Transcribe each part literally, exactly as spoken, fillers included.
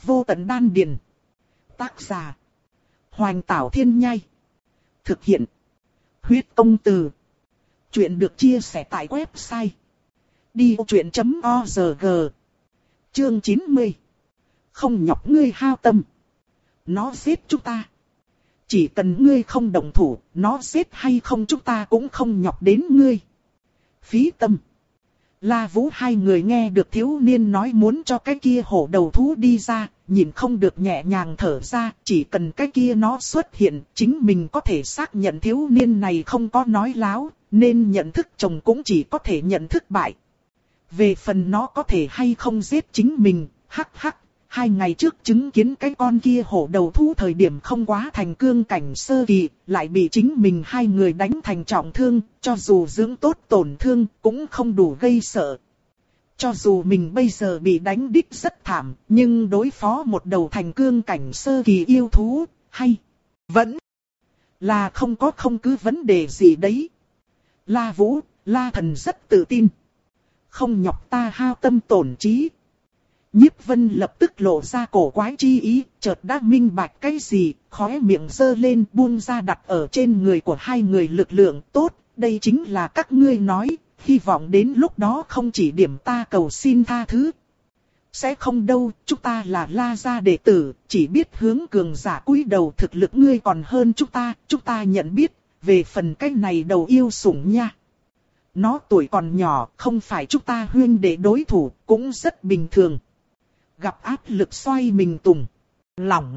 Vô tận đan điền. Tác giả. Hoành Tảo Thiên Nhai. Thực hiện. Huyết Công Từ. Chuyện được chia sẻ tại website đi vô chuyện chấm org. Chương chín mươi. Không nhọc ngươi hao tâm. Nó giết chúng ta. Chỉ cần ngươi không động thủ, nó giết hay không chúng ta cũng không nhọc đến ngươi. Phí tâm. La Vũ hai người nghe được thiếu niên nói muốn cho cái kia hổ đầu thú đi ra, nhìn không được nhẹ nhàng thở ra, chỉ cần cái kia nó xuất hiện, chính mình có thể xác nhận thiếu niên này không có nói láo, nên nhận thức chồng cũng chỉ có thể nhận thức bại. Về phần nó có thể hay không giết chính mình, hắc hắc, hai ngày trước chứng kiến cái con kia hổ đầu thú thời điểm không quá thành cương cảnh sơ kỳ, lại bị chính mình hai người đánh thành trọng thương, cho dù dưỡng tốt tổn thương cũng không đủ gây sợ. Cho dù mình bây giờ bị đánh đích rất thảm, nhưng đối phó một đầu thành cương cảnh sơ kỳ yêu thú, hay vẫn là không có không cứ vấn đề gì đấy. La Vũ, La Thần rất tự tin. Không nhọc ta hao tâm tổn trí. Nhiếp Vân lập tức lộ ra cổ quái chi ý, chợt đã minh bạch cái gì, khóe miệng giơ lên buông ra đặt ở trên người của hai người lực lượng tốt, đây chính là các ngươi nói, hy vọng đến lúc đó không chỉ điểm ta cầu xin tha thứ. Sẽ không đâu, chúng ta là La gia đệ tử, chỉ biết hướng cường giả cúi đầu, thực lực ngươi còn hơn chúng ta, chúng ta nhận biết, về phần cái này đầu yêu sủng nha. Nó tuổi còn nhỏ, không phải chúng ta huynh đệ đối thủ, cũng rất bình thường. Gặp áp lực xoay mình tùng, lỏng.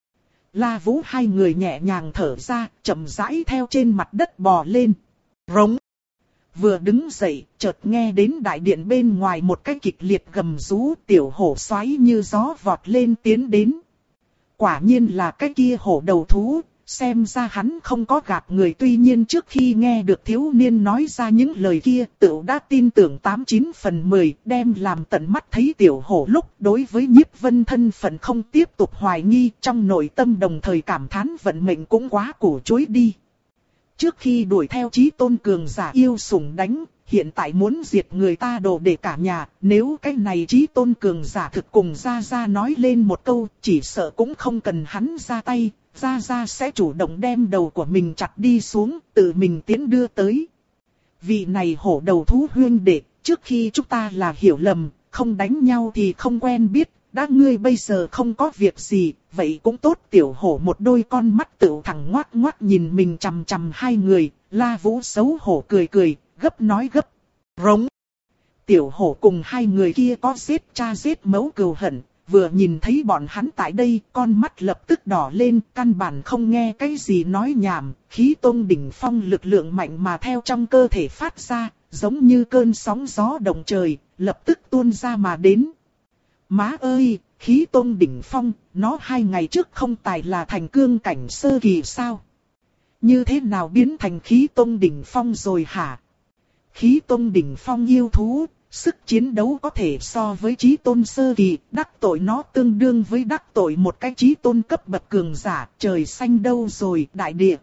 La Vũ hai người nhẹ nhàng thở ra, chậm rãi theo trên mặt đất bò lên. Rống. Vừa đứng dậy, chợt nghe đến đại điện bên ngoài một cái kịch liệt gầm rú, tiểu hổ xoáy như gió vọt lên tiến đến. Quả nhiên là cái kia hổ đầu thú. Xem ra hắn không có gạt người, tuy nhiên trước khi nghe được thiếu niên nói ra những lời kia, tựu đã tin tưởng tám chín phần mười, đem làm tận mắt thấy tiểu hổ lúc đối với Nhiếp Vân thân phận không tiếp tục hoài nghi, trong nội tâm đồng thời cảm thán vận mệnh cũng quá củ chuối đi. Trước khi đuổi theo chí tôn cường giả yêu sủng đánh, hiện tại muốn diệt người ta đồ để cả nhà, nếu cái này chí tôn cường giả thực cùng Gia Gia nói lên một câu, chỉ sợ cũng không cần hắn ra tay. Gia Gia sẽ chủ động đem đầu của mình chặt đi xuống, tự mình tiến đưa tới. Vị này hổ đầu thú huyên đệ, trước khi chúng ta là hiểu lầm, không đánh nhau thì không quen biết, đã ngươi bây giờ không có việc gì, vậy cũng tốt. Tiểu hổ một đôi con mắt tựu thẳng ngoác ngoác nhìn mình chằm chằm hai người, La Vũ xấu hổ cười cười, gấp nói gấp, rống. Tiểu hổ cùng hai người kia có giết cha giết mẫu cừu hận. Vừa nhìn thấy bọn hắn tại đây, con mắt lập tức đỏ lên, căn bản không nghe cái gì nói nhảm, khí tôn đỉnh phong lực lượng mạnh mà theo trong cơ thể phát ra, giống như cơn sóng gió động trời, lập tức tuôn ra mà đến. Má ơi, khí tôn đỉnh phong, nó hai ngày trước không tài là thành cương cảnh sơ kỳ sao? Như thế nào biến thành khí tôn đỉnh phong rồi hả? Khí tôn đỉnh phong yêu thú. Sức chiến đấu có thể so với chí tôn sơ kỳ, đắc tội nó tương đương với đắc tội một cái chí tôn cấp bậc cường giả, trời xanh đâu rồi, đại địa.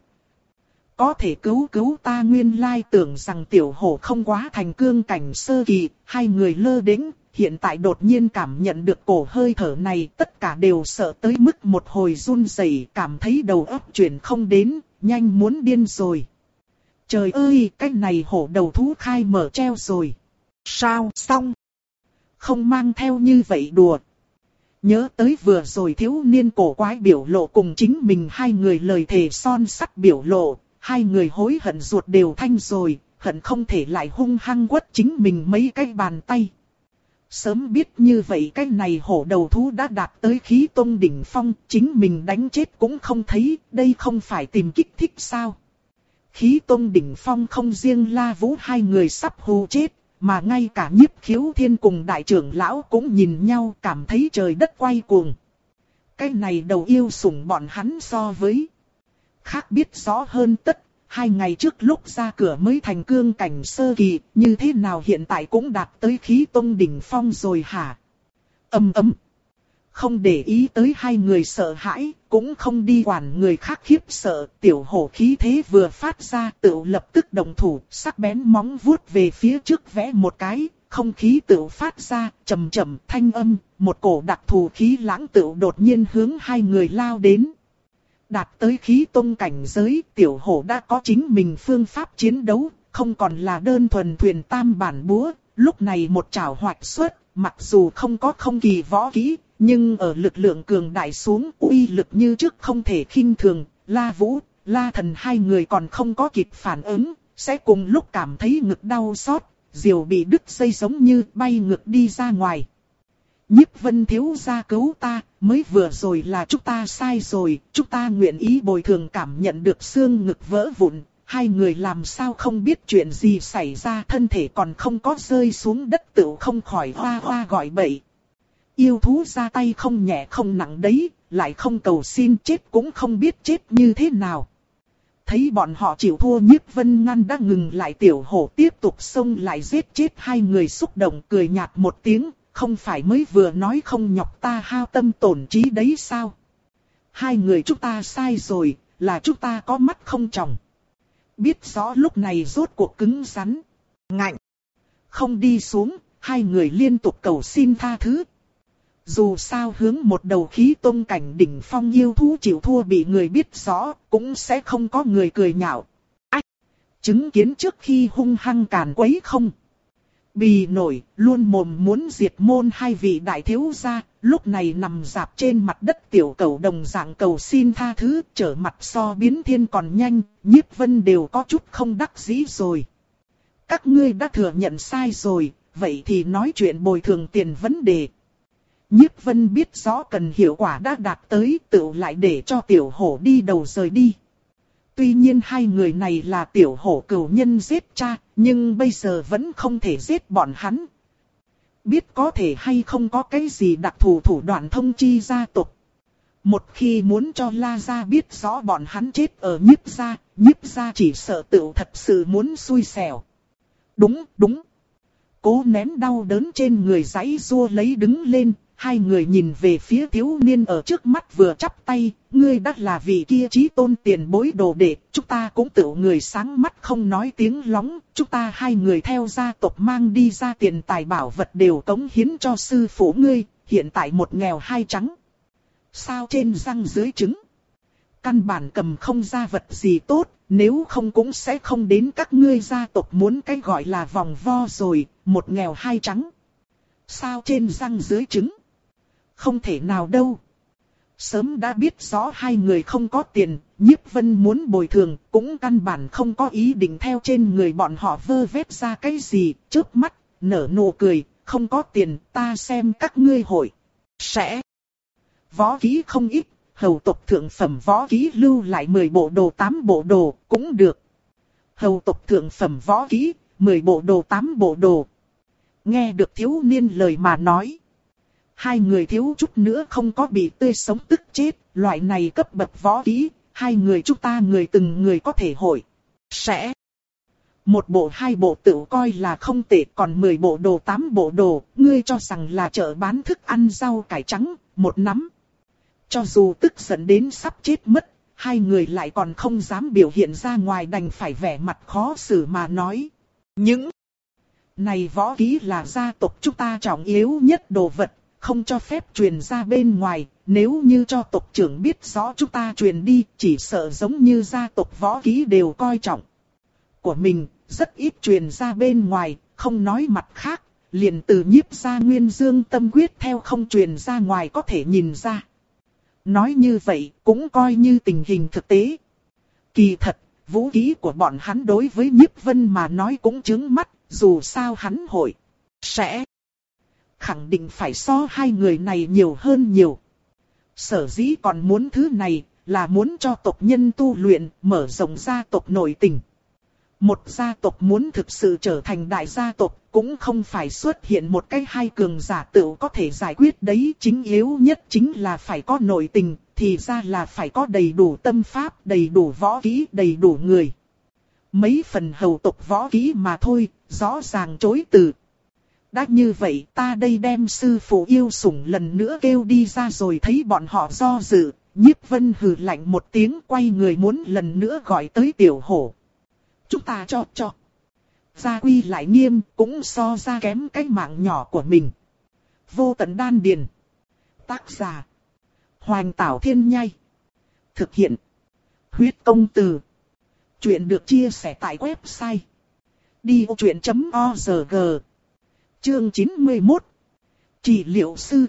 Có thể cứu cứu ta, nguyên lai tưởng rằng tiểu hổ không quá thành cương cảnh sơ kỳ, hai người lơ đễnh, hiện tại đột nhiên cảm nhận được cổ hơi thở này, tất cả đều sợ tới mức một hồi run rẩy, cảm thấy đầu óc chuyển không đến, nhanh muốn điên rồi. Trời ơi, cái này hổ đầu thú khai mở treo rồi. Sao xong? Không mang theo như vậy đùa. Nhớ tới vừa rồi thiếu niên cổ quái biểu lộ cùng chính mình hai người lời thề son sắt biểu lộ, hai người hối hận ruột đều thanh rồi, hận không thể lại hung hăng quất chính mình mấy cái bàn tay. Sớm biết như vậy cái này hổ đầu thú đã đạt tới khí tôn đỉnh phong, chính mình đánh chết cũng không thấy, đây không phải tìm kích thích sao? Khí tôn đỉnh phong không riêng La Vũ hai người sắp hù chết. Mà ngay cả Nhiếp Khiếu Thiên cùng đại trưởng lão cũng nhìn nhau, cảm thấy trời đất quay cuồng. Cái này đầu yêu sủng bọn hắn so với khác biết rõ hơn tất. Hai ngày trước lúc ra cửa mới thành cương cảnh sơ kỳ, như thế nào hiện tại cũng đạt tới khí tôn đỉnh phong rồi hả? Ầm ầm. Không để ý tới hai người sợ hãi, cũng không đi quản người khác khiếp sợ, tiểu hổ khí thế vừa phát ra tự lập tức động thủ, sắc bén móng vuốt về phía trước vẽ một cái, không khí tựu phát ra, trầm trầm thanh âm, một cổ đặc thù khí lãng tựu đột nhiên hướng hai người lao đến. Đạt tới khí tông cảnh giới, tiểu hổ đã có chính mình phương pháp chiến đấu, không còn là đơn thuần thuyền tam bản búa, lúc này một chảo hoạch xuất, mặc dù không có không kỳ võ kỹ, nhưng ở lực lượng cường đại xuống uy lực như trước không thể khinh thường, La Vũ, La Thần hai người còn không có kịp phản ứng, sẽ cùng lúc cảm thấy ngực đau xót, diều bị đứt dây giống như bay ngược đi ra ngoài. Nhiếp Vân thiếu gia cứu ta, mới vừa rồi là chúng ta sai rồi, chúng ta nguyện ý bồi thường. Cảm nhận được xương ngực vỡ vụn, hai người làm sao không biết chuyện gì xảy ra, thân thể còn không có rơi xuống đất tựu không khỏi hoa hoa gọi bậy. Yêu thú ra tay không nhẹ không nặng đấy, lại không cầu xin chết cũng không biết chết như thế nào. Thấy bọn họ chịu thua, Nhiếp Vân ngăn đã ngừng lại, tiểu hổ tiếp tục xông lại giết chết hai người, xúc động cười nhạt một tiếng, không phải mới vừa nói không nhọc ta hao tâm tổn trí đấy sao? Hai người chúng ta sai rồi, là chúng ta có mắt không tròng. Biết rõ lúc này rốt cuộc cứng rắn, ngạnh, không đi xuống, hai người liên tục cầu xin tha thứ. Dù sao hướng một đầu khí tôn cảnh đỉnh phong yêu thú chịu thua bị người biết rõ, cũng sẽ không có người cười nhạo. Ách! Chứng kiến trước khi hung hăng càn quấy không? Bì nổi, luôn mồm muốn diệt môn hai vị đại thiếu gia, lúc này nằm dạp trên mặt đất tiểu cầu đồng dạng cầu xin tha thứ, trở mặt so biến thiên còn nhanh, Nhiếp Vân đều có chút không đắc dĩ rồi. Các ngươi đã thừa nhận sai rồi, vậy thì nói chuyện bồi thường tiền vấn đề. Nhiếp Vân biết rõ cần hiệu quả đã đạt tới, tự lại để cho tiểu hổ đi đầu rời đi. Tuy nhiên hai người này là tiểu hổ cừu nhân giết cha, nhưng bây giờ vẫn không thể giết bọn hắn. Biết có thể hay không có cái gì đặc thù thủ đoạn thông chi gia tộc. Một khi muốn cho La gia biết rõ bọn hắn chết ở Nhiếp gia, Nhiếp gia chỉ sợ tự thật sự muốn xui xẻo. Đúng, đúng. Cố nén đau đớn trên người giãy giụa lấy đứng lên. Hai người nhìn về phía thiếu niên ở trước mắt vừa chắp tay, ngươi đã là vị kia chí tôn tiền bối đồ đệ, chúng ta cũng tự người sáng mắt không nói tiếng lóng, chúng ta hai người theo gia tộc mang đi ra tiền tài bảo vật đều cống hiến cho sư phụ ngươi, hiện tại một nghèo hai trắng. Sao trên răng dưới trứng? Căn bản cầm không ra vật gì tốt, nếu không cũng sẽ không đến các ngươi gia tộc muốn cái gọi là vòng vo rồi, một nghèo hai trắng. Sao trên răng dưới trứng? Không thể nào đâu. Sớm đã biết rõ hai người không có tiền, Nhiếp Vân muốn bồi thường, cũng căn bản không có ý định theo trên người bọn họ vơ vét ra cái gì, chớp mắt, nở nụ cười, không có tiền, ta xem các ngươi hội. Sẽ. Võ kỹ không ít, hầu tộc thượng phẩm võ kỹ lưu lại mười bộ đồ tám bộ đồ, cũng được. Hầu tộc thượng phẩm võ kỹ, mười bộ đồ tám bộ đồ. Nghe được thiếu niên lời mà nói. Hai người thiếu chút nữa không có bị tươi sống tức chết, loại này cấp bậc võ kỹ, hai người chúng ta người từng người có thể hội. Sẽ. Một bộ hai bộ tự coi là không tệ, còn mười bộ đồ tám bộ đồ, ngươi cho rằng là chợ bán thức ăn rau cải trắng, một nắm. Cho dù tức giận đến sắp chết mất, hai người lại còn không dám biểu hiện ra ngoài, đành phải vẻ mặt khó xử mà nói. Những này võ kỹ là gia tộc chúng ta trọng yếu nhất đồ vật, không cho phép truyền ra bên ngoài, nếu như cho tộc trưởng biết rõ chúng ta truyền đi, chỉ sợ giống như gia tộc võ kỹ đều coi trọng của mình, rất ít truyền ra bên ngoài, không nói mặt khác, liền từ Nhiếp gia Nguyên Dương tâm quyết theo không truyền ra ngoài có thể nhìn ra. Nói như vậy cũng coi như tình hình thực tế. Kỳ thật, vũ khí của bọn hắn đối với Nhiếp Vân mà nói cũng chướng mắt, dù sao hắn hội. Sẽ. Khẳng định phải so hai người này nhiều hơn nhiều. Sở dĩ còn muốn thứ này, là muốn cho tộc nhân tu luyện, mở rộng gia tộc nội tình. Một gia tộc muốn thực sự trở thành đại gia tộc, cũng không phải xuất hiện một cái hai cường giả tự có thể giải quyết đấy. Chính yếu nhất chính là phải có nội tình, thì ra là phải có đầy đủ tâm pháp, đầy đủ võ kỹ, đầy đủ người. Mấy phần hầu tộc võ kỹ mà thôi, rõ ràng chối từ. Đã như vậy ta đây đem sư phụ yêu sủng lần nữa kêu đi ra rồi, thấy bọn họ do dự, Nhiếp Vân hừ lạnh một tiếng, quay người muốn lần nữa gọi tới tiểu hổ. Chúng ta cho cho. Gia quy lại nghiêm, cũng so ra kém cái mạng nhỏ của mình. Vô tận đan điền. Tác giả. Hoành Tảo Thiên Nhai. Thực hiện. Huyết Công Từ. Chuyện được chia sẻ tại website đi vô chuyện chấm org. Chương chín mươi mốt. Trị liệu sư.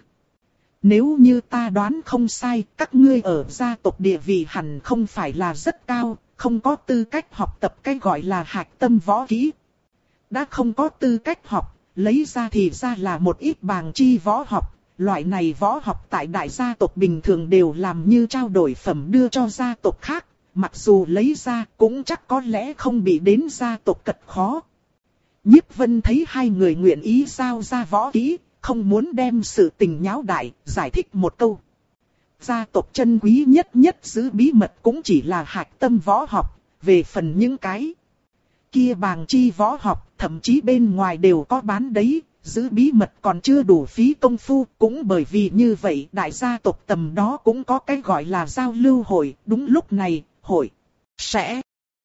Nếu như ta đoán không sai, các ngươi ở gia tộc địa vị hẳn không phải là rất cao, không có tư cách học tập cái gọi là hạch tâm võ kỹ. Đã không có tư cách học, lấy ra thì ra là một ít bàng chi võ học. Loại này võ học tại đại gia tộc bình thường đều làm như trao đổi phẩm đưa cho gia tộc khác. Mặc dù lấy ra cũng chắc có lẽ không bị đến gia tộc cật khó. Nhiếp Vân thấy hai người nguyện ý giao ra võ kỹ, không muốn đem sự tình nháo đại, giải thích một câu. Gia tộc chân quý nhất nhất giữ bí mật cũng chỉ là hạch tâm võ học, về phần những cái kia bàng chi võ học, thậm chí bên ngoài đều có bán đấy, giữ bí mật còn chưa đủ phí công phu, cũng bởi vì như vậy đại gia tộc tầm đó cũng có cái gọi là giao lưu hội, đúng lúc này, hội sẽ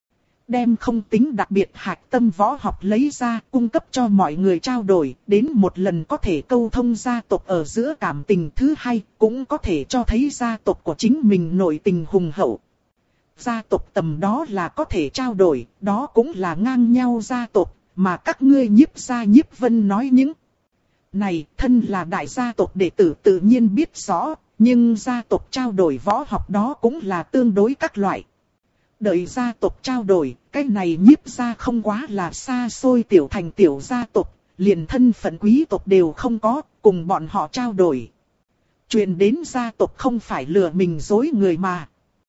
đem không tính đặc biệt hạch tâm võ học lấy ra, cung cấp cho mọi người trao đổi, đến một lần có thể câu thông gia tộc ở giữa cảm tình, thứ hai, cũng có thể cho thấy gia tộc của chính mình nội tình hùng hậu. Gia tộc tầm đó là có thể trao đổi, đó cũng là ngang nhau gia tộc, mà các ngươi Nhiếp gia Nhiếp Vân nói những này, thân là đại gia tộc đệ tử tự nhiên biết rõ, nhưng gia tộc trao đổi võ học đó cũng là tương đối các loại. Đợi gia tộc trao đổi, cái này Nhiếp gia không quá là xa xôi tiểu thành tiểu gia tộc, liền thân phận quý tộc đều không có, cùng bọn họ trao đổi. Chuyện đến gia tộc không phải lừa mình dối người mà.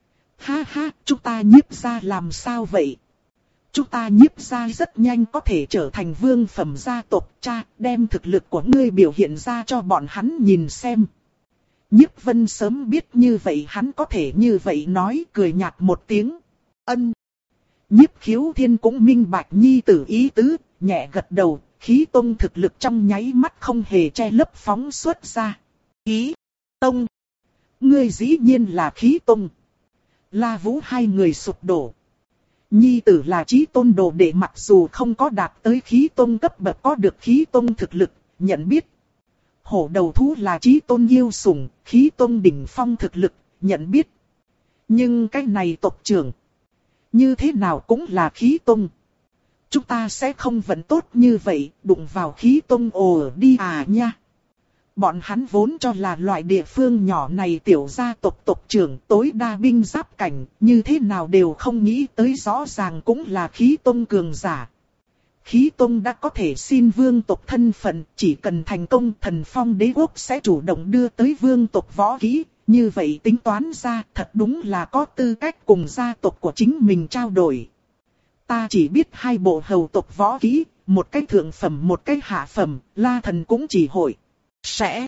Ha ha, chúng ta Nhiếp gia làm sao vậy? Chúng ta Nhiếp gia rất nhanh có thể trở thành vương phẩm gia tộc, cha, đem thực lực của ngươi biểu hiện ra cho bọn hắn nhìn xem. Nhiếp Vân sớm biết như vậy hắn có thể như vậy nói, cười nhạt một tiếng. Ân. Nhiếp Khiếu Thiên cũng minh bạch nhi tử ý tứ, nhẹ gật đầu, khí tông thực lực trong nháy mắt không hề che lấp phóng xuất ra. Khí tông. Ngươi dĩ nhiên là khí tông. La Vũ hai người sụp đổ. Nhi tử là chí tôn đồ đệ, mặc dù không có đạt tới khí tông cấp bậc có được khí tông thực lực, nhận biết. Hổ đầu thú là chí tôn yêu sủng, khí tông đỉnh phong thực lực, nhận biết. Nhưng cái này tộc trưởng, như thế nào cũng là khí tông. Chúng ta sẽ không vận tốt như vậy, đụng vào khí tông ồ đi à nha. Bọn hắn vốn cho là loại địa phương nhỏ này tiểu gia tộc tộc trưởng tối đa binh giáp cảnh, như thế nào đều không nghĩ tới rõ ràng cũng là khí tông cường giả. Khí tông đã có thể xin vương tộc thân phận, chỉ cần thành công Thần Phong đế quốc sẽ chủ động đưa tới vương tộc võ kỹ. Như vậy tính toán ra thật đúng là có tư cách cùng gia tộc của chính mình trao đổi. Ta chỉ biết hai bộ hầu tộc võ kỹ, một cái thượng phẩm một cái hạ phẩm, La Thần cũng chỉ hội sẽ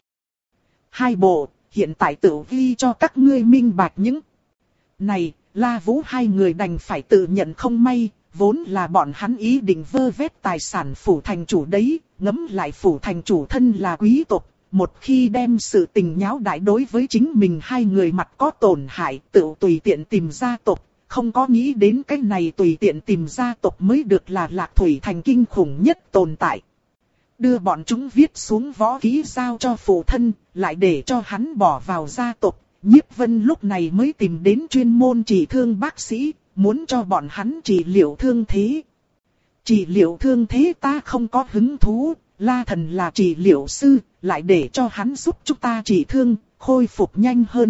hai bộ, hiện tại tự ghi cho các ngươi minh bạch những này. La Vũ hai người đành phải tự nhận không may, vốn là bọn hắn ý định vơ vét tài sản phủ thành chủ đấy, ngẫm lại phủ thành chủ thân là quý tộc. Một khi đem sự tình nháo đại đối với chính mình hai người mặt có tổn hại, tự tùy tiện tìm gia tộc, không có nghĩ đến cái này tùy tiện tìm gia tộc mới được là Lạc Thủy Thành kinh khủng nhất tồn tại. Đưa bọn chúng viết xuống võ kỹ giao cho phụ thân, lại để cho hắn bỏ vào gia tộc. Nhiếp Vân lúc này mới tìm đến chuyên môn trị thương bác sĩ, muốn cho bọn hắn trị liệu thương thế. Trị liệu thương thế ta không có hứng thú, La Thần là trị liệu sư, lại để cho hắn giúp chúng ta trị thương, khôi phục nhanh hơn.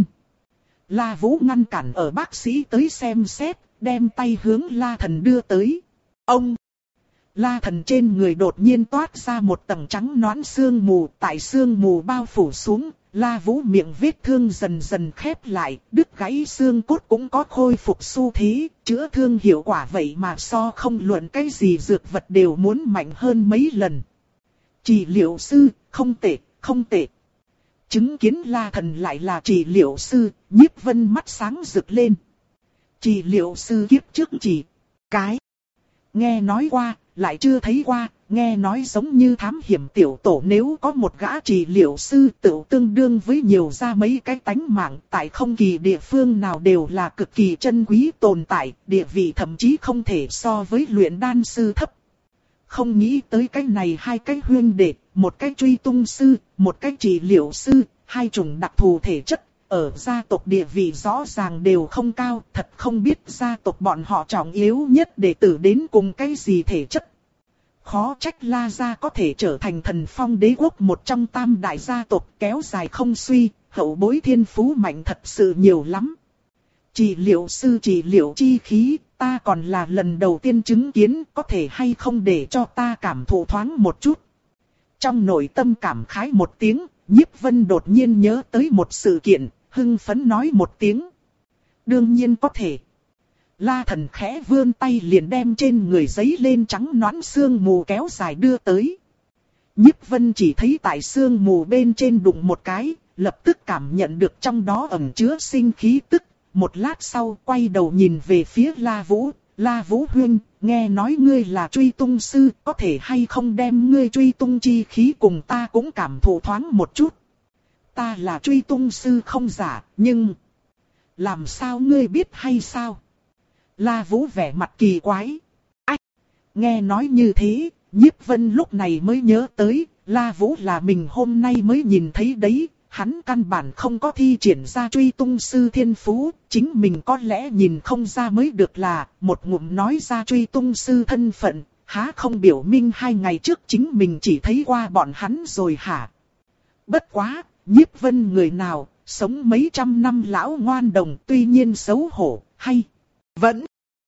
La Vũ ngăn cản ở bác sĩ tới xem xét, đem tay hướng La Thần đưa tới. Ông! La Thần trên người đột nhiên toát ra một tầng trắng nõn sương mù, tại sương mù bao phủ xuống, La Vũ miệng vết thương dần dần khép lại, đứt gãy xương cốt cũng có khôi phục xu thế, chữa thương hiệu quả vậy mà so không luận cái gì dược vật đều muốn mạnh hơn mấy lần. Trị liệu sư, không tệ, không tệ. Chứng kiến La Thần lại là trị liệu sư, Nhiếp Vân mắt sáng rực lên. Trị liệu sư kiếp trước chỉ cái nghe nói qua, lại chưa thấy qua, nghe nói giống như thám hiểm tiểu tổ, nếu có một gã trị liệu sư tự tương đương với nhiều ra mấy cái tánh mạng, tại không kỳ địa phương nào đều là cực kỳ chân quý tồn tại, địa vị thậm chí không thể so với luyện đan sư thấp. Không nghĩ tới cái này hai cái huyên đệ, một cái truy tung sư, một cái trị liệu sư, hai chủng đặc thù thể chất, ở gia tộc địa vị rõ ràng đều không cao, thật không biết gia tộc bọn họ trọng yếu nhất đệ tử đến cùng cái gì thể chất. Khó trách La gia có thể trở thành Thần Phong đế quốc một trong tam đại gia tộc kéo dài không suy, hậu bối thiên phú mạnh thật sự nhiều lắm. Trị liệu sư trị liệu chi khí, ta còn là lần đầu tiên chứng kiến, có thể hay không để cho ta cảm thụ thoáng một chút. Trong nội tâm cảm khái một tiếng, Nhiếp Vân đột nhiên nhớ tới một sự kiện, hưng phấn nói một tiếng. Đương nhiên có thể. La Thần khẽ vươn tay liền đem trên người giấy lên trắng nõn sương mù kéo dài đưa tới. Nhiếp Vân chỉ thấy tại sương mù bên trên đụng một cái, lập tức cảm nhận được trong đó ẩn chứa sinh khí tức. Một lát sau quay đầu nhìn về phía La Vũ, La Vũ huynh, nghe nói ngươi là truy tung sư, có thể hay không đem ngươi truy tung chi khí cùng ta cũng cảm thụ thoáng một chút. Ta là truy tung sư không giả, nhưng... làm sao ngươi biết hay sao? La Vũ vẻ mặt kỳ quái. Ách! Nghe nói như thế, Nhiếp Vân lúc này mới nhớ tới, La Vũ là mình hôm nay mới nhìn thấy đấy. Hắn căn bản không có thi triển ra truy tung sư thiên phú, chính mình có lẽ nhìn không ra mới được là, một ngụm nói ra truy tung sư thân phận, há không biểu minh hai ngày trước chính mình chỉ thấy qua bọn hắn rồi hả? Bất quá, Nhiếp Vân người nào, sống mấy trăm năm lão ngoan đồng tuy nhiên xấu hổ, hay vẫn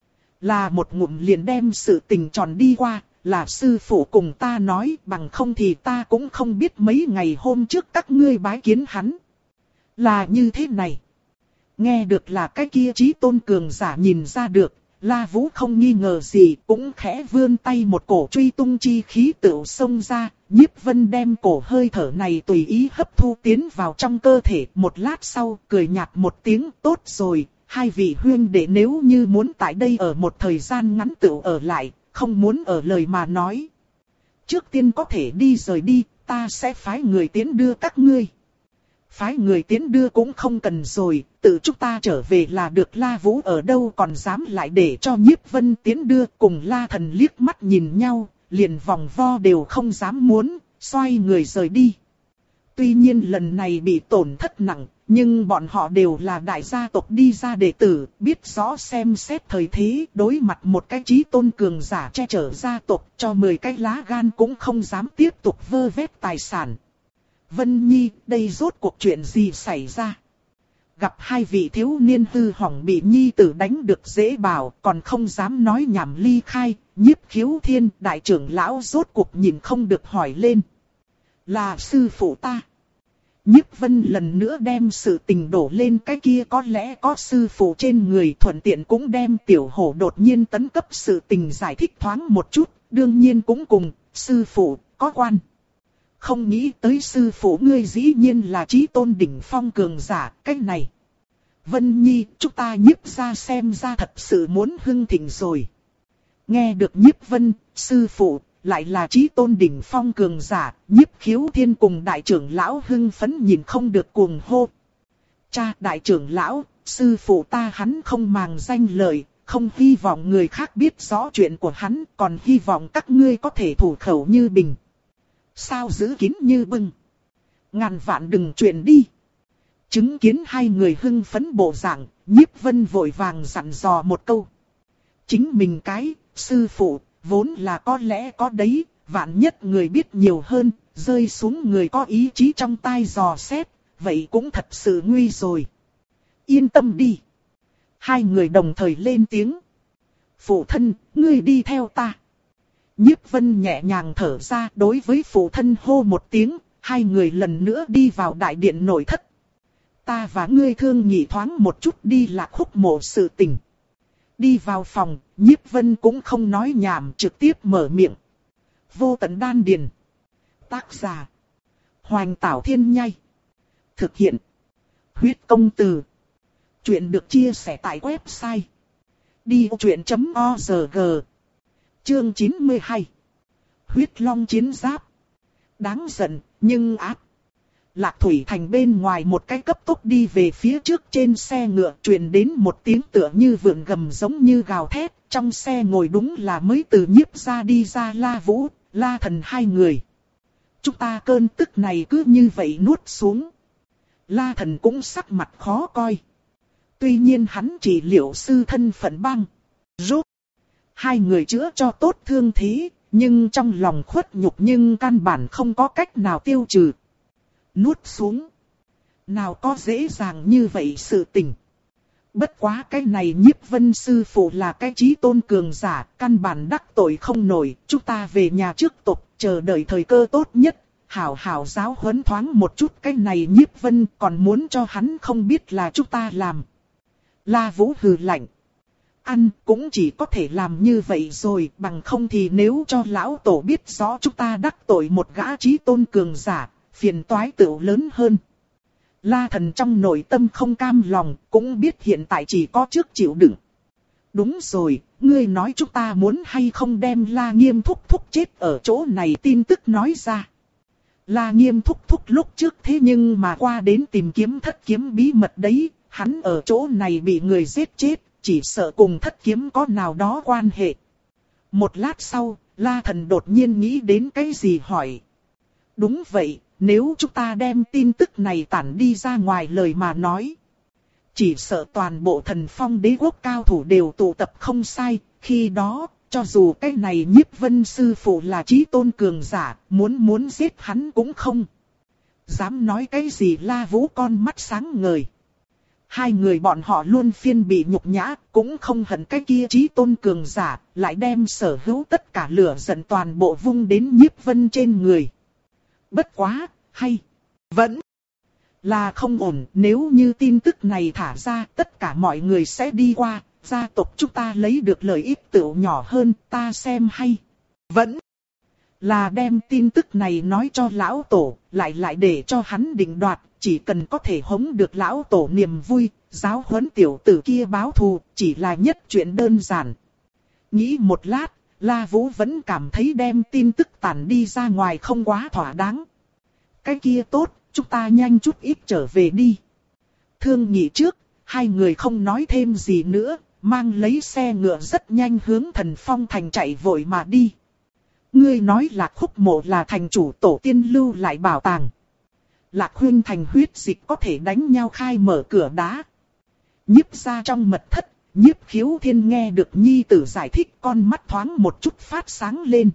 là một ngụm liền đem sự tình tròn đi qua. Là sư phụ cùng ta nói, bằng không thì ta cũng không biết mấy ngày hôm trước các ngươi bái kiến hắn. Là như thế này. Nghe được là cái kia Chí Tôn cường giả nhìn ra được, La Vũ không nghi ngờ gì, cũng khẽ vươn tay một cổ truy tung chi khí tựu xông ra, Nhiếp Vân đem cổ hơi thở này tùy ý hấp thu tiến vào trong cơ thể, một lát sau cười nhạt một tiếng, tốt rồi, hai vị huynh đệ nếu như muốn tại đây ở một thời gian ngắn tựu ở lại. Không muốn ở lời mà nói. Trước tiên có thể đi rời đi, ta sẽ phái người tiến đưa các ngươi. Phái người tiến đưa cũng không cần rồi, tự chúng ta trở về là được. La Vũ ở đâu còn dám lại để cho Nhiếp Vân tiến đưa, cùng La Thần liếc mắt nhìn nhau, liền vòng vo đều không dám muốn, xoay người rời đi. Tuy nhiên lần này bị tổn thất nặng, nhưng bọn họ đều là đại gia tộc đi ra đệ tử, biết rõ xem xét thời thế, đối mặt một cái Chí Tôn cường giả che chở gia tộc, cho mười cái lá gan cũng không dám tiếp tục vơ vét tài sản. Vân Nhi, đây rốt cuộc chuyện gì xảy ra? Gặp hai vị thiếu niên hư hỏng bị Nhi tử đánh được dễ bảo, còn không dám nói nhảm ly khai, Nhiếp Khiếu Thiên, đại trưởng lão rốt cuộc nhìn không được hỏi lên. Là sư phụ ta. Nhiếp Vân lần nữa đem sự tình đổ lên cái kia có lẽ có sư phụ trên người, thuận tiện cũng đem tiểu hổ đột nhiên tấn cấp sự tình giải thích thoáng một chút, đương nhiên cũng cùng sư phụ có quan. Không nghĩ tới sư phụ ngươi dĩ nhiên là Chí Tôn đỉnh phong cường giả, cái này. Vân Nhi, chúng ta Nhiếp gia xem ra thật sự muốn hưng thịnh rồi. Nghe được Nhiếp Vân, sư phụ lại là Chí Tôn đỉnh phong cường giả, Nhiếp Khiếu Thiên cùng đại trưởng lão hưng phấn nhìn không được cuồng hô. Cha, đại trưởng lão, sư phụ ta hắn không màng danh lợi, không hy vọng người khác biết rõ chuyện của hắn, còn hy vọng các ngươi có thể thủ khẩu như bình. Sao giữ kín như bưng? Ngàn vạn đừng chuyện đi. Chứng kiến hai người hưng phấn bộ dạng, Nhiếp Vân vội vàng dặn dò một câu. Chính mình cái, sư phụ, vốn là có lẽ có đấy, vạn nhất người biết nhiều hơn, rơi xuống người có ý chí trong tai dò xét, vậy cũng thật sự nguy rồi. Yên tâm đi. Hai người đồng thời lên tiếng. Phụ thân, ngươi đi theo ta. Nhiếp Vân nhẹ nhàng thở ra, đối với phụ thân hô một tiếng, hai người lần nữa đi vào đại điện nội thất. Ta và ngươi thương nghị thoáng một chút đi Lạc Húc Mộ sự tình. Đi vào phòng, Nhiếp Vân cũng không nói nhảm, trực tiếp mở miệng. Vô Tận Đan Điền. Tác giả: Hoành Tảo Thiên Nhai. Thực hiện: Huyết Công Từ. Chuyện được chia sẻ tại website đi vô chuyện chấm org. Chương chín mươi hai. Huyết Long Chiến Giáp. Đáng giận, nhưng ác. Lạc Thủy Thành bên ngoài một cái cấp tốc đi về phía trước, trên xe ngựa truyền đến một tiếng tựa như vượn gầm giống như gào thét. Trong xe ngồi đúng là mới từ Nhiếp gia đi ra La Vũ, La Thần hai người. Chúng ta cơn tức này cứ như vậy nuốt xuống. La Thần cũng sắc mặt khó coi. Tuy nhiên hắn chỉ liệu sư thân phận băng, rút. Hai người chữa cho tốt thương thế, nhưng trong lòng khuất nhục nhưng căn bản không có cách nào tiêu trừ. Nuốt xuống. Nào có dễ dàng như vậy sự tình. Bất quá cái này Nhiếp Vân sư phụ là cái chí tôn cường giả, căn bản đắc tội không nổi. Chúng ta về nhà trước tục, chờ đợi thời cơ tốt nhất. Hảo hảo giáo huấn thoáng một chút cái này Nhiếp Vân, còn muốn cho hắn không biết là chúng ta làm. La Vũ hừ lạnh. Ăn cũng chỉ có thể làm như vậy rồi, bằng không thì nếu cho lão tổ biết rõ chúng ta đắc tội một gã chí tôn cường giả, phiền toái tựu lớn hơn. La Thần trong nội tâm không cam lòng, cũng biết hiện tại chỉ có trước chịu đựng. Đúng rồi, ngươi nói chúng ta muốn hay không đem La Nghiêm thúc thúc chết ở chỗ này tin tức nói ra. La Nghiêm thúc thúc lúc trước thế nhưng mà qua đến tìm kiếm thất kiếm bí mật đấy, hắn ở chỗ này bị người giết chết, chỉ sợ cùng thất kiếm có nào đó quan hệ. Một lát sau, La Thần đột nhiên nghĩ đến cái gì hỏi. Đúng vậy, nếu chúng ta đem tin tức này tản đi ra ngoài lời mà nói, chỉ sợ toàn bộ Thần Phong đế quốc cao thủ đều tụ tập không sai, khi đó, cho dù cái này Nhiếp Vân sư phụ là chí tôn cường giả, muốn muốn giết hắn cũng không dám nói cái gì. La Vũ con mắt sáng ngời. Hai người bọn họ luôn phiên bị nhục nhã, cũng không hận cái kia chí tôn cường giả, lại đem sở hữu tất cả lửa giận toàn bộ vung đến Nhiếp Vân trên người. Bất quá, hay, vẫn là không ổn, nếu như tin tức này thả ra, tất cả mọi người sẽ đi qua, gia tộc chúng ta lấy được lợi ích tựu nhỏ hơn, ta xem hay, vẫn là đem tin tức này nói cho lão tổ, lại lại để cho hắn định đoạt, chỉ cần có thể hống được lão tổ niềm vui, giáo huấn tiểu tử kia báo thù, chỉ là nhất chuyện đơn giản. Nghĩ một lát, La Vũ vẫn cảm thấy đem tin tức tản đi ra ngoài không quá thỏa đáng. Cái kia tốt, chúng ta nhanh chút ít trở về đi. Thương nghị trước, hai người không nói thêm gì nữa, mang lấy xe ngựa rất nhanh hướng Thần Phong thành chạy vội mà đi. Ngươi nói Lạc Khúc Mộ là thành chủ tổ tiên lưu lại bảo tàng. Lạc Huyên thành huyết dịch có thể đánh nhau khai mở cửa đá. Nhiếp ra trong mật thất, Nhiếp Khiếu Thiên nghe được nhi tử giải thích, con mắt thoáng một chút phát sáng lên.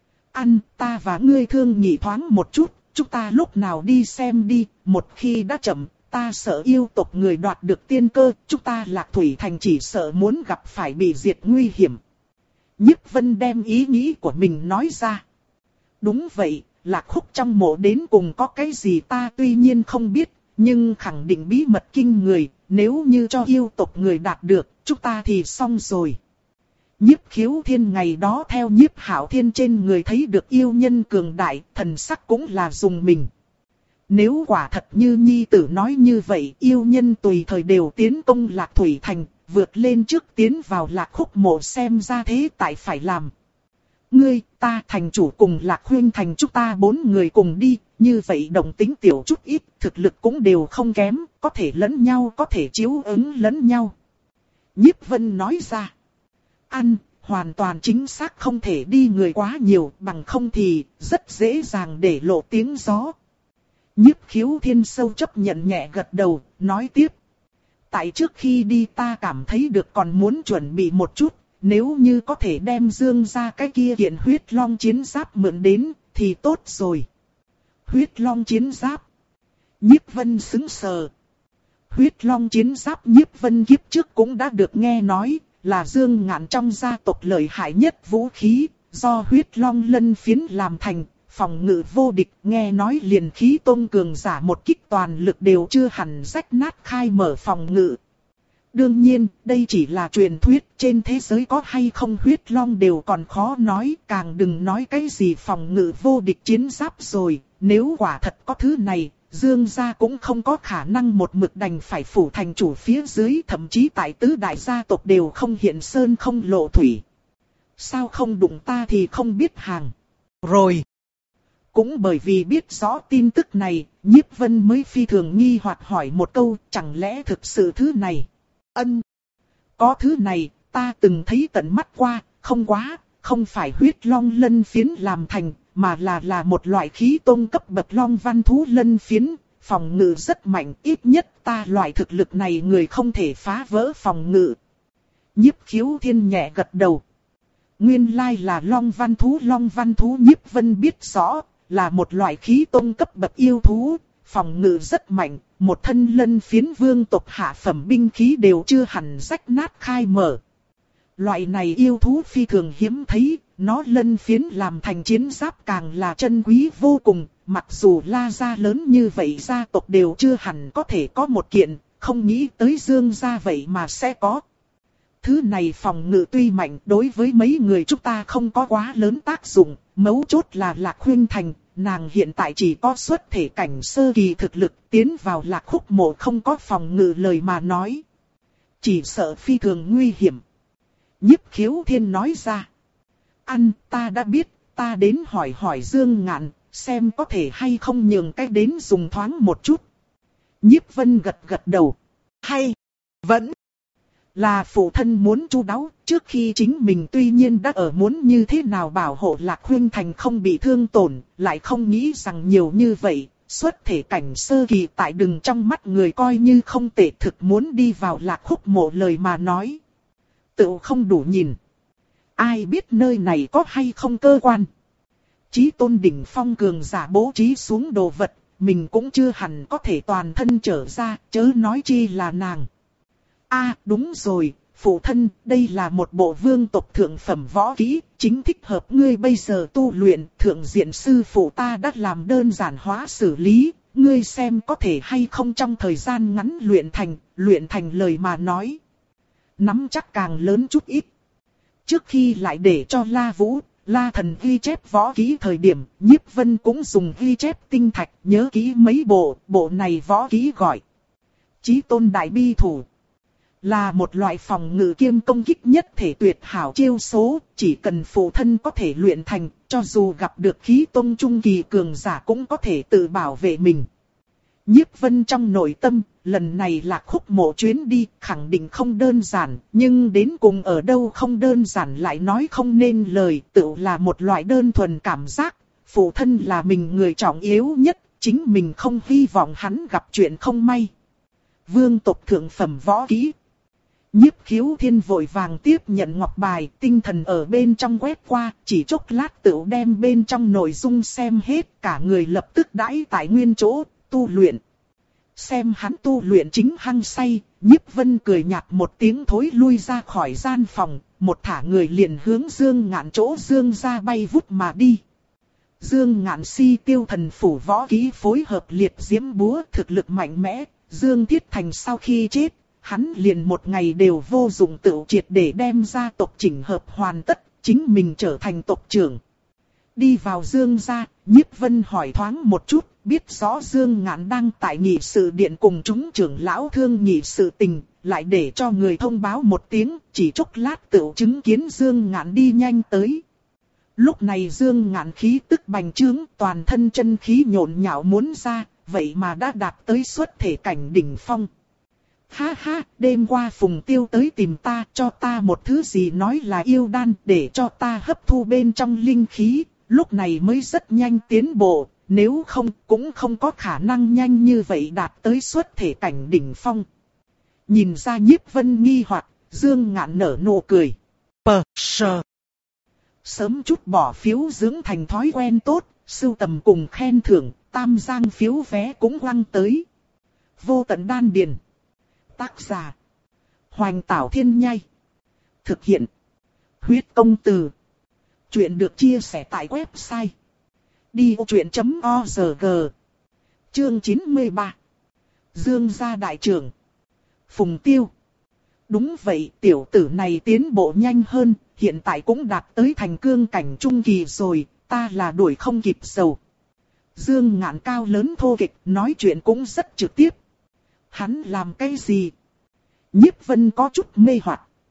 Ăn, ta và ngươi thương nghị thoáng một chút, chúng ta lúc nào đi xem đi, một khi đã chậm, ta sợ yêu tộc người đoạt được tiên cơ, chúng ta Lạc Thủy Thành chỉ sợ muốn gặp phải bị diệt nguy hiểm. Nhiếp Vân đem ý nghĩ của mình nói ra. Đúng vậy, Lạc Khúc trong mộ đến cùng có cái gì ta tuy nhiên không biết, nhưng khẳng định bí mật kinh người, nếu như cho yêu tộc người đạt được, chúng ta thì xong rồi. Nhiếp Khiếu Thiên ngày đó theo Nhiếp Hạo Thiên trên người thấy được yêu nhân cường đại, thần sắc cũng là dùng mình. Nếu quả thật như nhi tử nói như vậy, yêu nhân tùy thời đều tiến công Lạc Thủy Thành, vượt lên trước tiến vào Lạc Khúc Mộ, xem ra thế tại phải làm. Ngươi, ta thành chủ cùng Lạc Huyên thành chúng ta bốn người cùng đi, như vậy đồng tính tiểu chút ít, thực lực cũng đều không kém, có thể lẫn nhau, có thể chiếu ứng lẫn nhau. Nhiếp Vân nói ra. Ăn, hoàn toàn chính xác không thể đi người quá nhiều, bằng không thì rất dễ dàng để lộ tiếng gió. Nhiếp Khiếu Thiên sâu chấp nhận nhẹ gật đầu, nói tiếp. Tại trước khi đi ta cảm thấy được còn muốn chuẩn bị một chút, nếu như có thể đem Dương ra cái kia kiện huyết long chiến giáp mượn đến, thì tốt rồi. Huyết long chiến giáp. Nhiếp Vân sững sờ. Huyết long chiến giáp Nhiếp Vân kiếp trước cũng đã được nghe nói, là Dương Ngạn trong gia tộc lợi hại nhất vũ khí, do huyết long lân phiến làm thành, phòng ngự vô địch, nghe nói liền khí tôn cường giả một kích toàn lực đều chưa hẳn rách nát khai mở phòng ngự. Đương nhiên, đây chỉ là truyền thuyết, trên thế giới có hay không huyết long đều còn khó nói, càng đừng nói cái gì phòng ngự vô địch chiến giáp rồi, nếu quả thật có thứ này, Dương gia cũng không có khả năng một mực đành phải phủ thành chủ phía dưới, thậm chí tại tứ đại gia tộc đều không hiện sơn không lộ thủy. Sao không đụng ta thì không biết hàng. Rồi. cũng bởi vì biết rõ tin tức này, Nhiếp Vân mới phi thường nghi hoặc hỏi một câu, chẳng lẽ thực sự thứ này? Ân, có thứ này, ta từng thấy tận mắt qua, không quá, không phải huyết long lân phiến làm thành, mà là là một loại khí tôn cấp bậc long văn thú lân phiến, phòng ngự rất mạnh, ít nhất ta loại thực lực này người không thể phá vỡ phòng ngự. Nhiếp Khiếu Thiên nhẹ gật đầu. Nguyên lai là long văn thú, long văn thú Nhiếp Vân biết rõ, là một loại khí tôn cấp bậc yêu thú, phòng ngự rất mạnh, một thân lân phiến vương tộc hạ phẩm binh khí đều chưa hẳn rách nát khai mở. Loại này yêu thú phi thường hiếm thấy, nó lân phiến làm thành chiến giáp càng là chân quý vô cùng, mặc dù La gia lớn như vậy gia tộc đều chưa hẳn có thể có một kiện, không nghĩ tới Dương gia vậy mà sẽ có. Thứ này phòng ngự tuy mạnh, đối với mấy người chúng ta không có quá lớn tác dụng, mấu chốt là Lạc Khuynh Thành, nàng hiện tại chỉ có xuất thể cảnh sơ kỳ thực lực, tiến vào Lạc Khúc Mộ không có phòng ngự lời mà nói. Chỉ sợ phi thường nguy hiểm. Nhiếp Khiếu Thiên nói ra. Ăn, ta đã biết, ta đến hỏi hỏi Dương Ngạn, xem có thể hay không nhường cách đến dùng thoáng một chút. Nhiếp Vân gật gật đầu. Hay, vẫn là phụ thân muốn chu đáo, trước khi chính mình tuy nhiên đã ở muốn như thế nào bảo hộ Lạc Khuynh Thành không bị thương tổn, lại không nghĩ rằng nhiều như vậy, xuất thể cảnh sơ kỳ tại đừng trong mắt người coi như không tệ, thực muốn đi vào Lạc Khúc Mộ lời mà nói. Tự không đủ nhìn. Ai biết nơi này có hay không cơ quan. Chí tôn đỉnh phong cường giả bố trí xuống đồ vật, mình cũng chưa hẳn có thể toàn thân trở ra, chớ nói chi là nàng. À đúng rồi, phụ thân, đây là một bộ vương tộc thượng phẩm võ kỹ, chính thích hợp ngươi bây giờ tu luyện, thượng diện sư phụ ta đã làm đơn giản hóa xử lý, ngươi xem có thể hay không trong thời gian ngắn luyện thành, luyện thành lời mà nói. Nắm chắc càng lớn chút ít. Trước khi lại để cho La Vũ, La Thần ghi chép võ kỹ thời điểm, Nhiếp Vân cũng dùng ghi chép tinh thạch, nhớ kỹ mấy bộ, bộ này võ kỹ gọi Chí Tôn Đại Bi Thủ. Là một loại phòng ngự kiêm công kích nhất thể tuyệt hảo chiêu số, chỉ cần phụ thân có thể luyện thành, cho dù gặp được khí tôn trung kỳ cường giả cũng có thể tự bảo vệ mình. Nhiếp Vân trong nội tâm, lần này Lạc Khúc Mộ chuyến đi, khẳng định không đơn giản, nhưng đến cùng ở đâu không đơn giản lại nói không nên lời, tự là một loại đơn thuần cảm giác, phụ thân là mình người trọng yếu nhất, chính mình không hy vọng hắn gặp chuyện không may. Vương tộc thượng phẩm võ kỹ. Nhiếp Khiếu Thiên vội vàng tiếp nhận ngọc bài, tinh thần ở bên trong quét qua, chỉ chốc lát tự đem bên trong nội dung xem hết, cả người lập tức đãi tại nguyên chỗ, tu luyện. Xem hắn tu luyện chính hăng say, Nhiếp Vân cười nhạt một tiếng thối lui ra khỏi gian phòng, một thả người liền hướng Dương Ngạn chỗ Dương ra bay vút mà đi. Dương Ngạn si tiêu thần phủ võ kỹ phối hợp liệt diễm búa thực lực mạnh mẽ, Dương Thiết Thành sau khi chết, hắn liền một ngày đều vô dụng tự triệt để đem gia tộc chỉnh hợp hoàn tất, chính mình trở thành tộc trưởng. Đi vào Dương gia, Nhiếp Vân hỏi thoáng một chút, biết rõ Dương Ngạn đang tại nghị sự điện cùng chúng trưởng lão thương nghị sự tình, lại để cho người thông báo một tiếng, chỉ chốc lát tự chứng kiến Dương Ngạn đi nhanh tới. Lúc này Dương Ngạn khí tức bành trướng, toàn thân chân khí nhộn nhạo muốn ra, vậy mà đã đạt tới xuất thể cảnh đỉnh phong. Ha ha, đêm qua Phùng Tiêu tới tìm ta, cho ta một thứ gì nói là yêu đan, để cho ta hấp thu bên trong linh khí, lúc này mới rất nhanh tiến bộ, nếu không cũng không có khả năng nhanh như vậy đạt tới xuất thể cảnh đỉnh phong. Nhìn ra Nhiếp Vân nghi hoặc, Dương Ngạn nở nụ cười. Pờ, sờ. Sớm chút bỏ phiếu dưỡng thành thói quen tốt, sưu tầm cùng khen thưởng, tam giang phiếu vé cũng quăng tới. Vô tận đan điền. Tác giả. Hoành Tảo Thiên Nhai. Thực hiện. Huyết Công Từ. Chuyện được chia sẻ tại website. đi ô chuyện chấm o rờ giê. Chương chín mươi ba. Dương gia đại trưởng. Phùng Tiêu. Đúng vậy, tiểu tử này tiến bộ nhanh hơn, hiện tại cũng đạt tới thành cương cảnh trung kỳ rồi, ta là đuổi không kịp dầu. Dương Ngạn cao lớn thô kịch, nói chuyện cũng rất trực tiếp. Hắn làm cái gì? Nhiếp Vân có chút mê hoặc.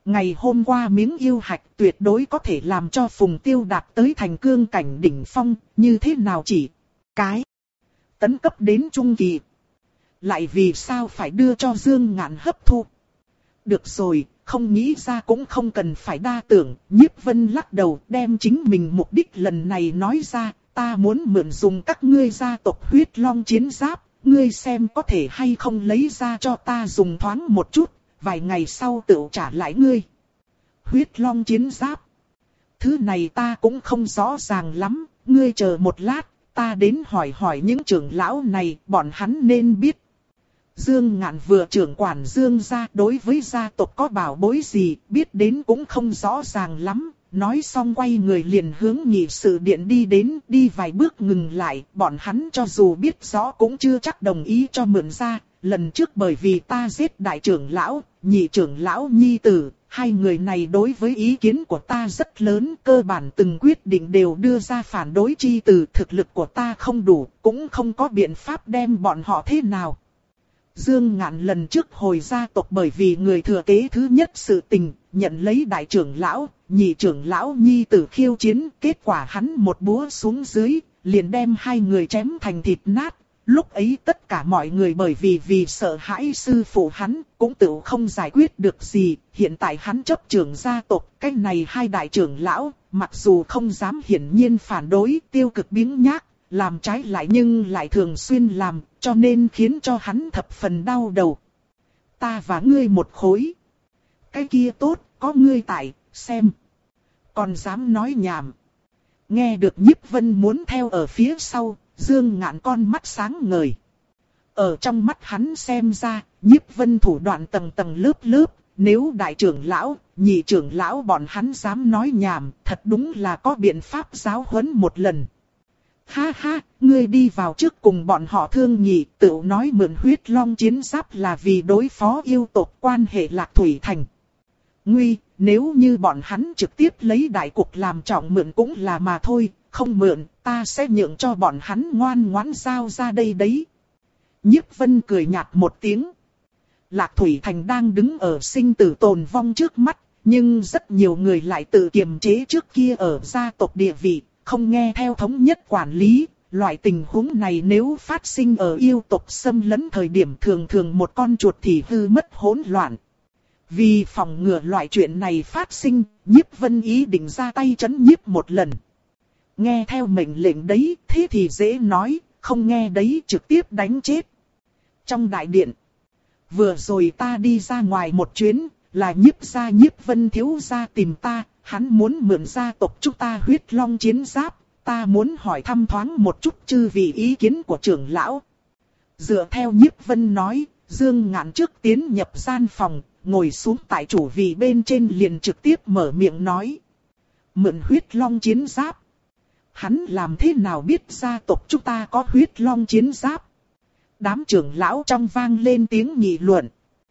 Ngày hôm qua miếng yêu hạch tuyệt đối có thể làm cho Phùng Tiêu đạt tới thành cương cảnh đỉnh phong, như thế nào chỉ cái tấn cấp đến trung kỳ. Lại vì sao phải đưa cho Dương Ngạn hấp thu? Được rồi, không nghĩ ra cũng không cần phải đa tưởng. Nhiếp Vân lắc đầu đem chính mình mục đích lần này nói ra. Ta muốn mượn dùng các ngươi gia tộc huyết long chiến giáp. Ngươi xem có thể hay không lấy ra cho ta dùng thoáng một chút. Vài ngày sau tự trả lại ngươi. Huyết long chiến giáp. Thứ này ta cũng không rõ ràng lắm. Ngươi chờ một lát, ta đến hỏi hỏi những trưởng lão này, bọn hắn nên biết. Dương Ngạn vừa trưởng quản Dương gia, đối với gia tộc có bảo bối gì, biết đến cũng không rõ ràng lắm. Nói xong quay người liền hướng nghị sự điện đi đến, đi vài bước ngừng lại, bọn hắn cho dù biết rõ cũng chưa chắc đồng ý cho mượn ra. Lần trước bởi vì ta giết đại trưởng lão, nhị trưởng lão nhi tử, hai người này đối với ý kiến của ta rất lớn, cơ bản từng quyết định đều đưa ra phản đối chi từ. Thực lực của ta không đủ, cũng không có biện pháp đem bọn họ thế nào. Dương Ngạn lần trước hồi gia tộc bởi vì người thừa kế thứ nhất sự tình, nhận lấy đại trưởng lão, nhị trưởng lão nhi tử khiêu chiến, kết quả hắn một búa xuống dưới, liền đem hai người chém thành thịt nát. Lúc ấy tất cả mọi người bởi vì vì sợ hãi sư phụ hắn, cũng tự không giải quyết được gì. Hiện tại hắn chấp trưởng gia tộc, cái này hai đại trưởng lão, mặc dù không dám hiển nhiên phản đối, tiêu cực biếng nhác, làm trái lại nhưng lại thường xuyên làm, cho nên khiến cho hắn thập phần đau đầu. Ta và ngươi một khối. Cái kia tốt, có ngươi tại, xem. Còn dám nói nhảm. Nghe được Nhiếp Vân muốn theo ở phía sau, Dương Ngạn con mắt sáng ngời. Ở trong mắt hắn xem ra, Nhiếp Vân thủ đoạn tầng tầng lớp lớp, nếu đại trưởng lão, nhị trưởng lão bọn hắn dám nói nhảm, thật đúng là có biện pháp giáo huấn một lần. Ha ha, ngươi đi vào trước cùng bọn họ thương nghị, tự nói mượn huyết long chiến giáp là vì đối phó yêu tộc quan hệ Lạc Thủy Thành. Nguy, nếu như bọn hắn trực tiếp lấy đại cục làm trọng mượn cũng là mà thôi, không mượn, ta sẽ nhượng cho bọn hắn ngoan ngoãn giao ra đây đấy. Nhiếp Vân cười nhạt một tiếng. Lạc Thủy Thành đang đứng ở sinh tử tồn vong trước mắt, nhưng rất nhiều người lại tự kiềm chế trước kia ở gia tộc địa vị, không nghe theo thống nhất quản lý. Loại tình huống này nếu phát sinh ở yêu tộc xâm lấn thời điểm thường thường một con chuột thì hư mất hỗn loạn. Vì phòng ngừa loại chuyện này phát sinh, Nhiếp Vân ý định ra tay trấn nhiếp một lần. Nghe theo mệnh lệnh đấy, thế thì dễ nói, không nghe đấy trực tiếp đánh chết. Trong đại điện, vừa rồi ta đi ra ngoài một chuyến, là Nhiếp gia Nhiếp Vân thiếu gia tìm ta, hắn muốn mượn gia tộc chúng ta huyết long chiến giáp, ta muốn hỏi thăm thoáng một chút chư vị ý kiến của trưởng lão. Dựa theo Nhiếp Vân nói, Dương Ngạn trước tiến nhập gian phòng, ngồi xuống tại chủ vị bên trên liền trực tiếp mở miệng nói. Mượn huyết long chiến giáp. Hắn làm thế nào biết gia tộc chúng ta có huyết long chiến giáp? Đám trưởng lão trong vang lên tiếng nghị luận.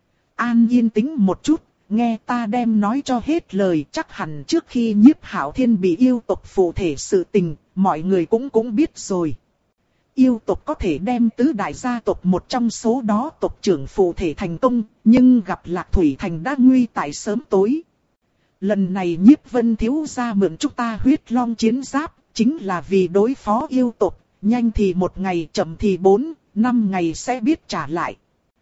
An yên tĩnh một chút, nghe ta đem nói cho hết lời. Chắc hẳn trước khi Nhiếp Hạo Thiên bị yêu tộc phụ thể sự tình, mọi người cũng cũng biết rồi. Yêu tộc có thể đem tứ đại gia tộc một trong số đó tộc trưởng phụ thể thành công, nhưng gặp Lạc Thủy Thành đã nguy tại sớm tối. Lần này Nhiếp Vân thiếu gia mượn chúng ta huyết long chiến giáp, chính là vì đối phó yêu tộc, nhanh thì một ngày chậm thì bốn, năm ngày sẽ biết trả lại.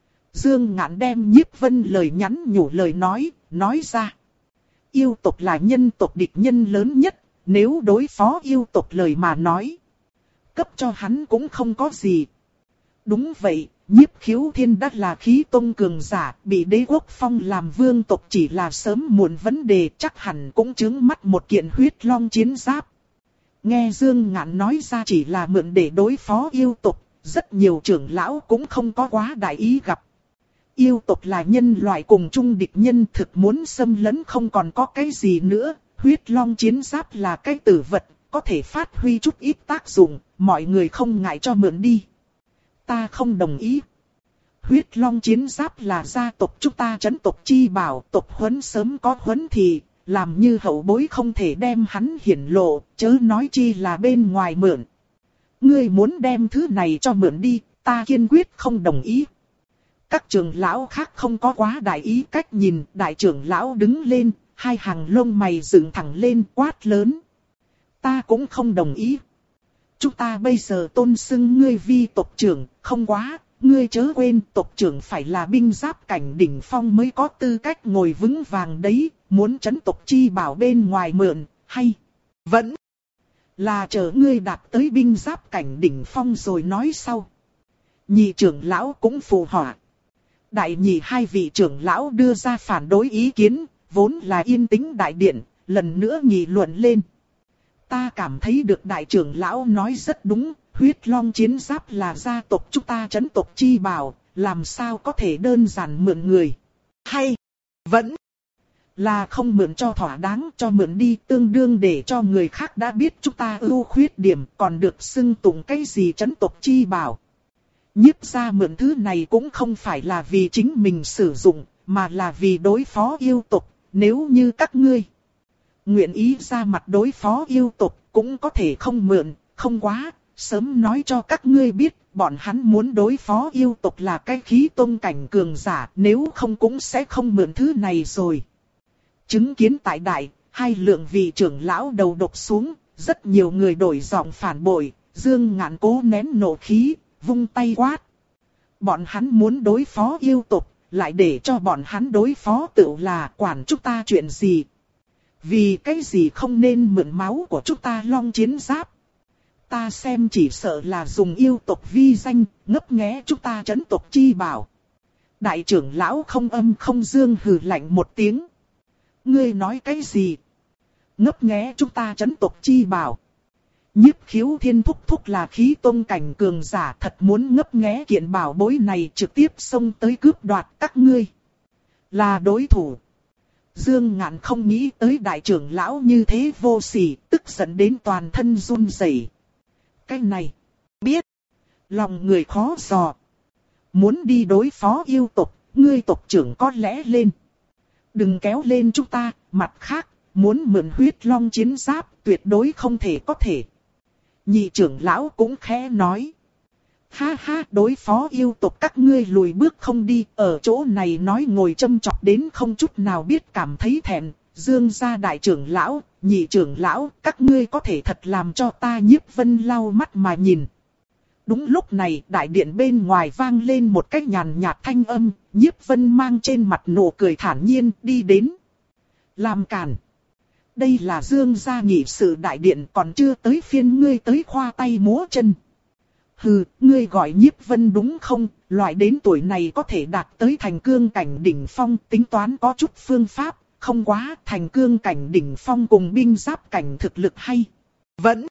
Dương Ngạn đem Nhiếp Vân lời nhắn nhủ lời nói, nói ra. Yêu tộc là nhân tộc địch nhân lớn nhất, nếu đối phó yêu tộc lời mà nói. Cấp cho hắn cũng không có gì. Đúng vậy, Nhiếp Khiếu Thiên đã là khí tông cường giả, bị đế quốc phong làm vương tộc chỉ là sớm muộn vấn đề, chắc hẳn cũng chứng mắt một kiện huyết long chiến giáp. Nghe Dương Ngạn nói ra chỉ là mượn để đối phó yêu tộc, rất nhiều trưởng lão cũng không có quá đại ý gặp. Yêu tộc là nhân loại cùng chung địch nhân, thực muốn xâm lấn không còn có cái gì nữa, huyết long chiến giáp là cái tử vật, có thể phát huy chút ít tác dụng, mọi người không ngại cho mượn đi. Ta không đồng ý. Huyết long chiến giáp là gia tộc chúng ta trấn tộc chi bảo, tộc huấn sớm có huấn thì, làm như hậu bối không thể đem hắn hiển lộ, chớ nói chi là bên ngoài mượn. Ngươi muốn đem thứ này cho mượn đi, ta kiên quyết không đồng ý. Các trưởng lão khác không có quá đại ý cách nhìn, đại trưởng lão đứng lên, hai hàng lông mày dựng thẳng lên quát lớn. Ta cũng không đồng ý. Chúng ta bây giờ tôn xưng ngươi vi tộc trưởng, không quá, ngươi chớ quên tộc trưởng phải là binh giáp cảnh đỉnh phong mới có tư cách ngồi vững vàng đấy, muốn trấn tộc chi bảo bên ngoài mượn, hay vẫn là chờ ngươi đạt tới binh giáp cảnh đỉnh phong rồi nói sau. Nhị trưởng lão cũng phụ họa. Đại nhị hai vị trưởng lão đưa ra phản đối ý kiến, vốn là yên tĩnh đại điện, lần nữa nghị luận lên. Ta cảm thấy được đại trưởng lão nói rất đúng, huyết long chiến giáp là gia tộc chúng ta trấn tộc chi bảo, làm sao có thể đơn giản mượn người. Hay vẫn là không mượn cho thỏa đáng, cho mượn đi tương đương để cho người khác đã biết chúng ta ưu khuyết điểm, còn được xưng tụng cái gì trấn tộc chi bảo. Nhiếp gia mượn thứ này cũng không phải là vì chính mình sử dụng, mà là vì đối phó yêu tộc. Nếu như các ngươi nguyện ý ra mặt đối phó yêu tộc, cũng có thể không mượn, không quá. Sớm nói cho các ngươi biết, bọn hắn muốn đối phó yêu tộc là cái khí tôn cảnh cường giả, nếu không cũng sẽ không mượn thứ này rồi. Chứng kiến tại đại, hai lượng vị trưởng lão đầu độc xuống, rất nhiều người đổi giọng phản bội, Dương Ngạn cố nén nộ khí, vung tay quát. Bọn hắn muốn đối phó yêu tộc, lại để cho bọn hắn đối phó tự là quản chúng ta chuyện gì. Vì cái gì không nên mượn máu của chúng ta long chiến giáp. Ta xem chỉ sợ là dùng yêu tộc vi danh, ngấp nghé chúng ta trấn tộc chi bảo. Đại trưởng lão không âm không dương hừ lạnh một tiếng. Ngươi nói cái gì? Ngấp nghé chúng ta trấn tộc chi bảo. Nhiếp Khiếu Thiên thúc thúc là khí tôn cảnh cường giả, thật muốn ngấp nghé kiện bảo bối này trực tiếp xông tới cướp đoạt các ngươi. Là đối thủ. Dương Ngạn không nghĩ tới đại trưởng lão như thế vô sỉ, tức giận đến toàn thân run rẩy. Cái này, biết, lòng người khó dò. Muốn đi đối phó yêu tộc, ngươi tộc trưởng có lẽ lên. Đừng kéo lên chúng ta, mặt khác, muốn mượn huyết long chiến giáp, tuyệt đối không thể có thể. Nhị trưởng lão cũng khẽ nói. Ha ha, đối phó yêu tộc các ngươi lùi bước không đi, ở chỗ này nói ngồi châm chọc đến không chút nào biết cảm thấy thẹn. Dương gia đại trưởng lão, nhị trưởng lão, các ngươi có thể thật làm cho ta Nhiếp Vân lau mắt mà nhìn. Đúng lúc này, đại điện bên ngoài vang lên một cái nhàn nhạt thanh âm, Nhiếp Vân mang trên mặt nụ cười thản nhiên đi đến. Làm cản. Đây là Dương gia nghị sự đại điện, còn chưa tới phiên ngươi tới khoa tay múa chân. Hừ, ngươi gọi Nhiếp Vân đúng không? Loại đến tuổi này có thể đạt tới thành cương cảnh đỉnh phong, tính toán có chút phương pháp, không quá. Thành cương cảnh đỉnh phong cùng binh giáp cảnh thực lực hay vẫn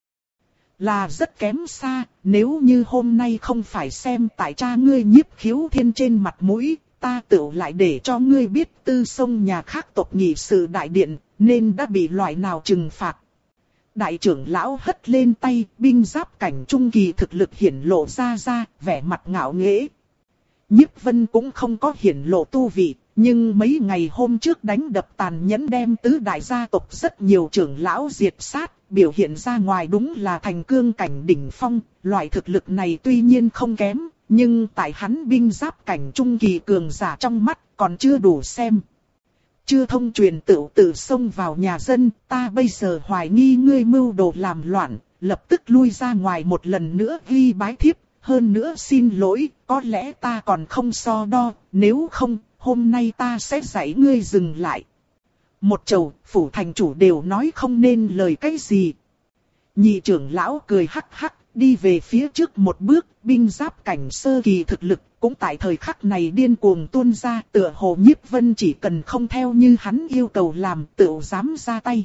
là rất kém xa. Nếu như hôm nay không phải xem tại cha ngươi Nhiếp Khiếu Thiên trên mặt mũi, ta tự lại để cho ngươi biết tư sông nhà khác tộc nghị sự đại điện nên đã bị loại nào trừng phạt. Đại trưởng lão hất lên tay, binh giáp cảnh trung kỳ thực lực hiển lộ ra ra, vẻ mặt ngạo nghễ. Nhiếp Vân cũng không có hiển lộ tu vị, nhưng mấy ngày hôm trước đánh đập tàn nhẫn đem tứ đại gia tộc rất nhiều trưởng lão diệt sát, biểu hiện ra ngoài đúng là thành cương cảnh đỉnh phong. Loại thực lực này tuy nhiên không kém, nhưng tại hắn binh giáp cảnh trung kỳ cường giả trong mắt còn chưa đủ xem. Chưa thông truyền tự tự xông vào nhà dân, ta bây giờ hoài nghi ngươi mưu đồ làm loạn, lập tức lui ra ngoài một lần nữa ghi bái thiếp, hơn nữa xin lỗi, có lẽ ta còn không so đo, nếu không, hôm nay ta sẽ dạy ngươi dừng lại. Một chầu, phủ thành chủ đều nói không nên lời cái gì. Nhị trưởng lão cười hắc hắc, đi về phía trước một bước, binh giáp cảnh sơ kỳ thực lực, cũng tại thời khắc này điên cuồng tuôn ra, tựa hồ Nhiếp Vân chỉ cần không theo như hắn yêu cầu làm, tự dám ra tay.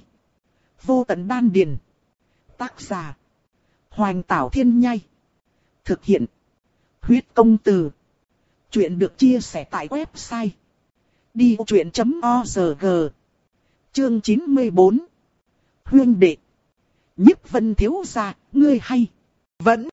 Vô tận đan điền. Tác giả: Hoành Tảo Thiên Nhai. Thực hiện: Huyết Công Từ. Chuyện được chia sẻ tại website đi vô chuyện chấm org. Chương chín mươi bốn. Huyên đệ. Nhiếp Vân thiếu gia, ngươi hay vẫn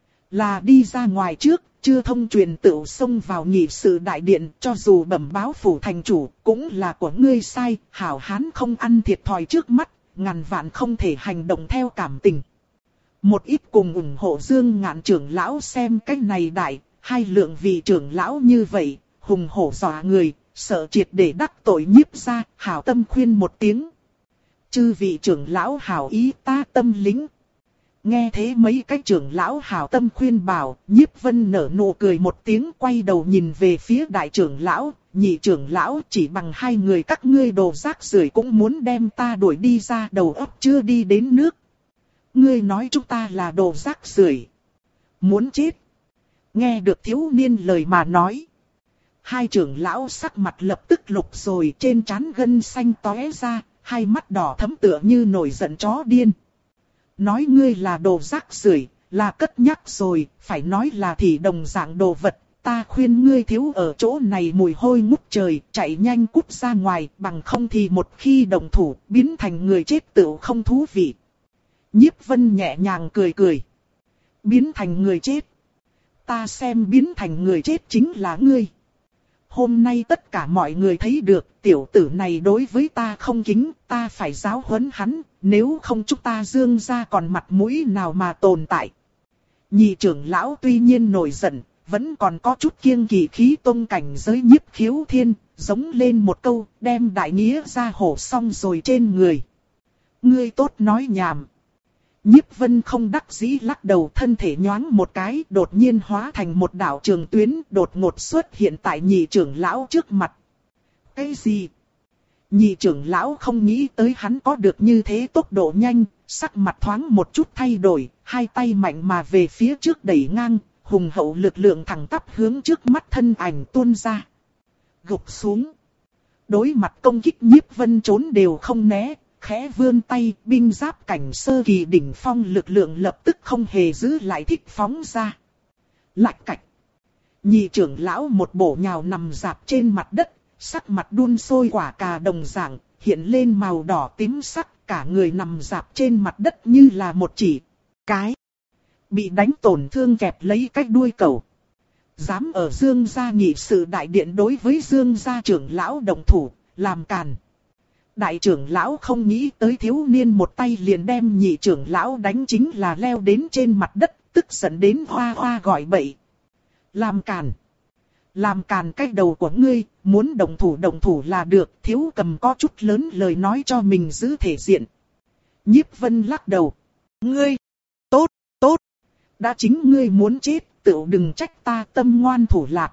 là đi ra ngoài trước, chưa thông truyền tự xông vào nghị sự đại điện, cho dù bẩm báo phủ thành chủ, cũng là của ngươi sai, hảo hán không ăn thiệt thòi trước mắt, ngàn vạn không thể hành động theo cảm tình. Một ít cùng ủng hộ Dương Ngạn trưởng lão xem cách này đại, hai lượng vị trưởng lão như vậy, hùng hổ dọa người, sợ triệt để đắc tội Nhiếp gia, hảo tâm khuyên một tiếng. Chư vị trưởng lão hảo ý ta tâm lĩnh. Nghe thế mấy cái trưởng lão hảo tâm khuyên bảo, Nhiếp Vân nở nụ cười một tiếng, quay đầu nhìn về phía đại trưởng lão, nhị trưởng lão, chỉ bằng hai người các ngươi đồ rác rưởi cũng muốn đem ta đuổi đi ra, đầu óc chưa đi đến nước. Ngươi nói chúng ta là đồ rác rưởi, muốn chết. Nghe được thiếu niên lời mà nói, hai trưởng lão sắc mặt lập tức lục rồi, trên trán gân xanh tóe ra, hai mắt đỏ thẫm tựa như nổi giận chó điên. Nói ngươi là đồ rác rưởi, là cất nhắc rồi, phải nói là thì đồng dạng đồ vật. Ta khuyên ngươi thiếu ở chỗ này mùi hôi ngút trời, chạy nhanh cút ra ngoài, bằng không thì một khi động thủ, biến thành người chết tựu không thú vị. Nhiếp Vân nhẹ nhàng cười cười. Biến thành người chết. Ta xem biến thành người chết chính là ngươi. Hôm nay tất cả mọi người thấy được tiểu tử này đối với ta không kính, ta phải giáo huấn hắn, nếu không chúng ta Dương gia còn mặt mũi nào mà tồn tại. Nhị trưởng lão tuy nhiên nổi giận, vẫn còn có chút kiêng kỵ khí tôn cảnh giới Nhiếp Khiếu Thiên, giống lên một câu, đem đại nghĩa ra hổ xong rồi trên người. Ngươi tốt nói nhảm. Nhiếp Vân không đắc dĩ lắc đầu, thân thể nhoáng một cái, đột nhiên hóa thành một đạo trường tuyến, đột ngột xuất hiện tại nhị trưởng lão trước mặt. Cái gì? Nhị trưởng lão không nghĩ tới hắn có được như thế tốc độ nhanh, sắc mặt thoáng một chút thay đổi, hai tay mạnh mà về phía trước đẩy ngang, hùng hậu lực lượng thẳng tắp hướng trước mắt thân ảnh tuôn ra. Gục xuống. Đối mặt công kích Nhiếp Vân trốn đều không né. Khẽ vươn tay, binh giáp cảnh sơ kỳ đỉnh phong lực lượng lập tức không hề giữ lại thích phóng ra. Lạch cạch. Nhị trưởng lão một bổ nhào nằm dạp trên mặt đất, sắc mặt đun sôi quả cà đồng dạng, hiện lên màu đỏ tím sắc, cả người nằm dạp trên mặt đất như là một chỉ cái. Bị đánh tổn thương kẹp lấy cái đuôi cẩu. Dám ở Dương gia nghị sự đại điện đối với Dương gia trưởng lão đồng thủ, làm càn. Đại trưởng lão không nghĩ tới thiếu niên một tay liền đem nhị trưởng lão đánh chính là leo đến trên mặt đất, tức giận đến hoa hoa gọi bậy. Làm càn. Làm càn cái đầu của ngươi, muốn đồng thủ đồng thủ là được, thiếu cầm có chút lớn lời nói cho mình giữ thể diện. Nhiếp Vân lắc đầu. Ngươi, tốt, tốt, đã chính ngươi muốn chết, tự đừng trách ta tâm ngoan thủ lạc.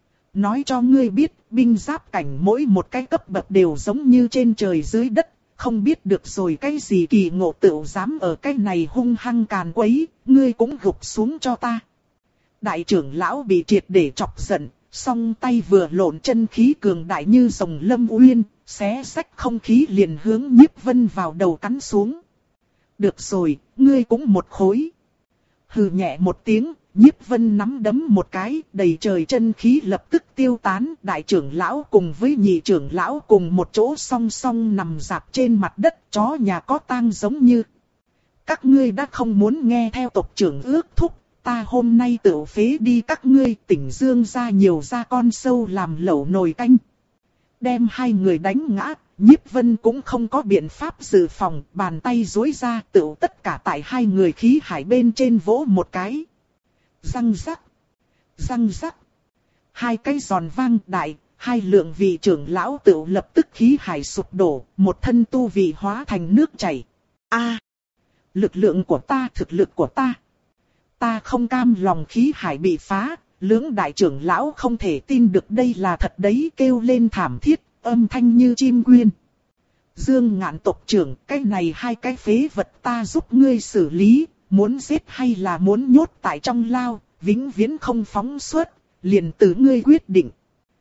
Nói cho ngươi biết, binh giáp cảnh mỗi một cái cấp bậc đều giống như trên trời dưới đất, không biết được rồi cái gì kỳ ngộ tựu dám ở cái này hung hăng càn quấy, ngươi cũng gục xuống cho ta. Đại trưởng lão bị triệt để chọc giận, song tay vừa lộn chân khí cường đại như rồng lâm uyên, xé xách không khí liền hướng Nhiếp Vân vào đầu cắn xuống. Được rồi, ngươi cũng một khối. Hừ nhẹ một tiếng. Nhiếp Vân nắm đấm một cái, đầy trời chân khí lập tức tiêu tán, đại trưởng lão cùng với nhị trưởng lão cùng một chỗ song song nằm dạp trên mặt đất, chó nhà có tang giống như. Các ngươi đã không muốn nghe theo tộc trưởng ước thúc, ta hôm nay tự phế đi các ngươi, tỉnh Dương gia nhiều ra con sâu làm lẩu nồi canh. Đem hai người đánh ngã, Nhiếp Vân cũng không có biện pháp dự phòng, bàn tay duỗi ra tự tất cả tại hai người khí hải bên trên vỗ một cái. Răng rắc, răng rắc. Hai cái giòn vang đại, hai lượng vị trưởng lão tự lập tức khí hải sụp đổ, một thân tu vị hóa thành nước chảy. A, lực lượng của ta, thực lực của ta. Ta không cam lòng khí hải bị phá, lưỡng đại trưởng lão không thể tin được đây là thật đấy, kêu lên thảm thiết, âm thanh như chim quyên. Dương Ngạn tộc trưởng, cái này hai cái phế vật ta giúp ngươi xử lý. Muốn giết hay là muốn nhốt tại trong lao, vĩnh viễn không phóng xuất, liền từ ngươi quyết định.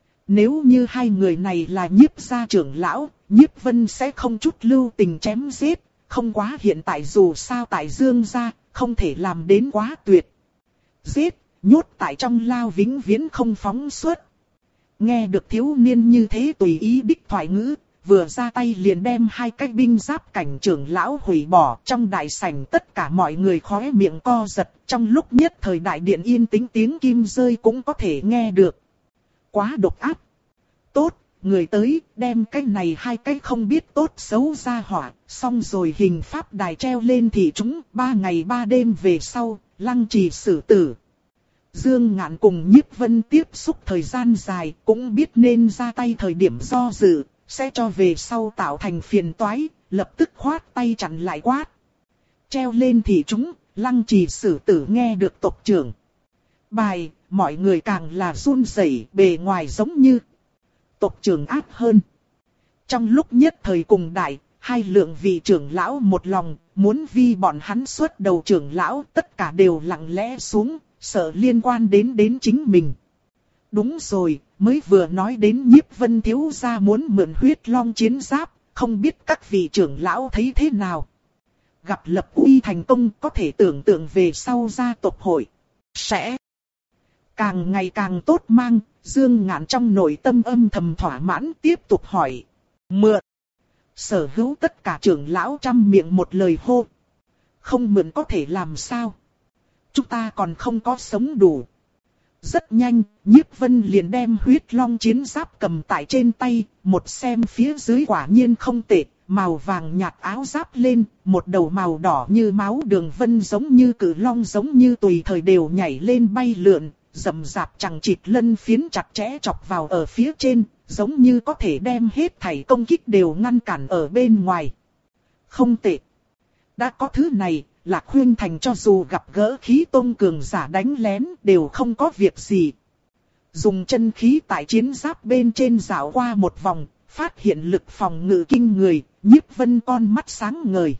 Nếu như hai người này là Nhiếp gia trưởng lão, Nhiếp Vân sẽ không chút lưu tình chém giết, không quá hiện tại dù sao tại Dương gia, không thể làm đến quá tuyệt. Giết, nhốt tại trong lao vĩnh viễn không phóng xuất. Nghe được thiếu niên như thế tùy ý đích thoại ngữ, vừa ra tay liền đem hai cái binh giáp cảnh trưởng lão hủy bỏ. Trong đại sảnh tất cả mọi người khóe miệng co giật, trong lúc nhất thời đại điện yên tĩnh tiếng kim rơi cũng có thể nghe được. Quá độc ác. Tốt, người tới, đem cái này hai cái không biết tốt xấu ra hỏa, xong rồi hình pháp đài treo lên thì chúng, ba ngày ba đêm về sau, lăng trì xử tử. Dương Ngạn cùng Nhiếp Vân tiếp xúc thời gian dài, cũng biết nên ra tay thời điểm do dự, sẽ cho về sau tạo thành phiền toái, lập tức khoát tay chặn lại quát. Treo lên thì chúng, Lăng Trì Sử Tử nghe được tộc trưởng bài, mọi người càng là run rẩy, bề ngoài giống như tộc trưởng áp hơn. Trong lúc nhất thời cùng đại, hai lượng vị trưởng lão một lòng, muốn vi bọn hắn xuất đầu trưởng lão, tất cả đều lặng lẽ xuống, sợ liên quan đến đến chính mình. Đúng rồi, mới vừa nói đến Nhiếp Vân thiếu gia muốn mượn huyết long chiến giáp, không biết các vị trưởng lão thấy thế nào. Gặp lập uy thành công, có thể tưởng tượng về sau gia tộc hội sẽ càng ngày càng tốt mang. Dương Ngạn trong nội tâm âm thầm thỏa mãn, tiếp tục hỏi. Mượn. Sở hữu tất cả trưởng lão trăm miệng một lời hô. Không mượn có thể làm sao? Chúng ta còn không có sống đủ. Rất nhanh, Nhiếp Vân liền đem huyết long chiến giáp cầm tại trên tay, một xem phía dưới quả nhiên không tệ, màu vàng nhạt áo giáp lên, một đầu màu đỏ như máu đường vân giống như cự long giống như tùy thời đều nhảy lên bay lượn, rậm rạp chằng chịt lân phiến chặt chẽ chọc vào ở phía trên, giống như có thể đem hết thảy công kích đều ngăn cản ở bên ngoài. Không tệ. Đã có thứ này, Lạc Huyên Thành cho dù gặp gỡ khí tôn cường giả đánh lén đều không có việc gì. Dùng chân khí tại chiến giáp bên trên dạo qua một vòng, phát hiện lực phòng ngự kinh người, Nhiếp Vân con mắt sáng ngời.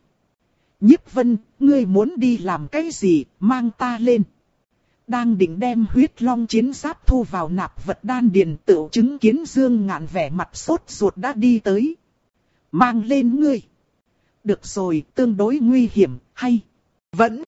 Nhiếp Vân, ngươi muốn đi làm cái gì, mang ta lên. Đang định đem huyết long chiến giáp thu vào nạp vật đan điền, tựu chứng kiến Dương Ngạn vẻ mặt sốt ruột đã đi tới. Mang lên ngươi. Được rồi, tương đối nguy hiểm, hay vẫn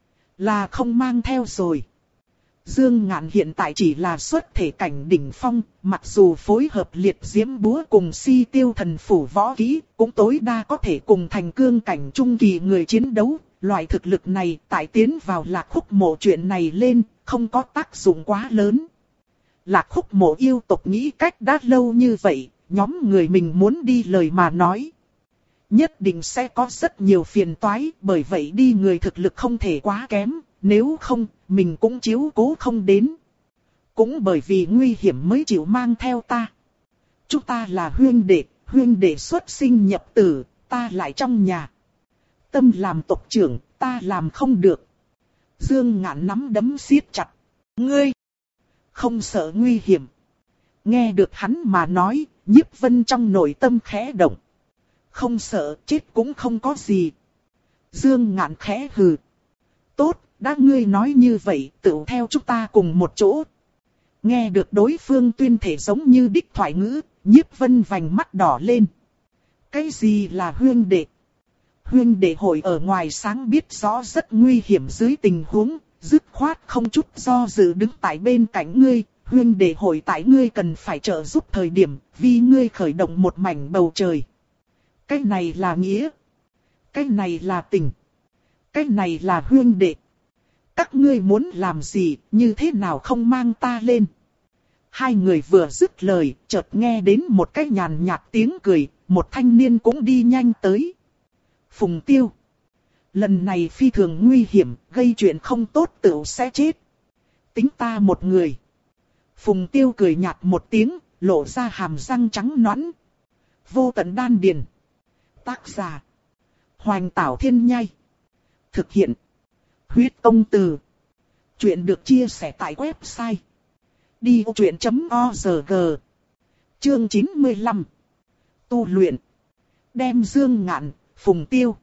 là không mang theo rồi. Dương Ngạn hiện tại chỉ là xuất thể cảnh đỉnh phong, mặc dù phối hợp liệt diễm búa cùng si tiêu thần phủ võ kỹ, cũng tối đa có thể cùng thành cương cảnh trung kỳ người chiến đấu. Loại thực lực này tại tiến vào Lạc Khúc Mộ chuyện này lên, không có tác dụng quá lớn. Lạc Khúc Mộ yêu tộc nghĩ cách đã lâu như vậy, nhóm người mình muốn đi lời mà nói. Nhất định sẽ có rất nhiều phiền toái, bởi vậy đi người thực lực không thể quá kém, nếu không, mình cũng chiếu cố không đến. Cũng bởi vì nguy hiểm mới chịu mang theo ta. Chúng ta là huyên đệ, huyên đệ xuất sinh nhập tử, ta lại trong nhà. Tâm làm tộc trưởng, ta làm không được. Dương Ngạn nắm đấm siết chặt. Ngươi, không sợ nguy hiểm. Nghe được hắn mà nói, Nhiếp Vân trong nội tâm khẽ động. Không sợ, chết cũng không có gì. Dương Ngạn khẽ hừ. Tốt, đã ngươi nói như vậy, tựu theo chúng ta cùng một chỗ. Nghe được đối phương tuyên thể giống như đích thoại ngữ, Nhiếp Vân vành mắt đỏ lên. Cái gì là huyên đệ? Huyên đệ hội ở ngoài sáng biết rõ rất nguy hiểm dưới tình huống, dứt khoát không chút do dự đứng tại bên cạnh ngươi. Huyên đệ hội tại ngươi cần phải trợ giúp thời điểm, vì ngươi khởi động một mảnh bầu trời. Cái này là nghĩa. Cái này là tình. Cái này là huyên đệ. Các ngươi muốn làm gì, như thế nào không mang ta lên. Hai người vừa dứt lời, chợt nghe đến một cái nhàn nhạt tiếng cười, một thanh niên cũng đi nhanh tới. Phùng Tiêu. Lần này phi thường nguy hiểm, gây chuyện không tốt tựu sẽ chết. Tính ta một người. Phùng Tiêu cười nhạt một tiếng, lộ ra hàm răng trắng nõn. Vô tận đan điền. Tác giả. Hoành Tảo Thiên Nhai. Thực hiện. Huyết Công Từ. Chuyện được chia sẻ tại website. đi ô chuyện chấm org. Chương chín mươi lăm. Tu luyện. Đem Dương Ngạn, Phùng Tiêu.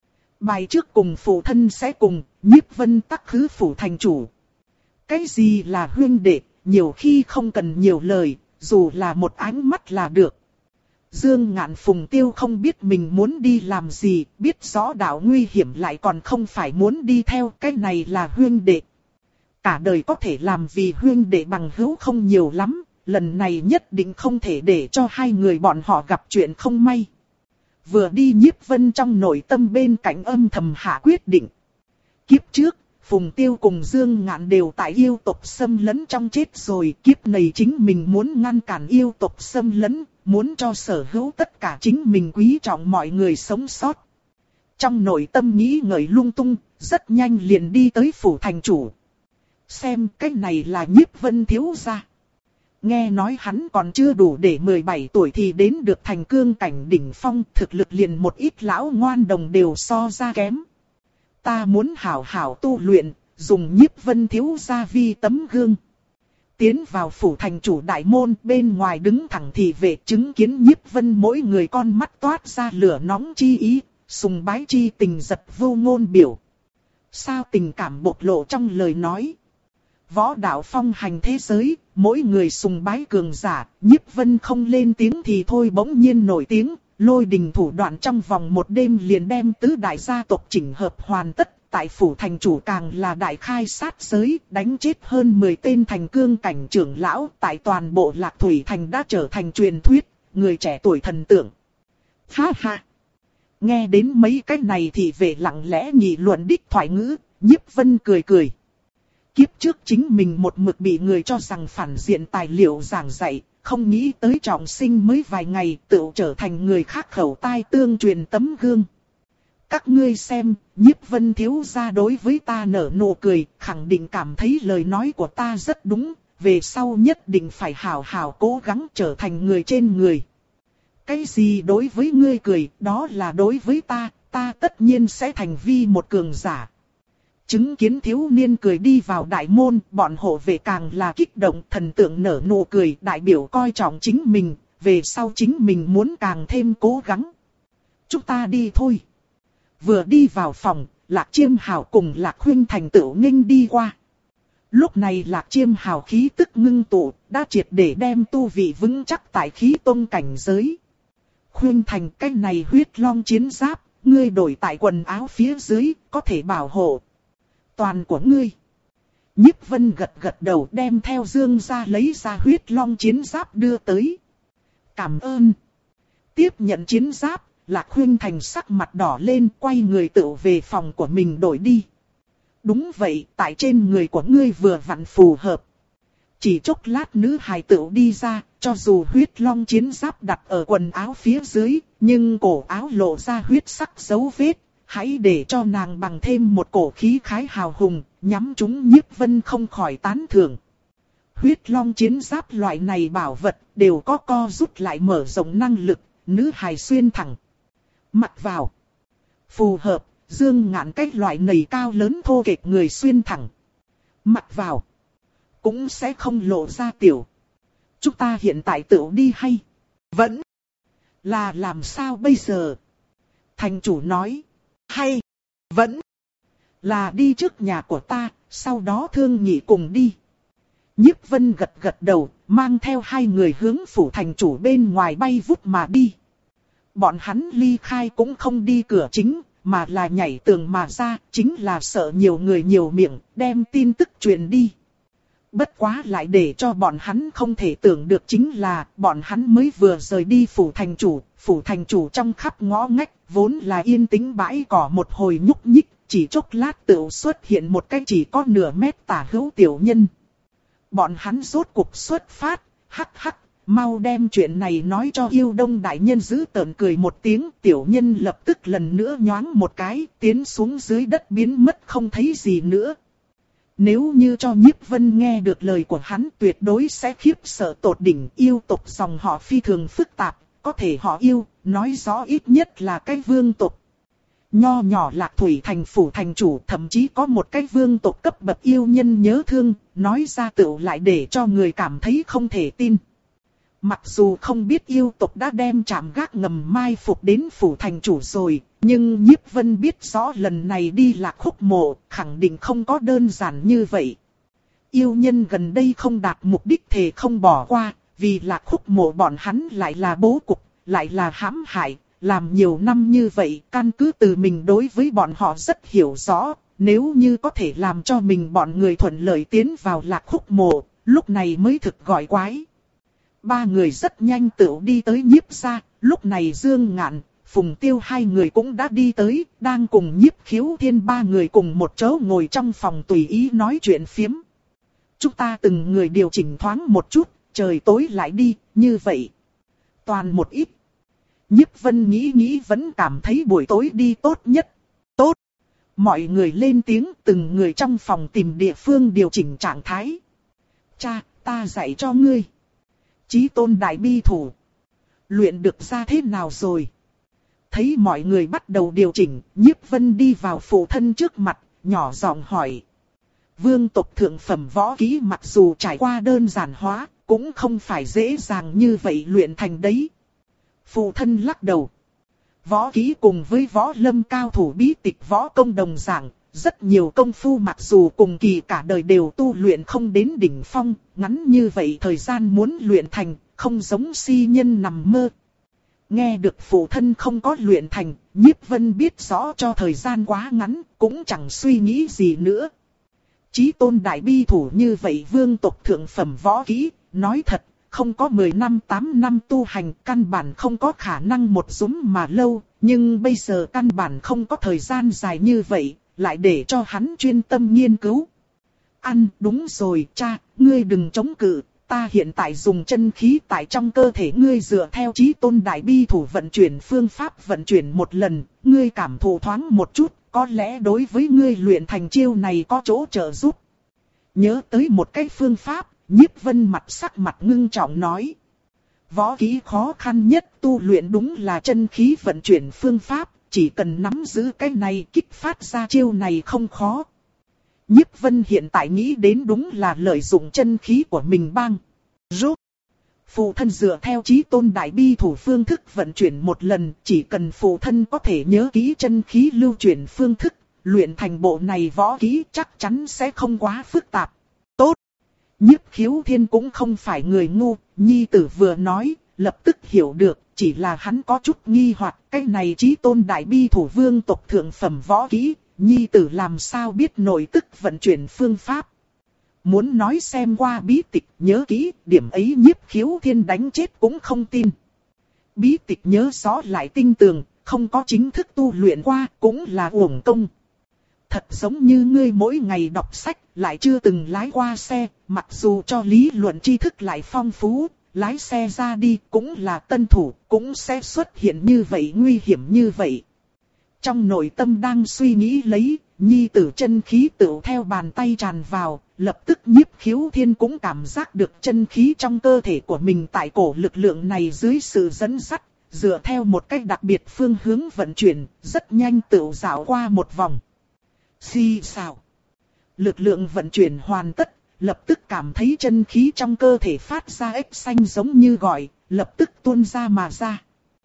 Bài trước cùng phụ thân sẽ cùng, Nhiếp Vân tắc khứ phủ thành chủ. Cái gì là huyên đệ, nhiều khi không cần nhiều lời, dù là một ánh mắt là được. Dương Ngạn Phùng Tiêu không biết mình muốn đi làm gì, biết rõ đạo nguy hiểm lại còn không phải muốn đi theo, cái này là huyên đệ. Cả đời có thể làm vì huyên đệ bằng hữu không nhiều lắm, lần này nhất định không thể để cho hai người bọn họ gặp chuyện không may. Vừa đi Nhiếp Vân trong nội tâm bên cạnh âm thầm hạ quyết định. Kiếp trước, Phùng Tiêu cùng Dương Ngạn đều tại yêu tộc xâm lấn trong chết rồi, kiếp này chính mình muốn ngăn cản yêu tộc xâm lấn, muốn cho sở hữu tất cả chính mình quý trọng mọi người sống sót. Trong nội tâm nghĩ ngợi lung tung, rất nhanh liền đi tới phủ thành chủ. Xem cái này là Nhiếp Vân thiếu gia. Nghe nói hắn còn chưa đủ để mười bảy tuổi thì đến được thành cương cảnh đỉnh phong, thực lực liền một ít lão ngoan đồng đều so ra kém. Ta muốn hảo hảo tu luyện, dùng Nhiếp Vân thiếu gia vi tấm gương. Tiến vào phủ thành chủ đại môn, bên ngoài đứng thẳng thị vệ chứng kiến Nhiếp Vân mỗi người con mắt toát ra lửa nóng chi ý, sùng bái chi tình giật vô ngôn biểu. Sao tình cảm bộc lộ trong lời nói. Võ đạo phong hành thế giới, mỗi người sùng bái cường giả, Nhiếp Vân không lên tiếng thì thôi bỗng nhiên nổi tiếng, lôi đình thủ đoạn trong vòng một đêm liền đem tứ đại gia tộc chỉnh hợp hoàn tất. Tại phủ thành chủ càng là đại khai sát giới, đánh chết hơn mười tên thành cương cảnh trưởng lão, tại toàn bộ Lạc Thủy Thành đã trở thành truyền thuyết, người trẻ tuổi thần tượng. Ha ha! Nghe đến mấy cái này thì về lặng lẽ nghị luận đích thoại ngữ, Nhiếp Vân cười cười. Kiếp trước chính mình một mực bị người cho rằng phản diện tài liệu giảng dạy, không nghĩ tới trọng sinh mới vài ngày tự trở thành người khác khẩu tai tương truyền tấm gương. Các ngươi xem, Nhiếp Vân thiếu gia đối với ta nở nụ cười, khẳng định cảm thấy lời nói của ta rất đúng, về sau nhất định phải hào hào cố gắng trở thành người trên người. Cái gì đối với ngươi cười, đó là đối với ta, ta tất nhiên sẽ thành vi một cường giả. Chứng kiến thiếu niên cười đi vào đại môn, bọn hộ vệ càng là kích động, thần tượng nở nụ cười, đại biểu coi trọng chính mình, về sau chính mình muốn càng thêm cố gắng. Chúng ta đi thôi. Vừa đi vào phòng, Lạc Chiêm Hào cùng Lạc Huynh thành tựu nghênh đi qua. Lúc này Lạc Chiêm Hào khí tức ngưng tụ, đã triệt để đem tu vị vững chắc tại khí tôn cảnh giới. Huynh thành cái này huyết long chiến giáp, ngươi đổi tại quần áo phía dưới, có thể bảo hộ toàn của ngươi. Nhiếp Vân gật gật đầu đem theo dương ra lấy ra huyết long chiến giáp đưa tới. Cảm ơn. Tiếp nhận chiến giáp. Lạc Huynh thành sắc mặt đỏ lên, quay người tự về phòng của mình đổi đi. Đúng vậy, tại trên người của ngươi vừa vặn phù hợp. Chỉ chốc lát nữ hài tự đi ra, cho dù huyết long chiến giáp đặt ở quần áo phía dưới, nhưng cổ áo lộ ra huyết sắc dấu vết. Hãy để cho nàng bằng thêm một cổ khí khái hào hùng, nhắm chúng Nhiếp Vân không khỏi tán thưởng. Huyết long chiến giáp loại này bảo vật đều có co rút lại mở rộng năng lực, nữ hài xuyên thẳng. Mặc vào. Phù hợp, Dương Ngạn cách loại nầy cao lớn thô kệch người xuyên thẳng. Mặc vào. Cũng sẽ không lộ ra tiểu. Chúng ta hiện tại tự đi hay? Vẫn. Là làm sao bây giờ? Thành chủ nói. Hay. Vẫn. Là đi trước nhà của ta, sau đó thương nhị cùng đi. Nhiếp Vân gật gật đầu, mang theo hai người hướng phủ thành chủ bên ngoài bay vút mà đi. Bọn hắn ly khai cũng không đi cửa chính, mà là nhảy tường mà ra, chính là sợ nhiều người nhiều miệng, đem tin tức truyền đi. Bất quá lại để cho bọn hắn không thể tưởng được chính là, bọn hắn mới vừa rời đi phủ thành chủ, phủ thành chủ trong khắp ngõ ngách, vốn là yên tĩnh bãi cỏ một hồi nhúc nhích, chỉ chốc lát tự xuất hiện một cái chỉ có nửa mét tả hữu tiểu nhân. Bọn hắn rốt cục xuất phát, hắc hắc. Mau đem chuyện này nói cho Yêu Đông đại nhân giữ tợn cười một tiếng, tiểu nhân lập tức lần nữa nhoáng một cái, tiến xuống dưới đất biến mất không thấy gì nữa. Nếu như cho Nhiếp Vân nghe được lời của hắn tuyệt đối sẽ khiếp sợ tột đỉnh. Yêu tộc dòng họ phi thường phức tạp, có thể họ yêu, nói rõ ít nhất là cái vương tộc. Nho nhỏ Lạc Thủy thành phủ thành chủ, thậm chí có một cái vương tộc cấp bậc yêu nhân nhớ thương, nói ra tựu lại để cho người cảm thấy không thể tin. Mặc dù không biết yêu tộc đã đem trạm gác ngầm mai phục đến phủ thành chủ rồi, nhưng Nhiếp Vân biết rõ lần này đi Lạc Khúc Mộ, khẳng định không có đơn giản như vậy. Yêu nhân gần đây không đạt mục đích thề không bỏ qua, vì Lạc Khúc Mộ bọn hắn lại là bố cục, lại là hãm hại, làm nhiều năm như vậy, căn cứ từ mình đối với bọn họ rất hiểu rõ, nếu như có thể làm cho mình bọn người thuận lợi tiến vào Lạc Khúc Mộ, lúc này mới thực gọi quái. Ba người rất nhanh tự đi tới Nhiếp gia, lúc này Dương Ngạn, Phùng Tiêu hai người cũng đã đi tới, đang cùng Nhiếp Khiếu Thiên ba người cùng một chỗ ngồi trong phòng tùy ý nói chuyện phiếm. Chúng ta từng người điều chỉnh thoáng một chút, trời tối lại đi, như vậy. Toàn một ít. Nhiếp Vân nghĩ nghĩ vẫn cảm thấy buổi tối đi tốt nhất. Tốt. Mọi người lên tiếng, từng người trong phòng tìm địa phương điều chỉnh trạng thái. Cha, ta dạy cho ngươi. Chí tôn đại bi thủ. Luyện được ra thế nào rồi? Thấy mọi người bắt đầu điều chỉnh, Nhiếp Vân đi vào phụ thân trước mặt, nhỏ giọng hỏi. Vương tộc thượng phẩm võ kỹ mặc dù trải qua đơn giản hóa, cũng không phải dễ dàng như vậy luyện thành đấy. Phụ thân lắc đầu. Võ kỹ cùng với võ lâm cao thủ bí tịch võ công đồng dạng, rất nhiều công phu mặc dù cùng kỳ cả đời đều tu luyện không đến đỉnh phong, ngắn như vậy thời gian muốn luyện thành, không giống si nhân nằm mơ. Nghe được phụ thân không có luyện thành, Nhiếp Vân biết rõ cho thời gian quá ngắn, cũng chẳng suy nghĩ gì nữa. Chí tôn đại bi thủ như vậy vương tộc thượng phẩm võ kỹ, nói thật, không có mười năm tám năm tu hành căn bản không có khả năng một dúm mà lâu, nhưng bây giờ căn bản không có thời gian dài như vậy, lại để cho hắn chuyên tâm nghiên cứu. Ăn, đúng rồi cha, ngươi đừng chống cự, ta hiện tại dùng chân khí tại trong cơ thể ngươi dựa theo chí tôn đại bi thủ vận chuyển phương pháp vận chuyển một lần, ngươi cảm thụ thoáng một chút, có lẽ đối với ngươi luyện thành chiêu này có chỗ trợ giúp. Nhớ tới một cái phương pháp, Nhiếp Vân mặt sắc mặt ngưng trọng nói. Võ kỹ khó khăn nhất tu luyện đúng là chân khí vận chuyển phương pháp, chỉ cần nắm giữ cái này kích phát ra chiêu này không khó. Nhiếp Vân hiện tại nghĩ đến đúng là lợi dụng chân khí của mình bang. Rốt. Phụ thân dựa theo chí tôn đại bi thủ phương thức vận chuyển một lần, chỉ cần phụ thân có thể nhớ kỹ chân khí lưu chuyển phương thức, luyện thành bộ này võ kỹ chắc chắn sẽ không quá phức tạp. Tốt. Nhiếp Khiếu Thiên cũng không phải người ngu, nhi tử vừa nói, lập tức hiểu được, chỉ là hắn có chút nghi hoặc cái này chí tôn đại bi thủ vương tộc thượng phẩm võ kỹ, nhi tử làm sao biết nội tức vận chuyển phương pháp. Muốn nói xem qua bí tịch nhớ kỹ, điểm ấy Nhiếp Khiếu Thiên đánh chết cũng không tin. Bí tịch nhớ rõ lại tinh tường, không có chính thức tu luyện qua cũng là uổng công. Thật giống như ngươi mỗi ngày đọc sách, lại chưa từng lái qua xe, mặc dù cho lý luận tri thức lại phong phú, lái xe ra đi cũng là tân thủ, cũng sẽ xuất hiện như vậy nguy hiểm như vậy. Trong nội tâm đang suy nghĩ lấy, nhi tử chân khí tựu theo bàn tay tràn vào, lập tức Nhiếp Khiếu Thiên cũng cảm giác được chân khí trong cơ thể của mình tại cổ lực lượng này dưới sự dẫn dắt, dựa theo một cách đặc biệt phương hướng vận chuyển, rất nhanh tựu dạo qua một vòng. Xì xào. Lực lượng vận chuyển hoàn tất, lập tức cảm thấy chân khí trong cơ thể phát ra ếch xanh giống như gọi, lập tức tuôn ra mà ra.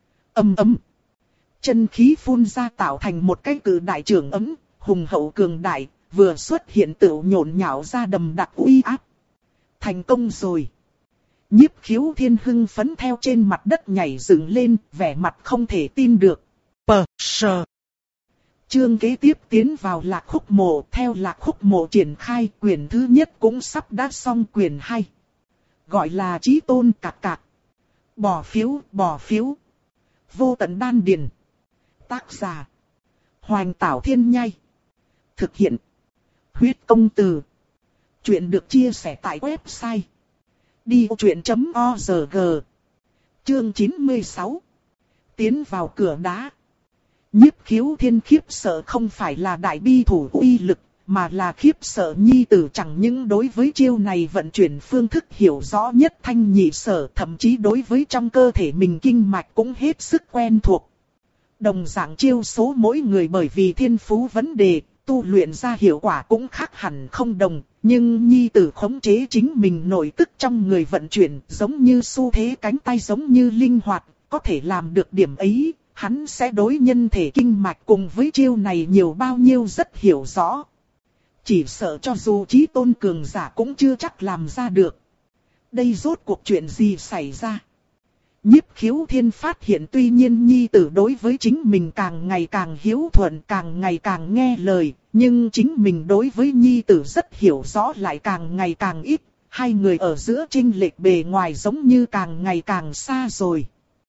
Ầm ầm. Chân khí phun ra tạo thành một cái cự đại trường ấm, hùng hậu cường đại, vừa xuất hiện tựu nhộn nhạo ra đầm đặc uy áp. Thành công rồi. Nhiếp Khiếu Thiên hưng phấn theo trên mặt đất nhảy dựng lên, vẻ mặt không thể tin được. Pờ sờ. Chương kế tiếp tiến vào Lạc Khúc Mộ, theo Lạc Khúc Mộ triển khai, quyển thứ nhất cũng sắp đã xong quyển hai. Gọi là Chí Tôn cạc cạc. Bỏ phiếu, bỏ phiếu. Vô tận đan điền. Tác giả. Hoành Tảo Thiên Nhai. Thực hiện. Huyết Công Từ. Chuyện được chia sẻ tại website. đi ô chuyện chấm o rờ giê. Chương chín mươi sáu. Tiến vào cửa đá. Nhiếp Khiếu Thiên khiếp sợ không phải là đại bi thủ uy lực, mà là khiếp sợ nhi tử chẳng những đối với chiêu này vận chuyển phương thức hiểu rõ nhất thanh nhị sở, thậm chí đối với trong cơ thể mình kinh mạch cũng hết sức quen thuộc. Đồng dạng chiêu số mỗi người bởi vì thiên phú vấn đề, tu luyện ra hiệu quả cũng khác hẳn không đồng, nhưng nhi tử khống chế chính mình nội tức trong người vận chuyển giống như xu thế cánh tay giống như linh hoạt, có thể làm được điểm ấy. Hắn sẽ đối nhân thể kinh mạch cùng với chiêu này nhiều bao nhiêu rất hiểu rõ. Chỉ sợ cho dù chí tôn cường giả cũng chưa chắc làm ra được. Đây rốt cuộc chuyện gì xảy ra? Nhiếp Khiếu Thiên phát hiện tuy nhiên nhi tử đối với chính mình càng ngày càng hiếu thuận, càng ngày càng nghe lời, nhưng chính mình đối với nhi tử rất hiểu rõ lại càng ngày càng ít. Hai người ở giữa chênh lệch bề ngoài giống như càng ngày càng xa rồi.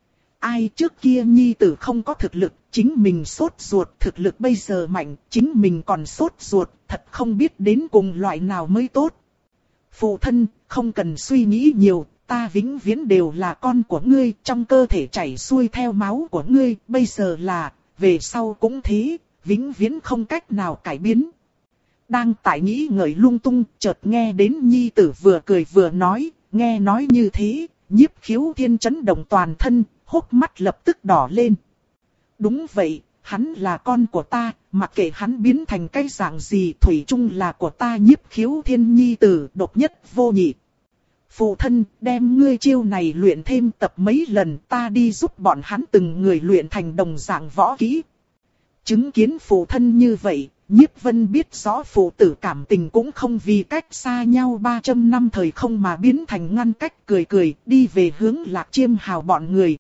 Ai trước kia nhi tử không có thực lực, chính mình sốt ruột, thực lực bây giờ mạnh, chính mình còn sốt ruột, thật không biết đến cùng loại nào mới tốt. Phụ thân, không cần suy nghĩ nhiều, ta vĩnh viễn đều là con của ngươi, trong cơ thể chảy xuôi theo máu của ngươi, bây giờ là, về sau cũng thế, vĩnh viễn không cách nào cải biến. Đang tại nghĩ ngợi lung tung, chợt nghe đến nhi tử vừa cười vừa nói, nghe nói như thế, Nhiếp Khiếu Thiên chấn động toàn thân, hốc mắt lập tức đỏ lên. Đúng vậy, hắn là con của ta, mặc kệ hắn biến thành cái dạng gì, thủy chung là của ta. Nhiếp Khiếu Thiên nhi tử độc nhất vô nhị. Phụ thân, đem ngươi chiêu này luyện thêm tập mấy lần, ta đi giúp bọn hắn từng người luyện thành đồng dạng võ kỹ. Chứng kiến phụ thân như vậy, Nhiếp Vân biết rõ phụ tử cảm tình cũng không vì cách xa nhau ba trăm năm thời không mà biến thành ngăn cách, cười cười đi về hướng Lạc Chiêm Hào bọn người.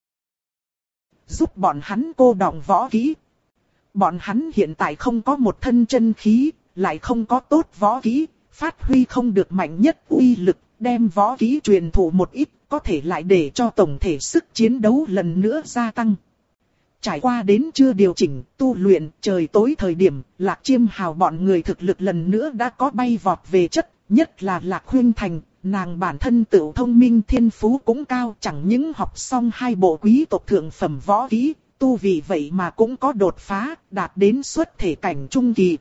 Giúp bọn hắn cô đọng võ kỹ. Bọn hắn hiện tại không có một thân chân khí, lại không có tốt võ kỹ, phát huy không được mạnh nhất uy lực, đem võ kỹ truyền thụ một ít, có thể lại để cho tổng thể sức chiến đấu lần nữa gia tăng. Trải qua đến chưa điều chỉnh, tu luyện, trời tối thời điểm, Lạc Chiêm Hào bọn người thực lực lần nữa đã có bay vọt về chất, nhất là Lạc Huyên Thành, nàng bản thân tự thông minh thiên phú cũng cao, chẳng những học xong hai bộ quý tộc thượng phẩm võ kỹ, tu vì vậy mà cũng có đột phá, đạt đến xuất thể cảnh trung kỳ.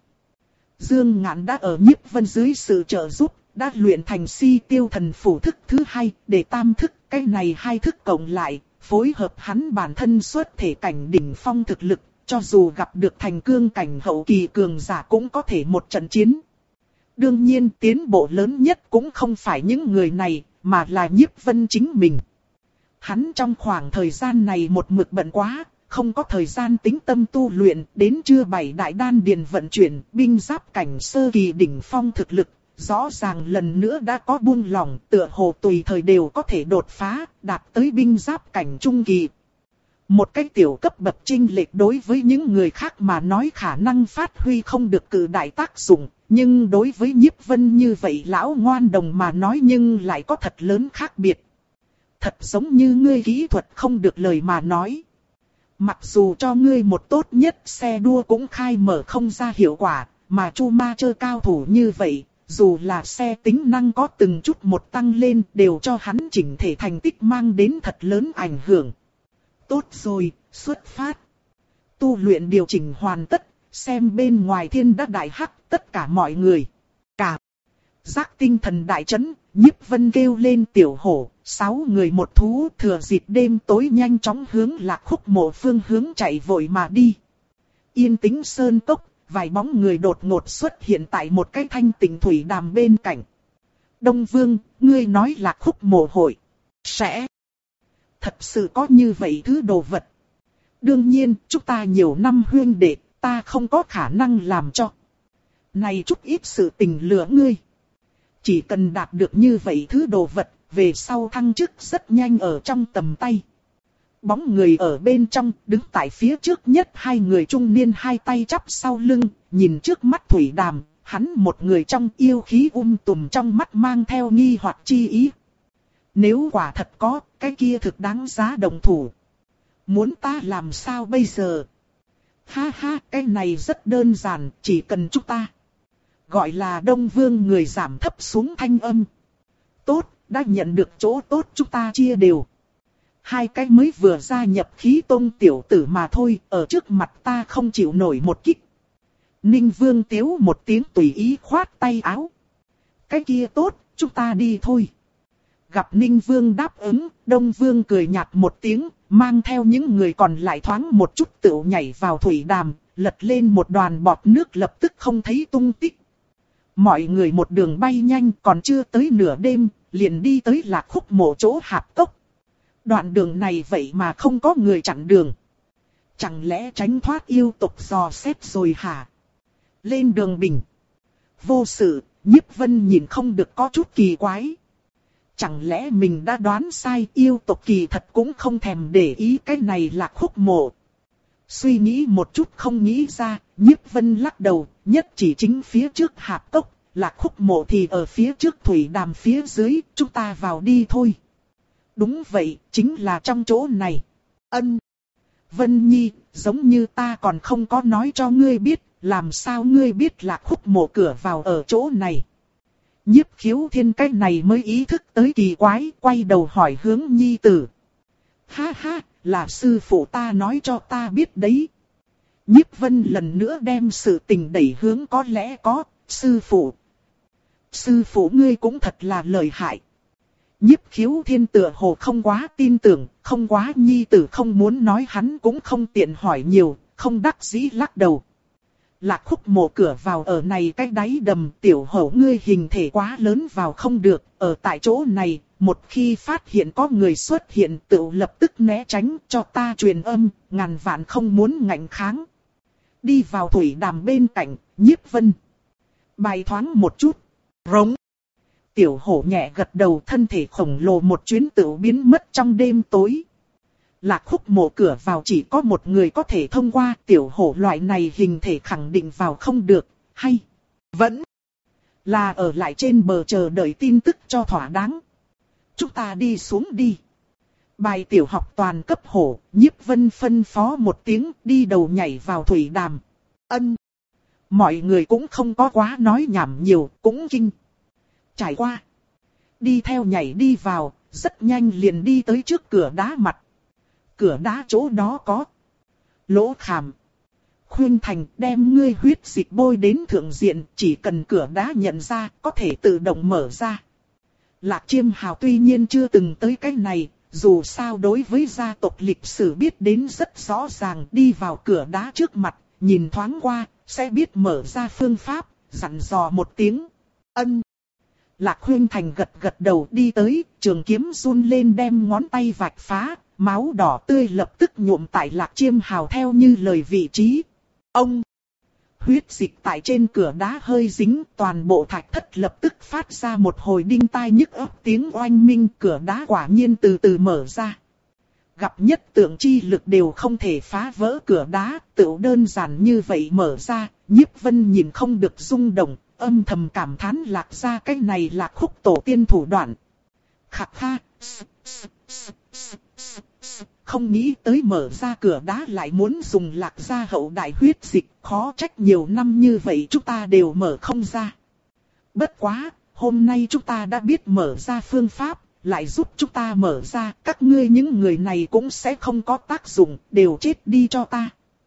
Dương Ngạn đã ở Nhiếp Vân dưới sự trợ giúp, đã luyện thành Si Tiêu Thần Phủ thức thứ hai, để tam thức, cái này hai thức cộng lại, phối hợp hắn bản thân xuất thể cảnh đỉnh phong thực lực, cho dù gặp được thành cương cảnh hậu kỳ cường giả cũng có thể một trận chiến. Đương nhiên tiến bộ lớn nhất cũng không phải những người này, mà là Nhiếp Vân chính mình. Hắn trong khoảng thời gian này một mực bận quá, không có thời gian tĩnh tâm tu luyện, đến trưa bảy đại đan điền vận chuyển, binh giáp cảnh sơ kỳ đỉnh phong thực lực, rõ ràng lần nữa đã có buông lỏng, tựa hồ tùy thời đều có thể đột phá, đạt tới binh giáp cảnh trung kỳ. Một cái tiểu cấp bậc chênh lệch đối với những người khác mà nói khả năng phát huy không được cử đại tác dụng, nhưng đối với Nhiếp Vân như vậy lão ngoan đồng mà nói nhưng lại có thật lớn khác biệt. Thật giống như ngươi kỹ thuật không được lời mà nói. Mặc dù cho ngươi một tốt nhất xe đua cũng khai mở không ra hiệu quả, mà Chu Ma Chơ cao thủ như vậy, dù là xe tính năng có từng chút một tăng lên đều cho hắn chỉnh thể thành tích mang đến thật lớn ảnh hưởng. Tốt rồi, xuất phát. Tu luyện điều chỉnh hoàn tất, xem bên ngoài thiên đã đại hắc tất cả mọi người. Cả giác tinh thần đại chấn, Nhiếp Vân kêu lên tiểu hổ, sáu người một thú thừa dịp đêm tối nhanh chóng hướng Lạc Khúc Mộ phương hướng chạy vội mà đi. Yên tĩnh sơn cốc, vài bóng người đột ngột xuất hiện tại một cái thanh tịnh thủy đàm bên cạnh. Đông Vương, ngươi nói Lạc Khúc Mộ hội sẽ thật sự có như vậy thứ đồ vật. Đương nhiên, chúng ta nhiều năm huyên đệ, ta không có khả năng làm cho. Này chút ít sự tình lừa ngươi. Chỉ cần đạt được như vậy thứ đồ vật, về sau thăng chức rất nhanh ở trong tầm tay. Bóng người ở bên trong, đứng tại phía trước nhất hai người trung niên hai tay chắp sau lưng, nhìn trước mắt thủy đàm, hắn một người trong yêu khí um tùm trong mắt mang theo nghi hoặc chi ý. Nếu quả thật có, cái kia thực đáng giá đồng thủ. Muốn ta làm sao bây giờ? Ha ha, cái này rất đơn giản, chỉ cần chúng ta. Gọi là Đông Vương người giảm thấp xuống thanh âm. Tốt, đã nhận được chỗ tốt chúng ta chia đều. Hai cái mới vừa gia nhập khí tôn tiểu tử mà thôi, ở trước mặt ta không chịu nổi một kích. Ninh Vương tiếu một tiếng tùy ý khoát tay áo. Cái kia tốt, chúng ta đi thôi. Gặp Ninh Vương đáp ứng, Đông Vương cười nhạt một tiếng, mang theo những người còn lại thoáng một chút tựu nhảy vào thủy đàm, lật lên một đoàn bọt nước lập tức không thấy tung tích. Mọi người một đường bay nhanh, còn chưa tới nửa đêm, liền đi tới Lạc Khúc Mộ chỗ hạp cốc. Đoạn đường này vậy mà không có người chặn đường. Chẳng lẽ tránh thoát yêu tộc dò xét rồi hả? Lên đường bình. Vô sự, Nhiếp Vân nhìn không được có chút kỳ quái. Chẳng lẽ mình đã đoán sai, yêu tộc kỳ thật cũng không thèm để ý cái này Lạc Khúc Mộ. Suy nghĩ một chút không nghĩ ra, Nhiếp Vân lắc đầu, nhất chỉ chính phía trước hạp cốc, Lạc Khúc Mộ thì ở phía trước thủy đàm phía dưới, chúng ta vào đi thôi. Đúng vậy, chính là trong chỗ này. Ân. Vân Nhi, giống như ta còn không có nói cho ngươi biết, làm sao ngươi biết Lạc Khúc Mộ cửa vào ở chỗ này. Nhiếp Khiếu Thiên cái này mới ý thức tới kỳ quái, quay đầu hỏi hướng nhi tử. Ha ha, là sư phụ ta nói cho ta biết đấy. Nhiếp Vân lần nữa đem sự tình đẩy hướng có lẽ có, sư phụ. Sư phụ ngươi cũng thật là lợi hại. Nhiếp Khiếu Thiên tựa hồ không quá tin tưởng, không quá nhi tử không muốn nói hắn cũng không tiện hỏi nhiều, không đắc dĩ lắc đầu. Lạc Khúc Mộ cửa vào ở này cái đáy đầm, tiểu hổ ngươi hình thể quá lớn vào không được, ở tại chỗ này, một khi phát hiện có người xuất hiện tự lập tức né tránh cho ta truyền âm, ngàn vạn không muốn ngạnh kháng. Đi vào thủy đàm bên cạnh, Nhiếp Vân. Bài thoáng một chút, rống. Tiểu hổ nhẹ gật đầu, thân thể khổng lồ một chuyến tự biến mất trong đêm tối. Lạc Khúc Mộ cửa vào chỉ có một người có thể thông qua, tiểu hổ loại này hình thể khẳng định vào không được, hay vẫn là ở lại trên bờ chờ đợi tin tức cho thỏa đáng. Chúng ta đi xuống đi. Bài tiểu học toàn cấp hổ, Nhiếp Vân phân phó một tiếng, đi đầu nhảy vào thủy đàm. Ân. Mọi người cũng không có quá nói nhảm nhiều, cũng kinh. Trải qua. Đi theo nhảy đi vào, rất nhanh liền đi tới trước cửa đá mặt. Cửa đá chỗ đó có lỗ khảm. Khuyên Thành đem ngươi huyết dịch bôi đến thượng diện, chỉ cần cửa đá nhận ra, có thể tự động mở ra. Lạc Chiêm Hào tuy nhiên chưa từng tới cái này, dù sao đối với gia tộc lịch sử biết đến rất rõ ràng, đi vào cửa đá trước mặt, nhìn thoáng qua, sẽ biết mở ra phương pháp, dặn dò một tiếng. Ân. Lạc Khuyên Thành gật gật đầu đi tới, trường kiếm run lên đem ngón tay vạch phá, máu đỏ tươi lập tức nhuộm tại Lạc Chiêm Hào theo như lời vị trí. Ông! Huyết dịch tại trên cửa đá hơi dính, toàn bộ thạch thất lập tức phát ra một hồi đinh tai nhức óc tiếng oanh minh, cửa đá quả nhiên từ từ mở ra. Gặp nhất tượng chi lực đều không thể phá vỡ cửa đá, tự đơn giản như vậy mở ra, Nhiếp Vân nhìn không được rung động, âm thầm cảm thán Lạc gia cái này là Khúc tổ tiên thủ đoạn. Khắc kha, không nghĩ tới mở ra cửa đá lại muốn dùng Lạc gia hậu đại huyết dịch, khó trách nhiều năm như vậy chúng ta đều mở không ra. Bất quá, hôm nay chúng ta đã biết mở ra phương pháp, lại giúp chúng ta mở ra, các ngươi những người này cũng sẽ không có tác dụng, đều chết đi cho ta.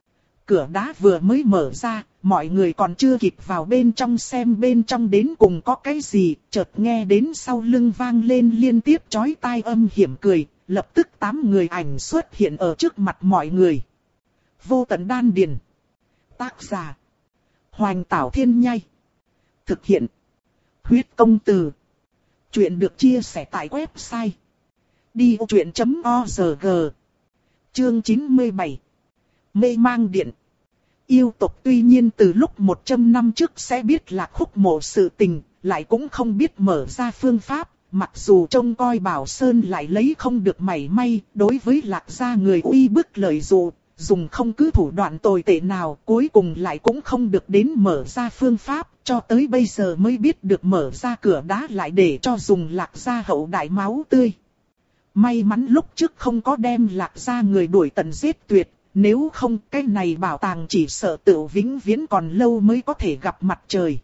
Cửa đá vừa mới mở ra, mọi người còn chưa kịp vào bên trong xem bên trong đến cùng có cái gì, chợt nghe đến sau lưng vang lên liên tiếp chói tai âm hiểm cười, lập tức tám người ảnh xuất hiện ở trước mặt mọi người. Vô Tận Đan Điền. Tác giả: Hoành Tảo Thiên Nhai. Thực hiện: Huyết Công Từ. Chuyện được chia sẻ tại website đi ô truyện chấm org. Chương chín mươi bảy. Mê mang điện. Yêu tộc tuy nhiên từ lúc một trăm năm trước sẽ biết Lạc Khúc Mộ sự tình, lại cũng không biết mở ra phương pháp, mặc dù trông coi Bảo Sơn lại lấy không được mảy may, đối với Lạc gia người uy bức lợi dụ, dùng không cứ thủ đoạn tồi tệ nào, cuối cùng lại cũng không được đến mở ra phương pháp, cho tới bây giờ mới biết được mở ra cửa đá lại để cho dùng Lạc gia hậu đại máu tươi. May mắn lúc trước không có đem Lạc gia người đuổi tận giết tuyệt, nếu không cái này bảo tàng chỉ sợ tự vĩnh viễn còn lâu mới có thể gặp mặt trời.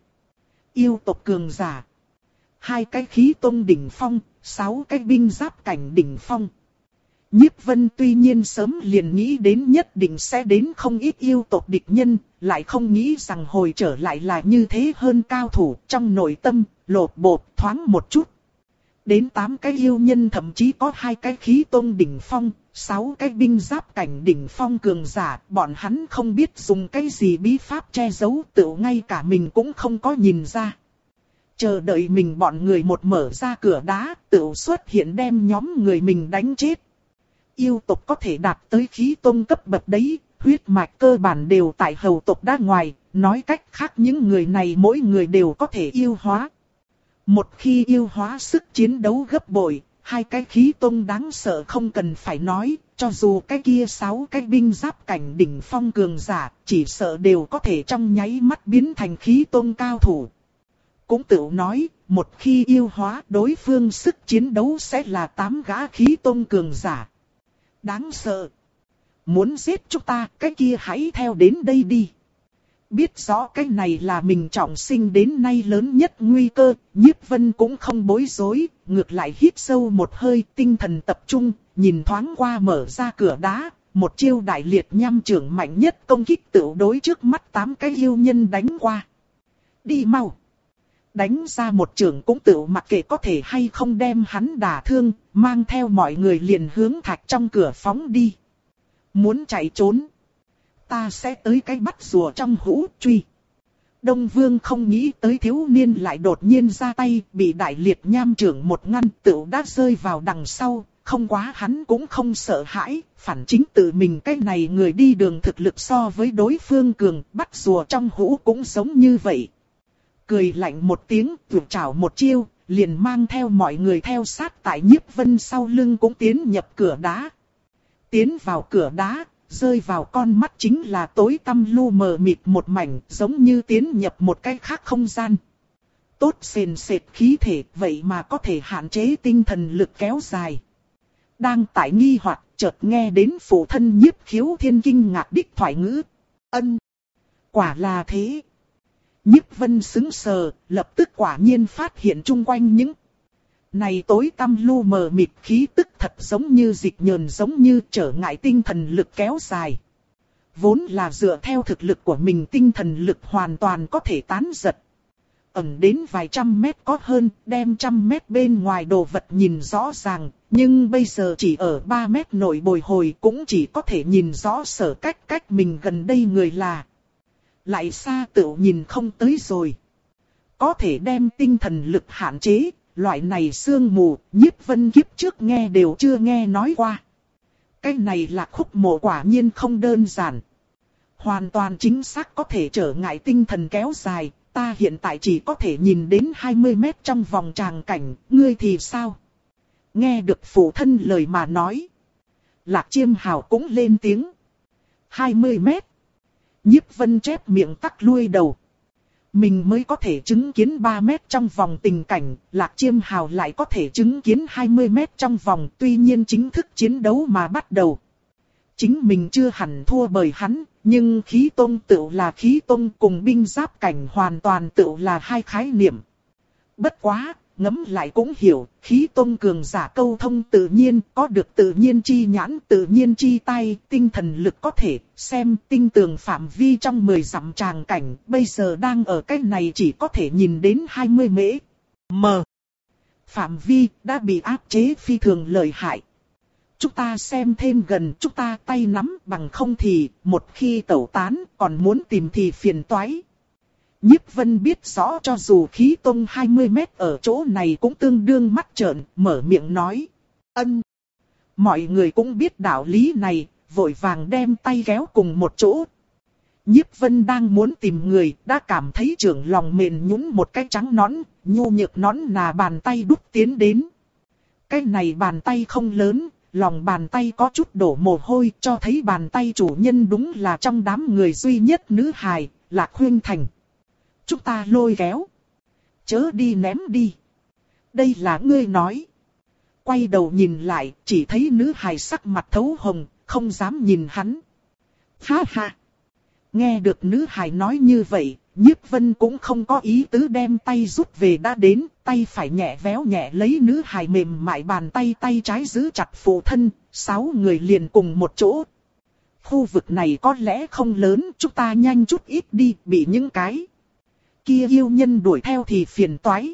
Yêu tộc cường giả. Hai cái khí tông đỉnh phong, sáu cái binh giáp cảnh đỉnh phong. Nhiếp Vân tuy nhiên sớm liền nghĩ đến nhất định sẽ đến không ít yêu tộc địch nhân, lại không nghĩ rằng hồi trở lại là như thế hơn cao thủ, trong nội tâm, lột bột thoáng một chút. Đến tám cái yêu nhân thậm chí có hai cái khí tôn đỉnh phong, sáu cái binh giáp cảnh đỉnh phong cường giả, bọn hắn không biết dùng cái gì bí pháp che giấu, tự ngay cả mình cũng không có nhìn ra. Chờ đợi mình bọn người một mở ra cửa đá, tự xuất hiện đem nhóm người mình đánh chết. Yêu tộc có thể đạt tới khí tôn cấp bậc đấy, huyết mạch cơ bản đều tại hầu tộc đá ngoài, nói cách khác những người này mỗi người đều có thể yêu hóa. Một khi yêu hóa sức chiến đấu gấp bội, hai cái khí tôn đáng sợ không cần phải nói, cho dù cái kia sáu cái binh giáp cảnh đỉnh phong cường giả, chỉ sợ đều có thể trong nháy mắt biến thành khí tôn cao thủ. Cũng tự nói, một khi yêu hóa đối phương sức chiến đấu sẽ là tám gã khí tôn cường giả. Đáng sợ. Muốn giết chúng ta, cái kia hãy theo đến đây đi. Biết rõ cái này là mình trọng sinh đến nay lớn nhất nguy cơ, Nhiếp Vân cũng không bối rối, ngược lại hít sâu một hơi, tinh thần tập trung, nhìn thoáng qua mở ra cửa đá, một chiêu đại liệt nham trưởng mạnh nhất công kích tự đối trước mắt tám cái yêu nhân đánh qua. Đi mau! Đánh ra một trưởng cũng tự mặc kệ có thể hay không đem hắn đả thương, mang theo mọi người liền hướng thạch trong cửa phóng đi. Muốn chạy trốn, ta sẽ tới cái bắt rùa trong hũ truy. Đông Vương không nghĩ tới thiếu niên lại đột nhiên ra tay, bị đại liệt nham trưởng một ngăn tựu đã rơi vào đằng sau, không quá hắn cũng không sợ hãi, phản chính tự mình cái này người đi đường thực lực so với đối phương cường, bắt rùa trong hũ cũng giống như vậy. Cười lạnh một tiếng, vụt chảo một chiêu, liền mang theo mọi người theo sát tại Nhiếp Vân sau lưng cũng tiến nhập cửa đá. Tiến vào cửa đá, rơi vào con mắt chính là tối tăm lu mờ mịt một mảnh, giống như tiến nhập một cái khác không gian. Tốt sền sệt khí thể, vậy mà có thể hạn chế tinh thần lực kéo dài. Đang tại nghi hoặc, chợt nghe đến phụ thân Nhiếp Khiếu Thiên kinh ngạc đích thoại ngữ. Ân! Quả là thế! Nhiếp Vân sững sờ, lập tức quả nhiên phát hiện chung quanh những này tối tăm lu mờ mịt khí tức thật giống như dịch nhờn, giống như trở ngại tinh thần lực kéo dài. Vốn là dựa theo thực lực của mình tinh thần lực hoàn toàn có thể tán giật. Ẩn đến vài trăm mét có hơn, đem trăm mét bên ngoài đồ vật nhìn rõ ràng, nhưng bây giờ chỉ ở ba mét nội bồi hồi cũng chỉ có thể nhìn rõ sở cách cách mình gần đây người là. Lại xa tựu nhìn không tới rồi. Có thể đem tinh thần lực hạn chế, loại này sương mù, Nhiếp Vân kiếp trước nghe đều chưa nghe nói qua. Cái này là khúc mộ quả nhiên không đơn giản. Hoàn toàn chính xác có thể trở ngại tinh thần kéo dài, ta hiện tại chỉ có thể nhìn đến hai mươi mét trong vòng tràng cảnh, ngươi thì sao? Nghe được phụ thân lời mà nói. Lạc Chiêm Hào cũng lên tiếng. hai mươi mét. Nhiếp Vân chép miệng tắc lui đầu. Mình mới có thể chứng kiến ba mét trong vòng tình cảnh, Lạc Chiêm Hào lại có thể chứng kiến hai mươi mét trong vòng, tuy nhiên chính thức chiến đấu mà bắt đầu. Chính mình chưa hẳn thua bởi hắn, nhưng khí tôn tựu là khí tôn cùng binh giáp cảnh hoàn toàn tựu là hai khái niệm. Bất quá, ngẫm lại cũng hiểu, khí tôn cường giả câu thông tự nhiên, có được tự nhiên chi nhãn, tự nhiên chi tay, tinh thần lực có thể xem tinh tường phạm vi trong mười dặm tràng cảnh, bây giờ đang ở cái này chỉ có thể nhìn đến hai mươi mễ. M. Phạm vi đã bị áp chế phi thường lợi hại. Chúng ta xem thêm gần, chúng ta tay nắm, bằng không thì một khi tẩu tán còn muốn tìm thì phiền toái. Nhiếp Vân biết rõ cho dù khí tôn hai mươi mét ở chỗ này cũng tương đương mắt trợn, mở miệng nói. Ân. Mọi người cũng biết đạo lý này, vội vàng đem tay kéo cùng một chỗ. Nhiếp Vân đang muốn tìm người, đã cảm thấy trưởng lòng mềm nhũn một cái trắng nõn, nhu nhược nõn nà bàn tay đút tiến đến. Cái này bàn tay không lớn, lòng bàn tay có chút đổ mồ hôi, cho thấy bàn tay chủ nhân đúng là trong đám người duy nhất nữ hài, là Khuyên Thành. Chúng ta lôi kéo. Chớ đi ném đi. Đây là ngươi nói. Quay đầu nhìn lại, chỉ thấy nữ hài sắc mặt thấu hồng, không dám nhìn hắn. Ha ha. Nghe được nữ hài nói như vậy, Nhiếp Vân cũng không có ý tứ đem tay rút về đã đến, tay phải nhẹ véo nhẹ lấy nữ hài mềm mại bàn tay, tay trái giữ chặt phụ thân, sáu người liền cùng một chỗ. Khu vực này có lẽ không lớn, chúng ta nhanh chút ít đi, bị những cái kia yêu nhân đuổi theo thì phiền toái.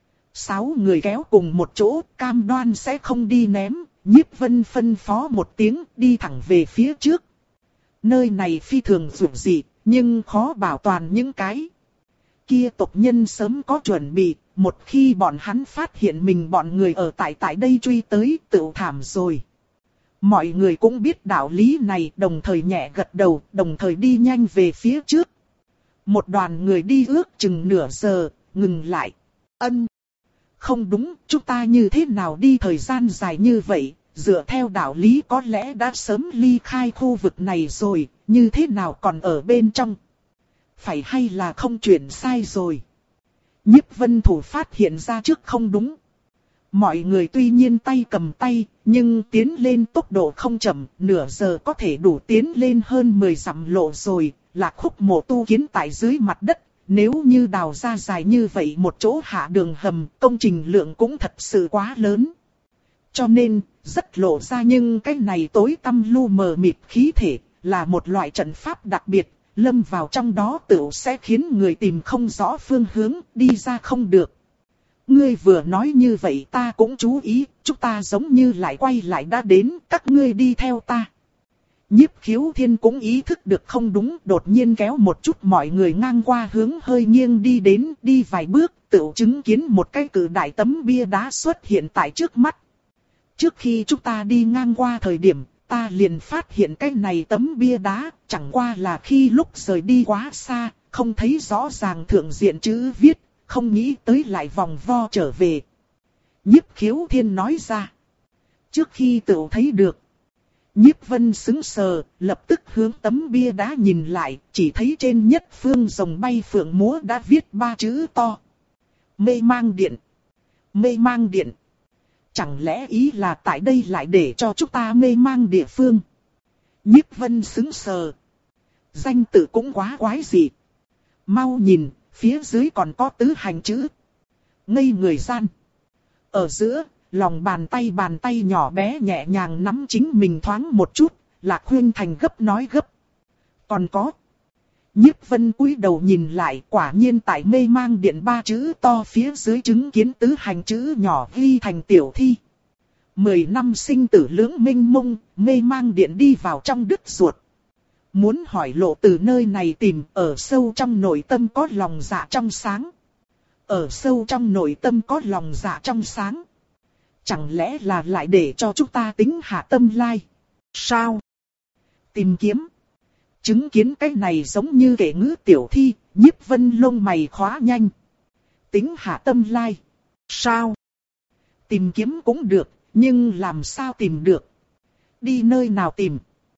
Sáu người kéo cùng một chỗ, cam đoan sẽ không đi ném, Nhiếp Vân phân phó một tiếng, đi thẳng về phía trước. Nơi này phi thường rủi dị, nhưng khó bảo toàn những cái kia tộc nhân sớm có chuẩn bị, một khi bọn hắn phát hiện mình bọn người ở tại tại đây truy tới, tự thảm rồi. Mọi người cũng biết đạo lý này, đồng thời nhẹ gật đầu, đồng thời đi nhanh về phía trước. Một đoàn người đi ước chừng nửa giờ, ngừng lại. Ân. Không đúng, chúng ta như thế nào đi thời gian dài như vậy, dựa theo đạo lý có lẽ đã sớm ly khai khu vực này rồi, như thế nào còn ở bên trong. Phải hay là không chuyển sai rồi. Nhiếp Vân thủ phát hiện ra trước không đúng. Mọi người tuy nhiên tay cầm tay, nhưng tiến lên tốc độ không chậm, nửa giờ có thể đủ tiến lên hơn mười dặm lộ rồi, là khúc mộ tu kiến tại dưới mặt đất. Nếu như đào ra dài như vậy một chỗ hạ đường hầm, công trình lượng cũng thật sự quá lớn. Cho nên, rất lộ ra nhưng cái này tối tăm lu mờ mịt khí thể, là một loại trận pháp đặc biệt, lâm vào trong đó tựu sẽ khiến người tìm không rõ phương hướng, đi ra không được. Ngươi vừa nói như vậy ta cũng chú ý, chúng ta giống như lại quay lại đã đến, các ngươi đi theo ta. Nhiếp Khiếu Thiên cũng ý thức được không đúng, đột nhiên kéo một chút mọi người ngang qua hướng hơi nghiêng đi đến, đi vài bước, tựu chứng kiến một cái cự đại tấm bia đá xuất hiện tại trước mắt. Trước khi chúng ta đi ngang qua thời điểm, ta liền phát hiện cái này tấm bia đá, chẳng qua là khi lúc rời đi quá xa, không thấy rõ ràng thượng diện chữ viết, không nghĩ tới lại vòng vo trở về. Nhiếp Khiếu Thiên nói ra. Trước khi tự thấy được, Nhiếp Vân sững sờ, lập tức hướng tấm bia đá nhìn lại, chỉ thấy trên nhất phương rồng bay phượng múa đã viết ba chữ to. Mê mang điện. Mê mang điện. Chẳng lẽ ý là tại đây lại để cho chúng ta mê mang địa phương? Nhiếp Vân sững sờ. Danh tự cũng quá quái dị. Mau nhìn, phía dưới còn có tứ hành chữ. Ngây người gian. Ở giữa, lòng bàn tay bàn tay nhỏ bé nhẹ nhàng nắm chính mình thoáng một chút, Lạc Huyên Thành gấp nói gấp. Còn có. Nhiếp Vân cúi đầu nhìn lại, quả nhiên tại mê mang điện ba chữ to phía dưới chứng kiến tứ hành chữ nhỏ ghi thành tiểu thi. Mười năm sinh tử lưỡng minh mông, mê mang điện đi vào trong đứt ruột. Muốn hỏi lộ từ nơi này tìm, ở sâu trong nội tâm có lòng dạ trong sáng. Ở sâu trong nội tâm có lòng dạ trong sáng. Chẳng lẽ là lại để cho chúng ta tính hạ tâm lai? Sao? Tìm kiếm. Chứng kiến cái này giống như kẻ ngữ tiểu thi, Nhiếp Vân lông mày khóa nhanh. Tính hạ tâm lai. Sao? Tìm kiếm cũng được, nhưng làm sao tìm được? Đi nơi nào tìm?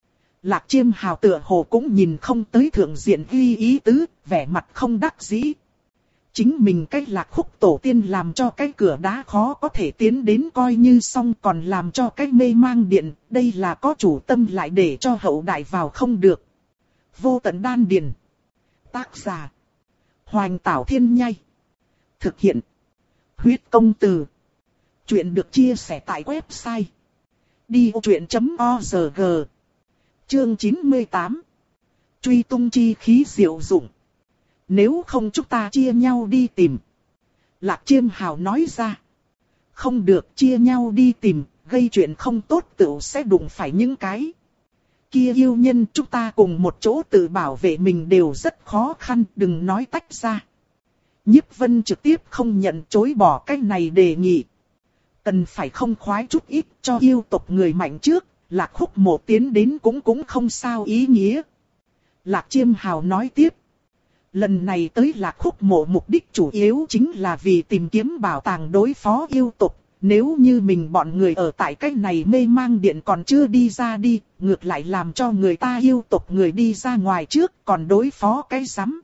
Lạc Chiêm Hào tựa hồ cũng nhìn không tới thượng diện ghi ý tứ, vẻ mặt không đắc dĩ. Chính mình cái lạc khúc tổ tiên làm cho cái cửa đá khó có thể tiến đến coi như xong, còn làm cho cái mê mang điện, đây là có chủ tâm lại để cho hậu đại vào không được. Vô tận đan điền. Tác giả. Hoành Tảo Thiên Nhai. Thực hiện. Huyết Công Từ. Chuyện được chia sẻ tại website đi vô chuyện chấm org. Chương chín mươi tám. Truy tung chi khí diệu dụng. Nếu không chúng ta chia nhau đi tìm. Lạc Chiêm Hào nói ra. Không được, chia nhau đi tìm, gây chuyện không tốt tựu sẽ đụng phải những cái kia yêu nhân, chúng ta cùng một chỗ tự bảo vệ mình đều rất khó khăn, đừng nói tách ra. Nhiếp Vân trực tiếp không nhận, chối bỏ cái này đề nghị. Cần phải không khoái chút ít cho yêu tộc người mạnh trước, Lạc Khúc Mộ tiến đến cũng cũng không sao ý nghĩa. Lạc Chiêm Hào nói tiếp. Lần này tới Lạc Khúc Mộ mục đích chủ yếu chính là vì tìm kiếm bảo tàng đối phó yêu tộc. Nếu như mình bọn người ở tại cái này mê mang điện còn chưa đi ra đi, ngược lại làm cho người ta yêu tộc người đi ra ngoài trước, còn đối phó cái rắm.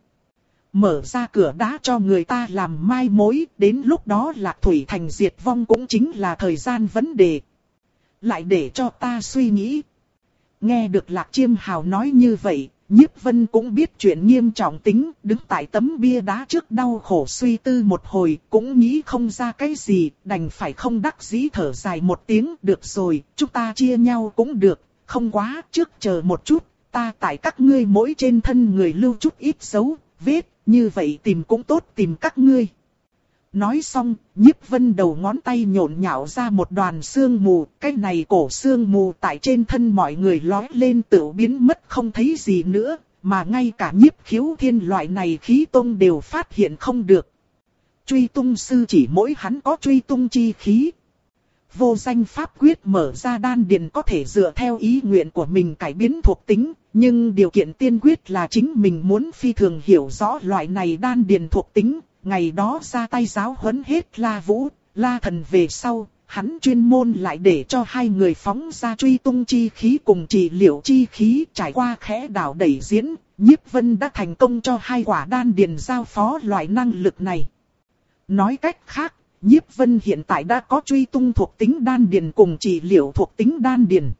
Mở ra cửa đá cho người ta làm mai mối, đến lúc đó Lạc Thủy Thành diệt vong cũng chính là thời gian vấn đề. Lại để cho ta suy nghĩ. Nghe được Lạc Chiêm Hào nói như vậy, Nhiếp Vân cũng biết chuyện nghiêm trọng tính, đứng tại tấm bia đá trước đau khổ suy tư một hồi, cũng nghĩ không ra cái gì, đành phải không đắc dĩ thở dài một tiếng, được rồi, chúng ta chia nhau cũng được, không quá, trước chờ một chút, ta tại các ngươi mỗi trên thân người lưu chút ít dấu, vết, như vậy tìm cũng tốt tìm các ngươi. Nói xong, Nhiếp Vân đầu ngón tay nhộn nhạo ra một đoàn sương mù, cái này cổ sương mù tại trên thân mọi người lói lên tự biến mất không thấy gì nữa, mà ngay cả Nhiếp Khiếu Thiên loại này khí tông đều phát hiện không được. Truy tung sư chỉ mỗi hắn có truy tung chi khí. Vô danh pháp quyết mở ra đan điền có thể dựa theo ý nguyện của mình cải biến thuộc tính, nhưng điều kiện tiên quyết là chính mình muốn phi thường hiểu rõ loại này đan điền thuộc tính. Ngày đó ra tay giáo huấn hết La Vũ, La Thần về sau, hắn chuyên môn lại để cho hai người phóng ra truy tung chi khí cùng trị liệu chi khí, trải qua khẽ đảo đẩy diễn, Nhiếp Vân đã thành công cho hai quả đan điền giao phó loại năng lực này. Nói cách khác, Nhiếp Vân hiện tại đã có truy tung thuộc tính đan điền cùng trị liệu thuộc tính đan điền.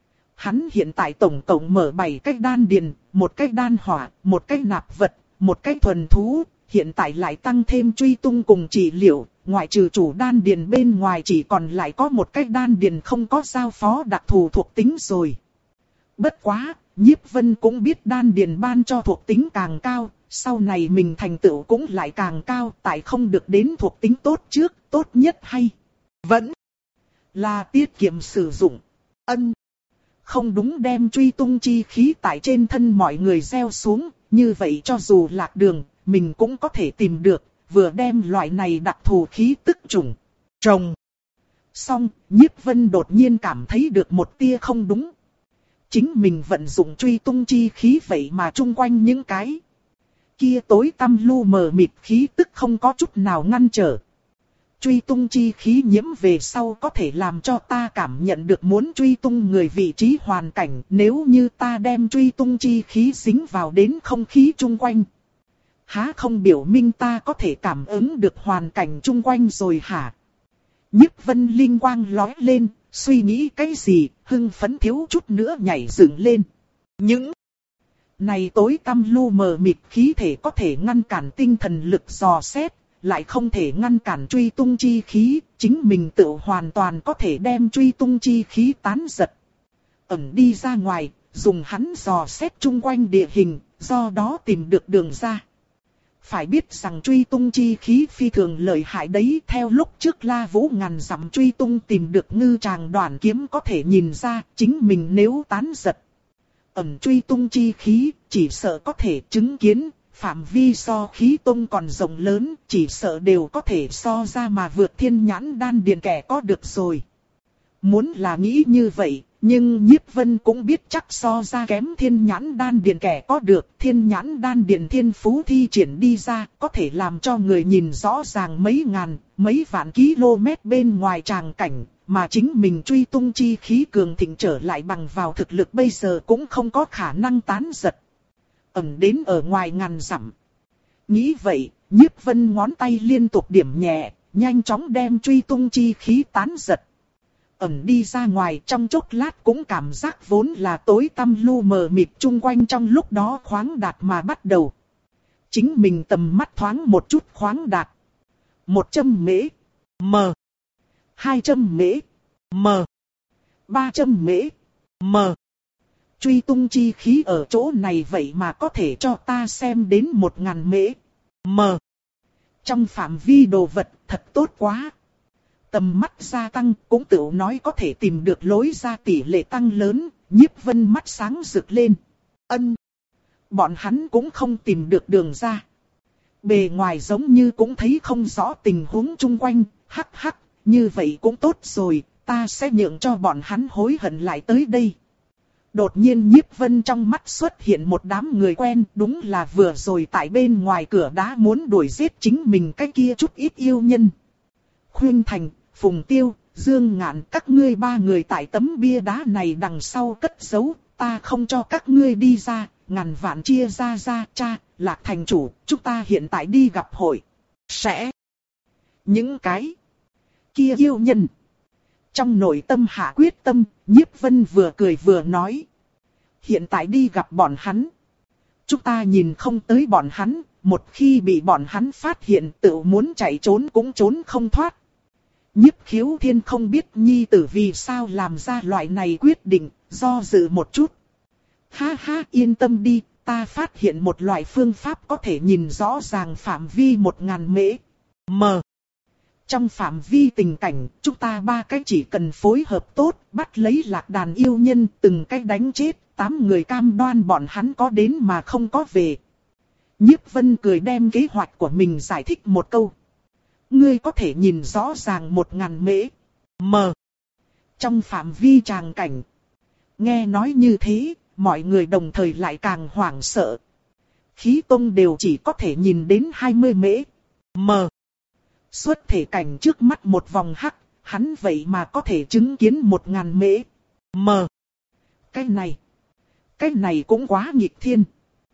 Hắn hiện tại tổng cộng mở bảy cái đan điền, một cái đan hỏa, một cái nạp vật, một cái thuần thú. Hiện tại lại tăng thêm truy tung cùng trị liệu, ngoại trừ chủ đan điền bên ngoài chỉ còn lại có một cái đan điền không có giao phó đặc thù thuộc tính rồi. Bất quá, Nhiếp Vân cũng biết đan điền ban cho thuộc tính càng cao, sau này mình thành tựu cũng lại càng cao, tại không được đến thuộc tính tốt trước, tốt nhất hay vẫn là tiết kiệm sử dụng. Ân, không đúng đem truy tung chi khí tại trên thân mọi người gieo xuống, như vậy cho dù lạc đường, mình cũng có thể tìm được, vừa đem loại này đặc thù khí tức trùng trồng. Xong, Nhiếp Vân đột nhiên cảm thấy được một tia không đúng. Chính mình vận dụng truy tung chi khí vậy mà chung quanh những cái kia tối tăm lu mờ mịt khí tức không có chút nào ngăn trở. Truy tung chi khí nhiễm về sau có thể làm cho ta cảm nhận được muốn truy tung người vị trí hoàn cảnh, nếu như ta đem truy tung chi khí dính vào đến không khí chung quanh. Há không biểu minh ta có thể cảm ứng được hoàn cảnh chung quanh rồi hả? Nhiếp Vân linh quang lóe lên, suy nghĩ cái gì, hưng phấn thiếu chút nữa nhảy dựng lên. Những này tối tăm lu mờ mịt khí thể có thể ngăn cản tinh thần lực dò xét, lại không thể ngăn cản truy tung chi khí, chính mình tự hoàn toàn có thể đem truy tung chi khí tán giật. Ẩn đi ra ngoài, dùng hắn dò xét chung quanh địa hình, do đó tìm được đường ra. Phải biết rằng truy tung chi khí phi thường lợi hại đấy, theo lúc trước La Vũ ngàn dặm truy tung tìm được ngư tràng đoạn kiếm có thể nhìn ra, chính mình nếu tán giật ẩn truy tung chi khí, chỉ sợ có thể chứng kiến, phạm vi so khí tung còn rộng lớn, chỉ sợ đều có thể so ra mà vượt thiên nhãn đan điền kẻ có được rồi. Muốn là nghĩ như vậy, nhưng Nhiếp Vân cũng biết chắc so ra kém thiên nhãn đan điền kẻ có được, thiên nhãn đan điền thiên phú thi triển đi ra, có thể làm cho người nhìn rõ ràng mấy ngàn, mấy vạn km bên ngoài tràng cảnh, mà chính mình truy tung chi khí cường thịnh trở lại bằng vào thực lực bây giờ cũng không có khả năng tán giật. Ẩn đến ở ngoài ngàn dặm. Nghĩ vậy, Nhiếp Vân ngón tay liên tục điểm nhẹ, nhanh chóng đem truy tung chi khí tán giật. Ẩn đi ra ngoài trong chốc lát cũng cảm giác vốn là tối tăm lu mờ mịt chung quanh trong lúc đó khoáng đạt mà bắt đầu. Chính mình tầm mắt thoáng một chút khoáng đạt. Một châm mễ, mờ. Hai châm mễ, mờ. Ba châm mễ, mờ. Truy tung chi khí ở chỗ này vậy mà có thể cho ta xem đến một ngàn mễ, mờ. Trong phạm vi đồ vật thật tốt quá. Tầm mắt gia tăng cũng tự nói có thể tìm được lối ra tỷ lệ tăng lớn, Nhiếp Vân mắt sáng rực lên. Ân. Bọn hắn cũng không tìm được đường ra. Bề ngoài giống như cũng thấy không rõ tình huống chung quanh, hắc hắc, như vậy cũng tốt rồi, ta sẽ nhượng cho bọn hắn hối hận lại tới đây. Đột nhiên Nhiếp Vân trong mắt xuất hiện một đám người quen, đúng là vừa rồi tại bên ngoài cửa đá muốn đuổi giết chính mình cái kia chút ít yêu nhân. Khuyên Thành, Phùng Tiêu, Dương Ngạn các ngươi ba người tại tấm bia đá này đằng sau cất giấu, ta không cho các ngươi đi ra, ngàn vạn chia ra ra, cha, Lạc thành chủ, chúng ta hiện tại đi gặp hội. Sẽ. Những cái kia yêu nhân. Trong nội tâm hạ quyết tâm, Nhiếp Vân vừa cười vừa nói. Hiện tại đi gặp bọn hắn. Chúng ta nhìn không tới bọn hắn, một khi bị bọn hắn phát hiện tự muốn chạy trốn cũng trốn không thoát. Nhiếp Khiếu Thiên không biết nhi tử vì sao làm ra loại này quyết định, do dự một chút. Ha ha, yên tâm đi, ta phát hiện một loại phương pháp có thể nhìn rõ ràng phạm vi một ngàn mễ. Mờ. Trong phạm vi tình cảnh, chúng ta ba cái chỉ cần phối hợp tốt, bắt lấy lạc đàn yêu nhân, từng cái đánh chết, tám người cam đoan bọn hắn có đến mà không có về. Nhiếp Vân cười đem kế hoạch của mình giải thích một câu. Ngươi có thể nhìn rõ ràng một ngàn mễ. Mờ. Trong phạm vi tràng cảnh. Nghe nói như thế, mọi người đồng thời lại càng hoảng sợ. Khí tông đều chỉ có thể nhìn đến hai mươi mễ. Mờ. Xuất thể cảnh trước mắt một vòng hắc, hắn vậy mà có thể chứng kiến một ngàn mễ. Mờ. Cái này. Cái này cũng quá nghịch thiên.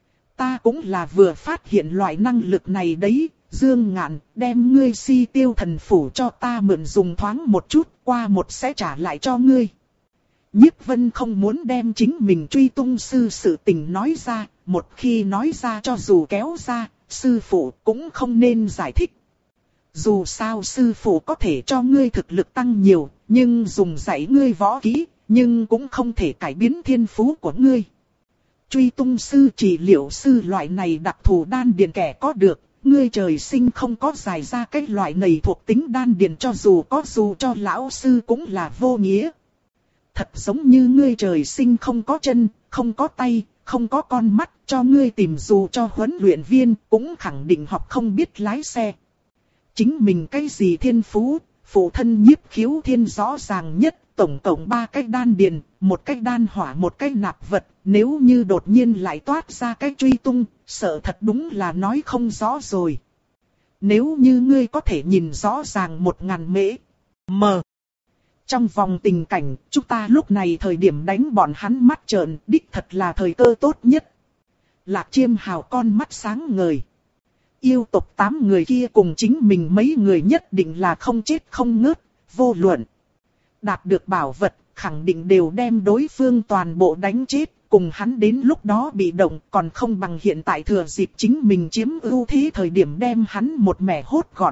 Ta cũng là vừa phát hiện loại năng lực này đấy. Dương Ngạn, đem ngươi Si Tiêu thần phủ cho ta mượn dùng thoáng một chút, qua một sẽ trả lại cho ngươi. Nhiếp Vân không muốn đem chính mình truy tung sư sự tình nói ra, một khi nói ra cho dù kéo ra, sư phụ cũng không nên giải thích. Dù sao sư phụ có thể cho ngươi thực lực tăng nhiều, nhưng dùng dạy ngươi võ kỹ, nhưng cũng không thể cải biến thiên phú của ngươi. Truy tung sư trị liệu sư loại này đặc thù đan điền kẻ có được, ngươi trời sinh không có giải ra cái loại này thuộc tính đan điền, cho dù có dù cho lão sư cũng là vô nghĩa. Thật giống như ngươi trời sinh không có chân, không có tay, không có con mắt, cho ngươi tìm dù cho huấn luyện viên cũng khẳng định học không biết lái xe. Chính mình cái gì thiên phú, phụ thân Nhiếp Khiếu Thiên rõ ràng nhất, tổng cộng ba cái đan điền, một cái đan hỏa, một cái nạp vật, nếu như đột nhiên lại toát ra cái truy tung, sợ thật đúng là nói không rõ rồi. Nếu như ngươi có thể nhìn rõ ràng một ngàn mễ, mờ. Trong vòng tình cảnh, chúng ta lúc này thời điểm đánh bọn hắn mắt trợn, đích thật là thời cơ tốt nhất. Lạc Chiêm Hào con mắt sáng ngời. Yêu tộc tám người kia cùng chính mình mấy người nhất định là không chết không ngớt, vô luận. Đạt được bảo vật, khẳng định đều đem đối phương toàn bộ đánh chết, cùng hắn đến lúc đó bị động còn không bằng hiện tại thừa dịp chính mình chiếm ưu thế thời điểm đem hắn một mẻ hốt gọn.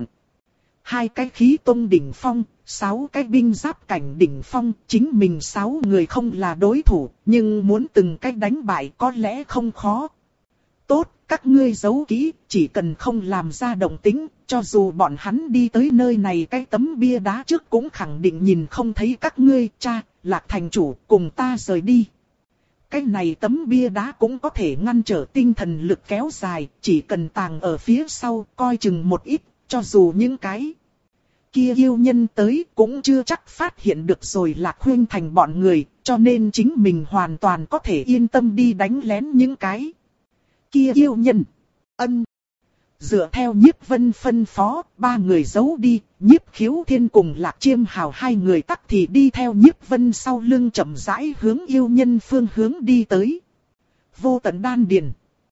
Hai cái khí tông đỉnh phong, sáu cái binh giáp cảnh đỉnh phong, chính mình sáu người không là đối thủ, nhưng muốn từng cái đánh bại có lẽ không khó. Tốt, các ngươi giấu kỹ, chỉ cần không làm ra động tĩnh, cho dù bọn hắn đi tới nơi này cái tấm bia đá trước cũng khẳng định nhìn không thấy các ngươi. Cha, Lạc thành chủ, cùng ta rời đi. Cái này tấm bia đá cũng có thể ngăn trở tinh thần lực kéo dài, chỉ cần tàng ở phía sau, coi chừng một ít, cho dù những cái kia yêu nhân tới cũng chưa chắc phát hiện được rồi Lạc Huyên Thành bọn người, cho nên chính mình hoàn toàn có thể yên tâm đi đánh lén những cái kia yêu nhân. Ân. Dựa theo Nhiếp Vân phân phó, ba người giấu đi, Nhiếp Khiếu Thiên cùng Lạc Chiêm Hào hai người tắc thì đi theo Nhiếp Vân sau lưng chậm rãi hướng yêu nhân phương hướng đi tới. Vô tận đan điền.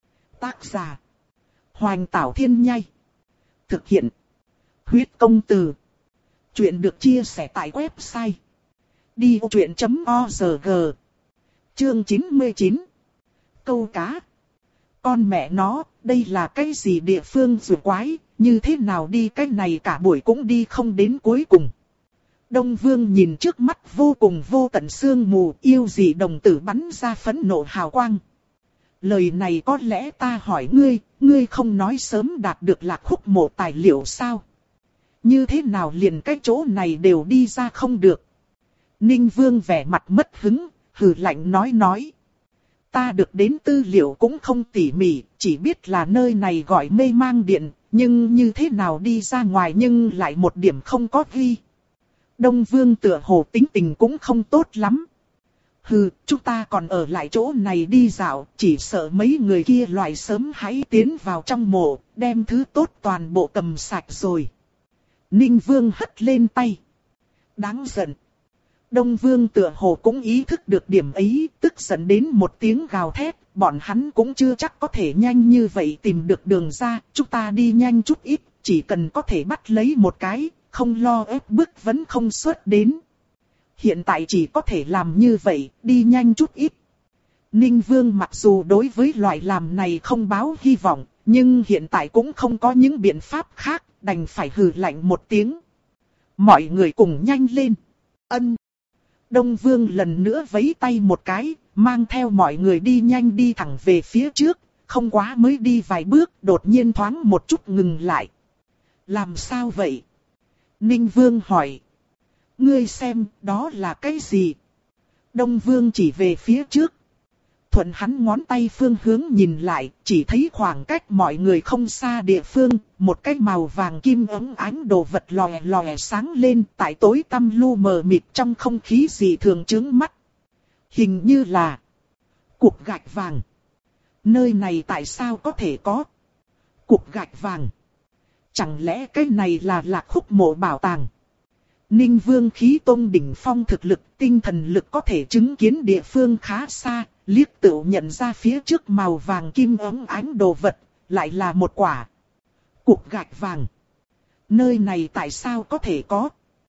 Tác giả: Hoành Tảo Thiên Nhai. Thực hiện: Huyết Công Từ. Chuyện được chia sẻ tại website đi ô truyện chấm org. Chương chín mươi chín. Câu cá. Con mẹ nó, đây là cái gì địa phương rùa quái, như thế nào đi cái này cả buổi cũng đi không đến cuối cùng. Đông Vương nhìn trước mắt vô cùng vô tận sương mù, yêu dị đồng tử bắn ra phẫn nộ hào quang. Lời này có lẽ ta hỏi ngươi, ngươi không nói sớm đạt được Lạc Khúc Mộ tài liệu sao? Như thế nào liền cái chỗ này đều đi ra không được? Ninh Vương vẻ mặt mất hứng, hừ lạnh nói nói. Ta được đến tư liệu cũng không tỉ mỉ, chỉ biết là nơi này gọi mê mang điện, nhưng như thế nào đi ra ngoài nhưng lại một điểm không có ghi. Đông Vương tựa hồ tính tình cũng không tốt lắm. Hừ, chúng ta còn ở lại chỗ này đi dạo, chỉ sợ mấy người kia loại sớm hãy tiến vào trong mộ, đem thứ tốt toàn bộ cầm sạch rồi. Ninh Vương hất lên tay. Đáng giận. Đông Vương tựa hồ cũng ý thức được điểm ấy, tức giận đến một tiếng gào thét, bọn hắn cũng chưa chắc có thể nhanh như vậy tìm được đường ra, chúng ta đi nhanh chút ít, chỉ cần có thể bắt lấy một cái, không lo ép bức vẫn không xuất đến. Hiện tại chỉ có thể làm như vậy, đi nhanh chút ít. Ninh Vương mặc dù đối với loại làm này không báo hy vọng, nhưng hiện tại cũng không có những biện pháp khác, đành phải hừ lạnh một tiếng. Mọi người cùng nhanh lên. Ân. Đông Vương lần nữa vẫy tay một cái, mang theo mọi người đi nhanh đi thẳng về phía trước, không quá mới đi vài bước, đột nhiên thoáng một chút ngừng lại. Làm sao vậy? Ninh Vương hỏi. Ngươi xem, đó là cái gì? Đông Vương chỉ về phía trước. Thuận hắn ngón tay phương hướng nhìn lại, chỉ thấy khoảng cách mọi người không xa địa phương, một cái màu vàng kim ấm ánh đồ vật lòe lòe sáng lên tại tối tăm lu mờ mịt trong không khí dị thường chướng mắt. Hình như là cục gạch vàng. Nơi này tại sao có thể có cục gạch vàng? Chẳng lẽ cái này là Lạc Khúc Mộ bảo tàng? Ninh Vương khí tôn đỉnh phong thực lực, tinh thần lực có thể chứng kiến địa phương khá xa, liếc tựu nhận ra phía trước màu vàng kim ấm ánh đồ vật, lại là một quả cục gạch vàng. Nơi này tại sao có thể có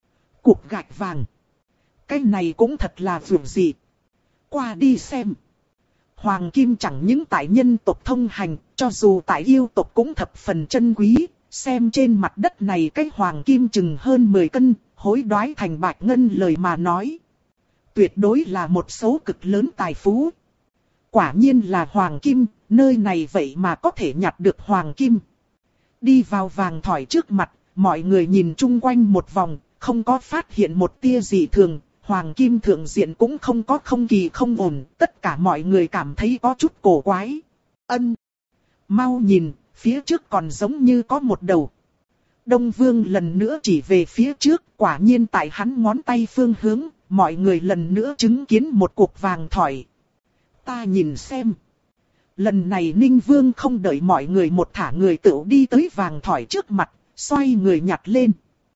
cục gạch vàng? Cái này cũng thật là vượt dị. Qua đi xem. Hoàng kim chẳng những tại nhân tộc thông hành, cho dù tại yêu tộc cũng thập phần chân quý, xem trên mặt đất này cái hoàng kim chừng hơn mười cân, hối đoái thành bạch ngân lời mà nói. Tuyệt đối là một số cực lớn tài phú. Quả nhiên là hoàng kim, nơi này vậy mà có thể nhặt được hoàng kim. Đi vào vàng thỏi trước mặt, mọi người nhìn chung quanh một vòng, không có phát hiện một tia gì thường. Hoàng kim thượng diện cũng không có không kỳ không ổn, tất cả mọi người cảm thấy có chút cổ quái. Ân! Mau nhìn, phía trước còn giống như có một đầu. Đông Vương lần nữa chỉ về phía trước, quả nhiên tại hắn ngón tay phương hướng, mọi người lần nữa chứng kiến một cục vàng thỏi. Ta nhìn xem. Lần này Ninh Vương không đợi mọi người một thả người tựu đi tới vàng thỏi trước mặt, xoay người nhặt lên.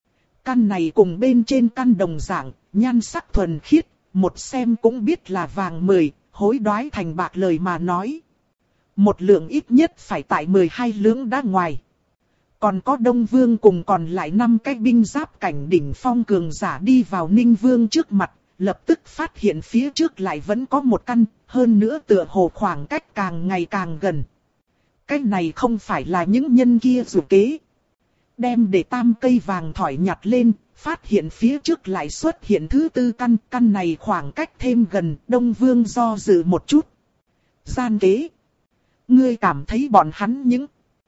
Căn này cùng bên trên căn đồng dạng, nhan sắc thuần khiết, một xem cũng biết là vàng mười, hối đoái thành bạc lời mà nói. Một lượng ít nhất phải tại mười hai lưỡng đã ngoài. Còn có Đông Vương cùng còn lại năm cái binh giáp cảnh đỉnh phong cường giả đi vào Ninh Vương trước mặt, lập tức phát hiện phía trước lại vẫn có một căn, hơn nữa tựa hồ khoảng cách càng ngày càng gần. Cái này không phải là những nhân kia dù kế. Đem để tam cây vàng thỏi nhặt lên, phát hiện phía trước lại xuất hiện thứ tư căn, căn này khoảng cách thêm gần, Đông Vương do dự một chút. Gian kế. Ngươi cảm thấy bọn hắn những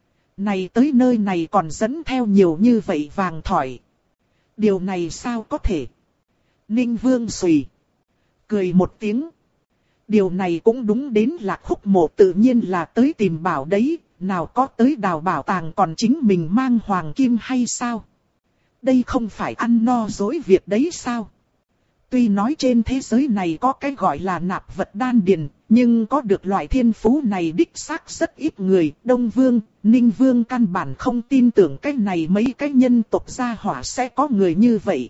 này tới nơi này còn dẫn theo nhiều như vậy vàng thỏi. Điều này sao có thể? Ninh Vương xùy. Cười một tiếng. Điều này cũng đúng đến là Khúc Mộ tự nhiên là tới tìm bảo đấy, nào có tới đào bảo tàng còn chính mình mang hoàng kim hay sao? Đây không phải ăn no dối việc đấy sao? Tuy nói trên thế giới này có cái gọi là nạp vật đan điền, nhưng có được loại thiên phú này đích xác rất ít người. Đông Vương, Ninh Vương căn bản không tin tưởng cái này mấy cái nhân tộc gia hỏa sẽ có người như vậy.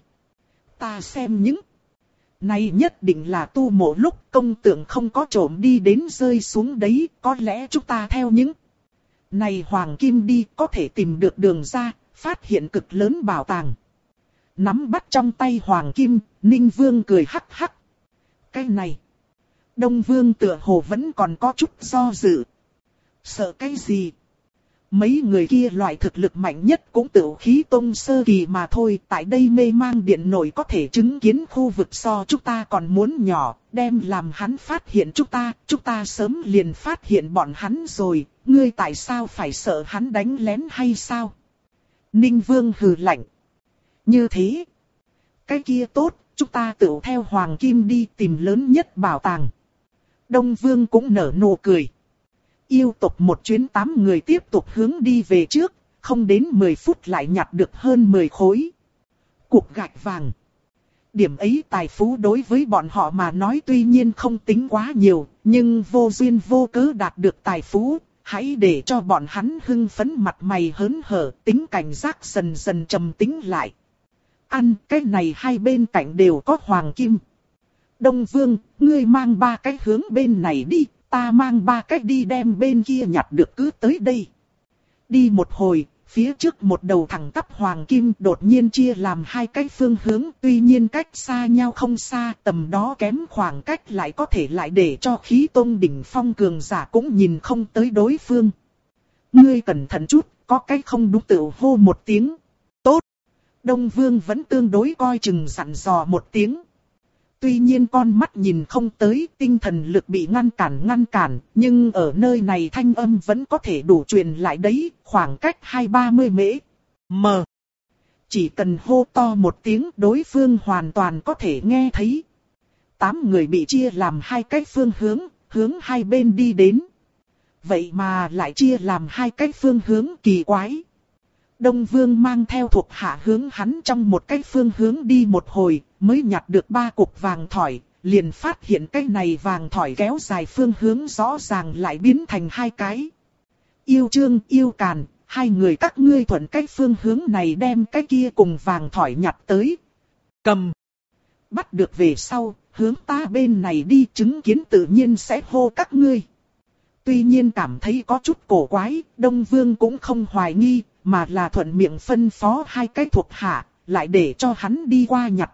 Ta xem những này nhất định là tu mộ lúc công tượng không có trộm đi đến rơi xuống đấy, có lẽ chúng ta theo những này hoàng kim đi có thể tìm được đường ra, phát hiện cực lớn bảo tàng. Nắm bắt trong tay hoàng kim, Ninh Vương cười hắc hắc. Cái này, Đông Vương tựa hồ vẫn còn có chút do dự. Sợ cái gì? Mấy người kia loại thực lực mạnh nhất cũng tự khí tông sơ kỳ mà thôi. Tại đây mê mang điện nổi có thể chứng kiến khu vực so chúng ta còn muốn nhỏ, đem làm hắn phát hiện chúng ta, chúng ta sớm liền phát hiện bọn hắn rồi. Ngươi tại sao phải sợ hắn đánh lén hay sao? Ninh Vương hừ lạnh. Như thế, cái kia tốt, chúng ta tự theo Hoàng Kim đi tìm lớn nhất bảo tàng. Đông Vương cũng nở nụ cười. Yêu tộc một chuyến tám người tiếp tục hướng đi về trước, không đến mười phút lại nhặt được hơn mười khối cục gạch vàng. Điểm ấy tài phú đối với bọn họ mà nói tuy nhiên không tính quá nhiều, nhưng vô duyên vô cớ đạt được tài phú, hãy để cho bọn hắn hưng phấn mặt mày hớn hở, tính cảnh giác dần dần trầm tĩnh lại. Ăn, cái này hai bên cạnh đều có hoàng kim. Đông Vương, ngươi mang ba cái hướng bên này đi, ta mang ba cái đi đem bên kia nhặt được cứ tới đây. Đi một hồi, phía trước một đầu thẳng tắp hoàng kim đột nhiên chia làm hai cái phương hướng, tuy nhiên cách xa nhau không xa, tầm đó kém khoảng cách lại có thể lại để cho khí tôn đỉnh phong cường giả cũng nhìn không tới đối phương. Ngươi cẩn thận chút, có cái không đúng tự hô một tiếng. Tốt. Đông Vương vẫn tương đối coi chừng dặn dò một tiếng. Tuy nhiên con mắt nhìn không tới, tinh thần lực bị ngăn cản ngăn cản, nhưng ở nơi này thanh âm vẫn có thể đủ truyền lại đấy, khoảng cách hai ba mươi mễ. Mờ. Chỉ cần hô to một tiếng đối phương hoàn toàn có thể nghe thấy. Tám người bị chia làm hai cái phương hướng, hướng hai bên đi đến. Vậy mà lại chia làm hai cái phương hướng kỳ quái. Đông Vương mang theo thuộc hạ hướng hắn trong một cái phương hướng đi một hồi, mới nhặt được ba cục vàng thỏi, liền phát hiện cái này vàng thỏi kéo dài phương hướng rõ ràng lại biến thành hai cái. Yêu Trương, Yêu Càn, hai người các ngươi thuận cái phương hướng này đem cái kia cùng vàng thỏi nhặt tới. Cầm. Bắt được về sau, hướng ta bên này đi chứng kiến tự nhiên sẽ hô các ngươi. Tuy nhiên cảm thấy có chút cổ quái, Đông Vương cũng không hoài nghi, mà là thuận miệng phân phó hai cái thuộc hạ, lại để cho hắn đi qua nhặt.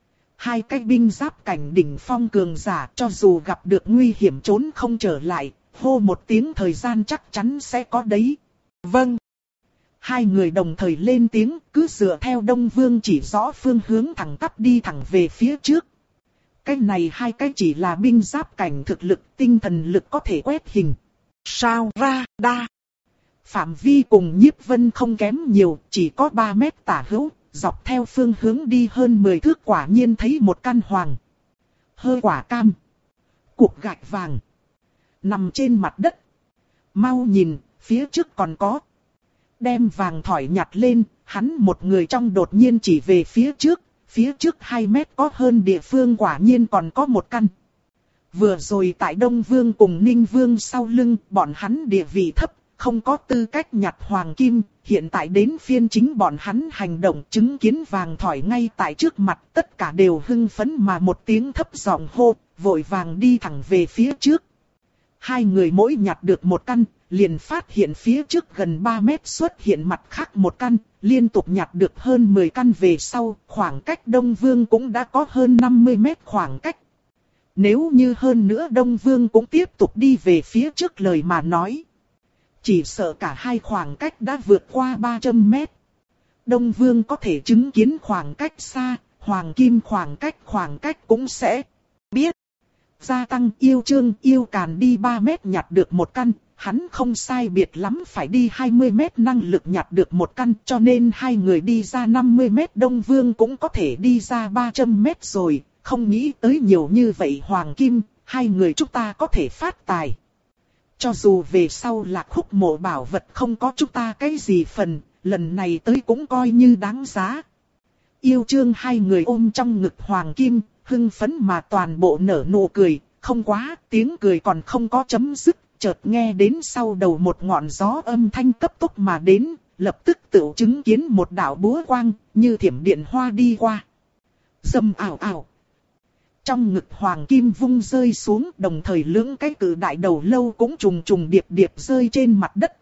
Hai cái binh giáp cảnh đỉnh phong cường giả cho dù gặp được nguy hiểm trốn không trở lại, hô một tiếng thời gian chắc chắn sẽ có đấy. Vâng. Hai người đồng thời lên tiếng, cứ dựa theo Đông Vương chỉ rõ phương hướng thẳng tắp đi thẳng về phía trước. Cái này hai cái chỉ là binh giáp cảnh thực lực, tinh thần lực có thể quét hình. Sao ra đa. Phạm vi cùng Nhiếp Vân không kém nhiều, chỉ có ba mét tả hữu, dọc theo phương hướng đi hơn mười thước quả nhiên thấy một căn hoàng. Hơ quả cam. Cục gạch vàng. Nằm trên mặt đất. Mau nhìn, phía trước còn có. Đem vàng thỏi nhặt lên, hắn một người trong đột nhiên chỉ về phía trước. Phía trước hai mét có hơn địa phương quả nhiên còn có một căn. Vừa rồi tại Đông Vương cùng Ninh Vương sau lưng, bọn hắn địa vị thấp, không có tư cách nhặt hoàng kim. Hiện tại đến phiên chính bọn hắn hành động, chứng kiến vàng thỏi ngay tại trước mặt, tất cả đều hưng phấn mà một tiếng thấp giọng hô, vội vàng đi thẳng về phía trước. Hai người mỗi nhặt được một căn, liền phát hiện phía trước gần ba mét xuất hiện mặt khác một căn, liên tục nhặt được hơn mười căn về sau, khoảng cách Đông Vương cũng đã có hơn năm mươi mét khoảng cách. Nếu như hơn nữa Đông Vương cũng tiếp tục đi về phía trước lời mà nói, chỉ sợ cả hai khoảng cách đã vượt qua ba trăm mét. Đông Vương có thể chứng kiến khoảng cách xa, Hoàng Kim khoảng cách khoảng cách cũng sẽ biết. Gia tăng Yêu Chương Yêu Càn đi ba mét nhặt được một căn, hắn không sai biệt lắm phải đi hai mươi mét năng lực nhặt được một căn, cho nên hai người đi ra năm mươi mét, Đông Vương cũng có thể đi ra ba trăm mét rồi, không nghĩ tới nhiều như vậy Hoàng Kim, hai người chúng ta có thể phát tài. Cho dù về sau Lạc Khúc Mộ bảo vật không có chúng ta cái gì phần, lần này tới cũng coi như đáng giá. Yêu Chương hai người ôm trong ngực Hoàng Kim, hưng phấn mà toàn bộ nở nụ cười, không quá, tiếng cười còn không có chấm dứt, chợt nghe đến sau đầu một ngọn gió âm thanh cấp tốc mà đến, lập tức tự chứng kiến một đạo búa quang, như thiểm điện hoa đi qua. Dầm ảo ảo. Trong ngực Hoàng Kim vung rơi xuống, đồng thời lưỡng cái cự đại đầu lâu cũng trùng trùng điệp điệp rơi trên mặt đất.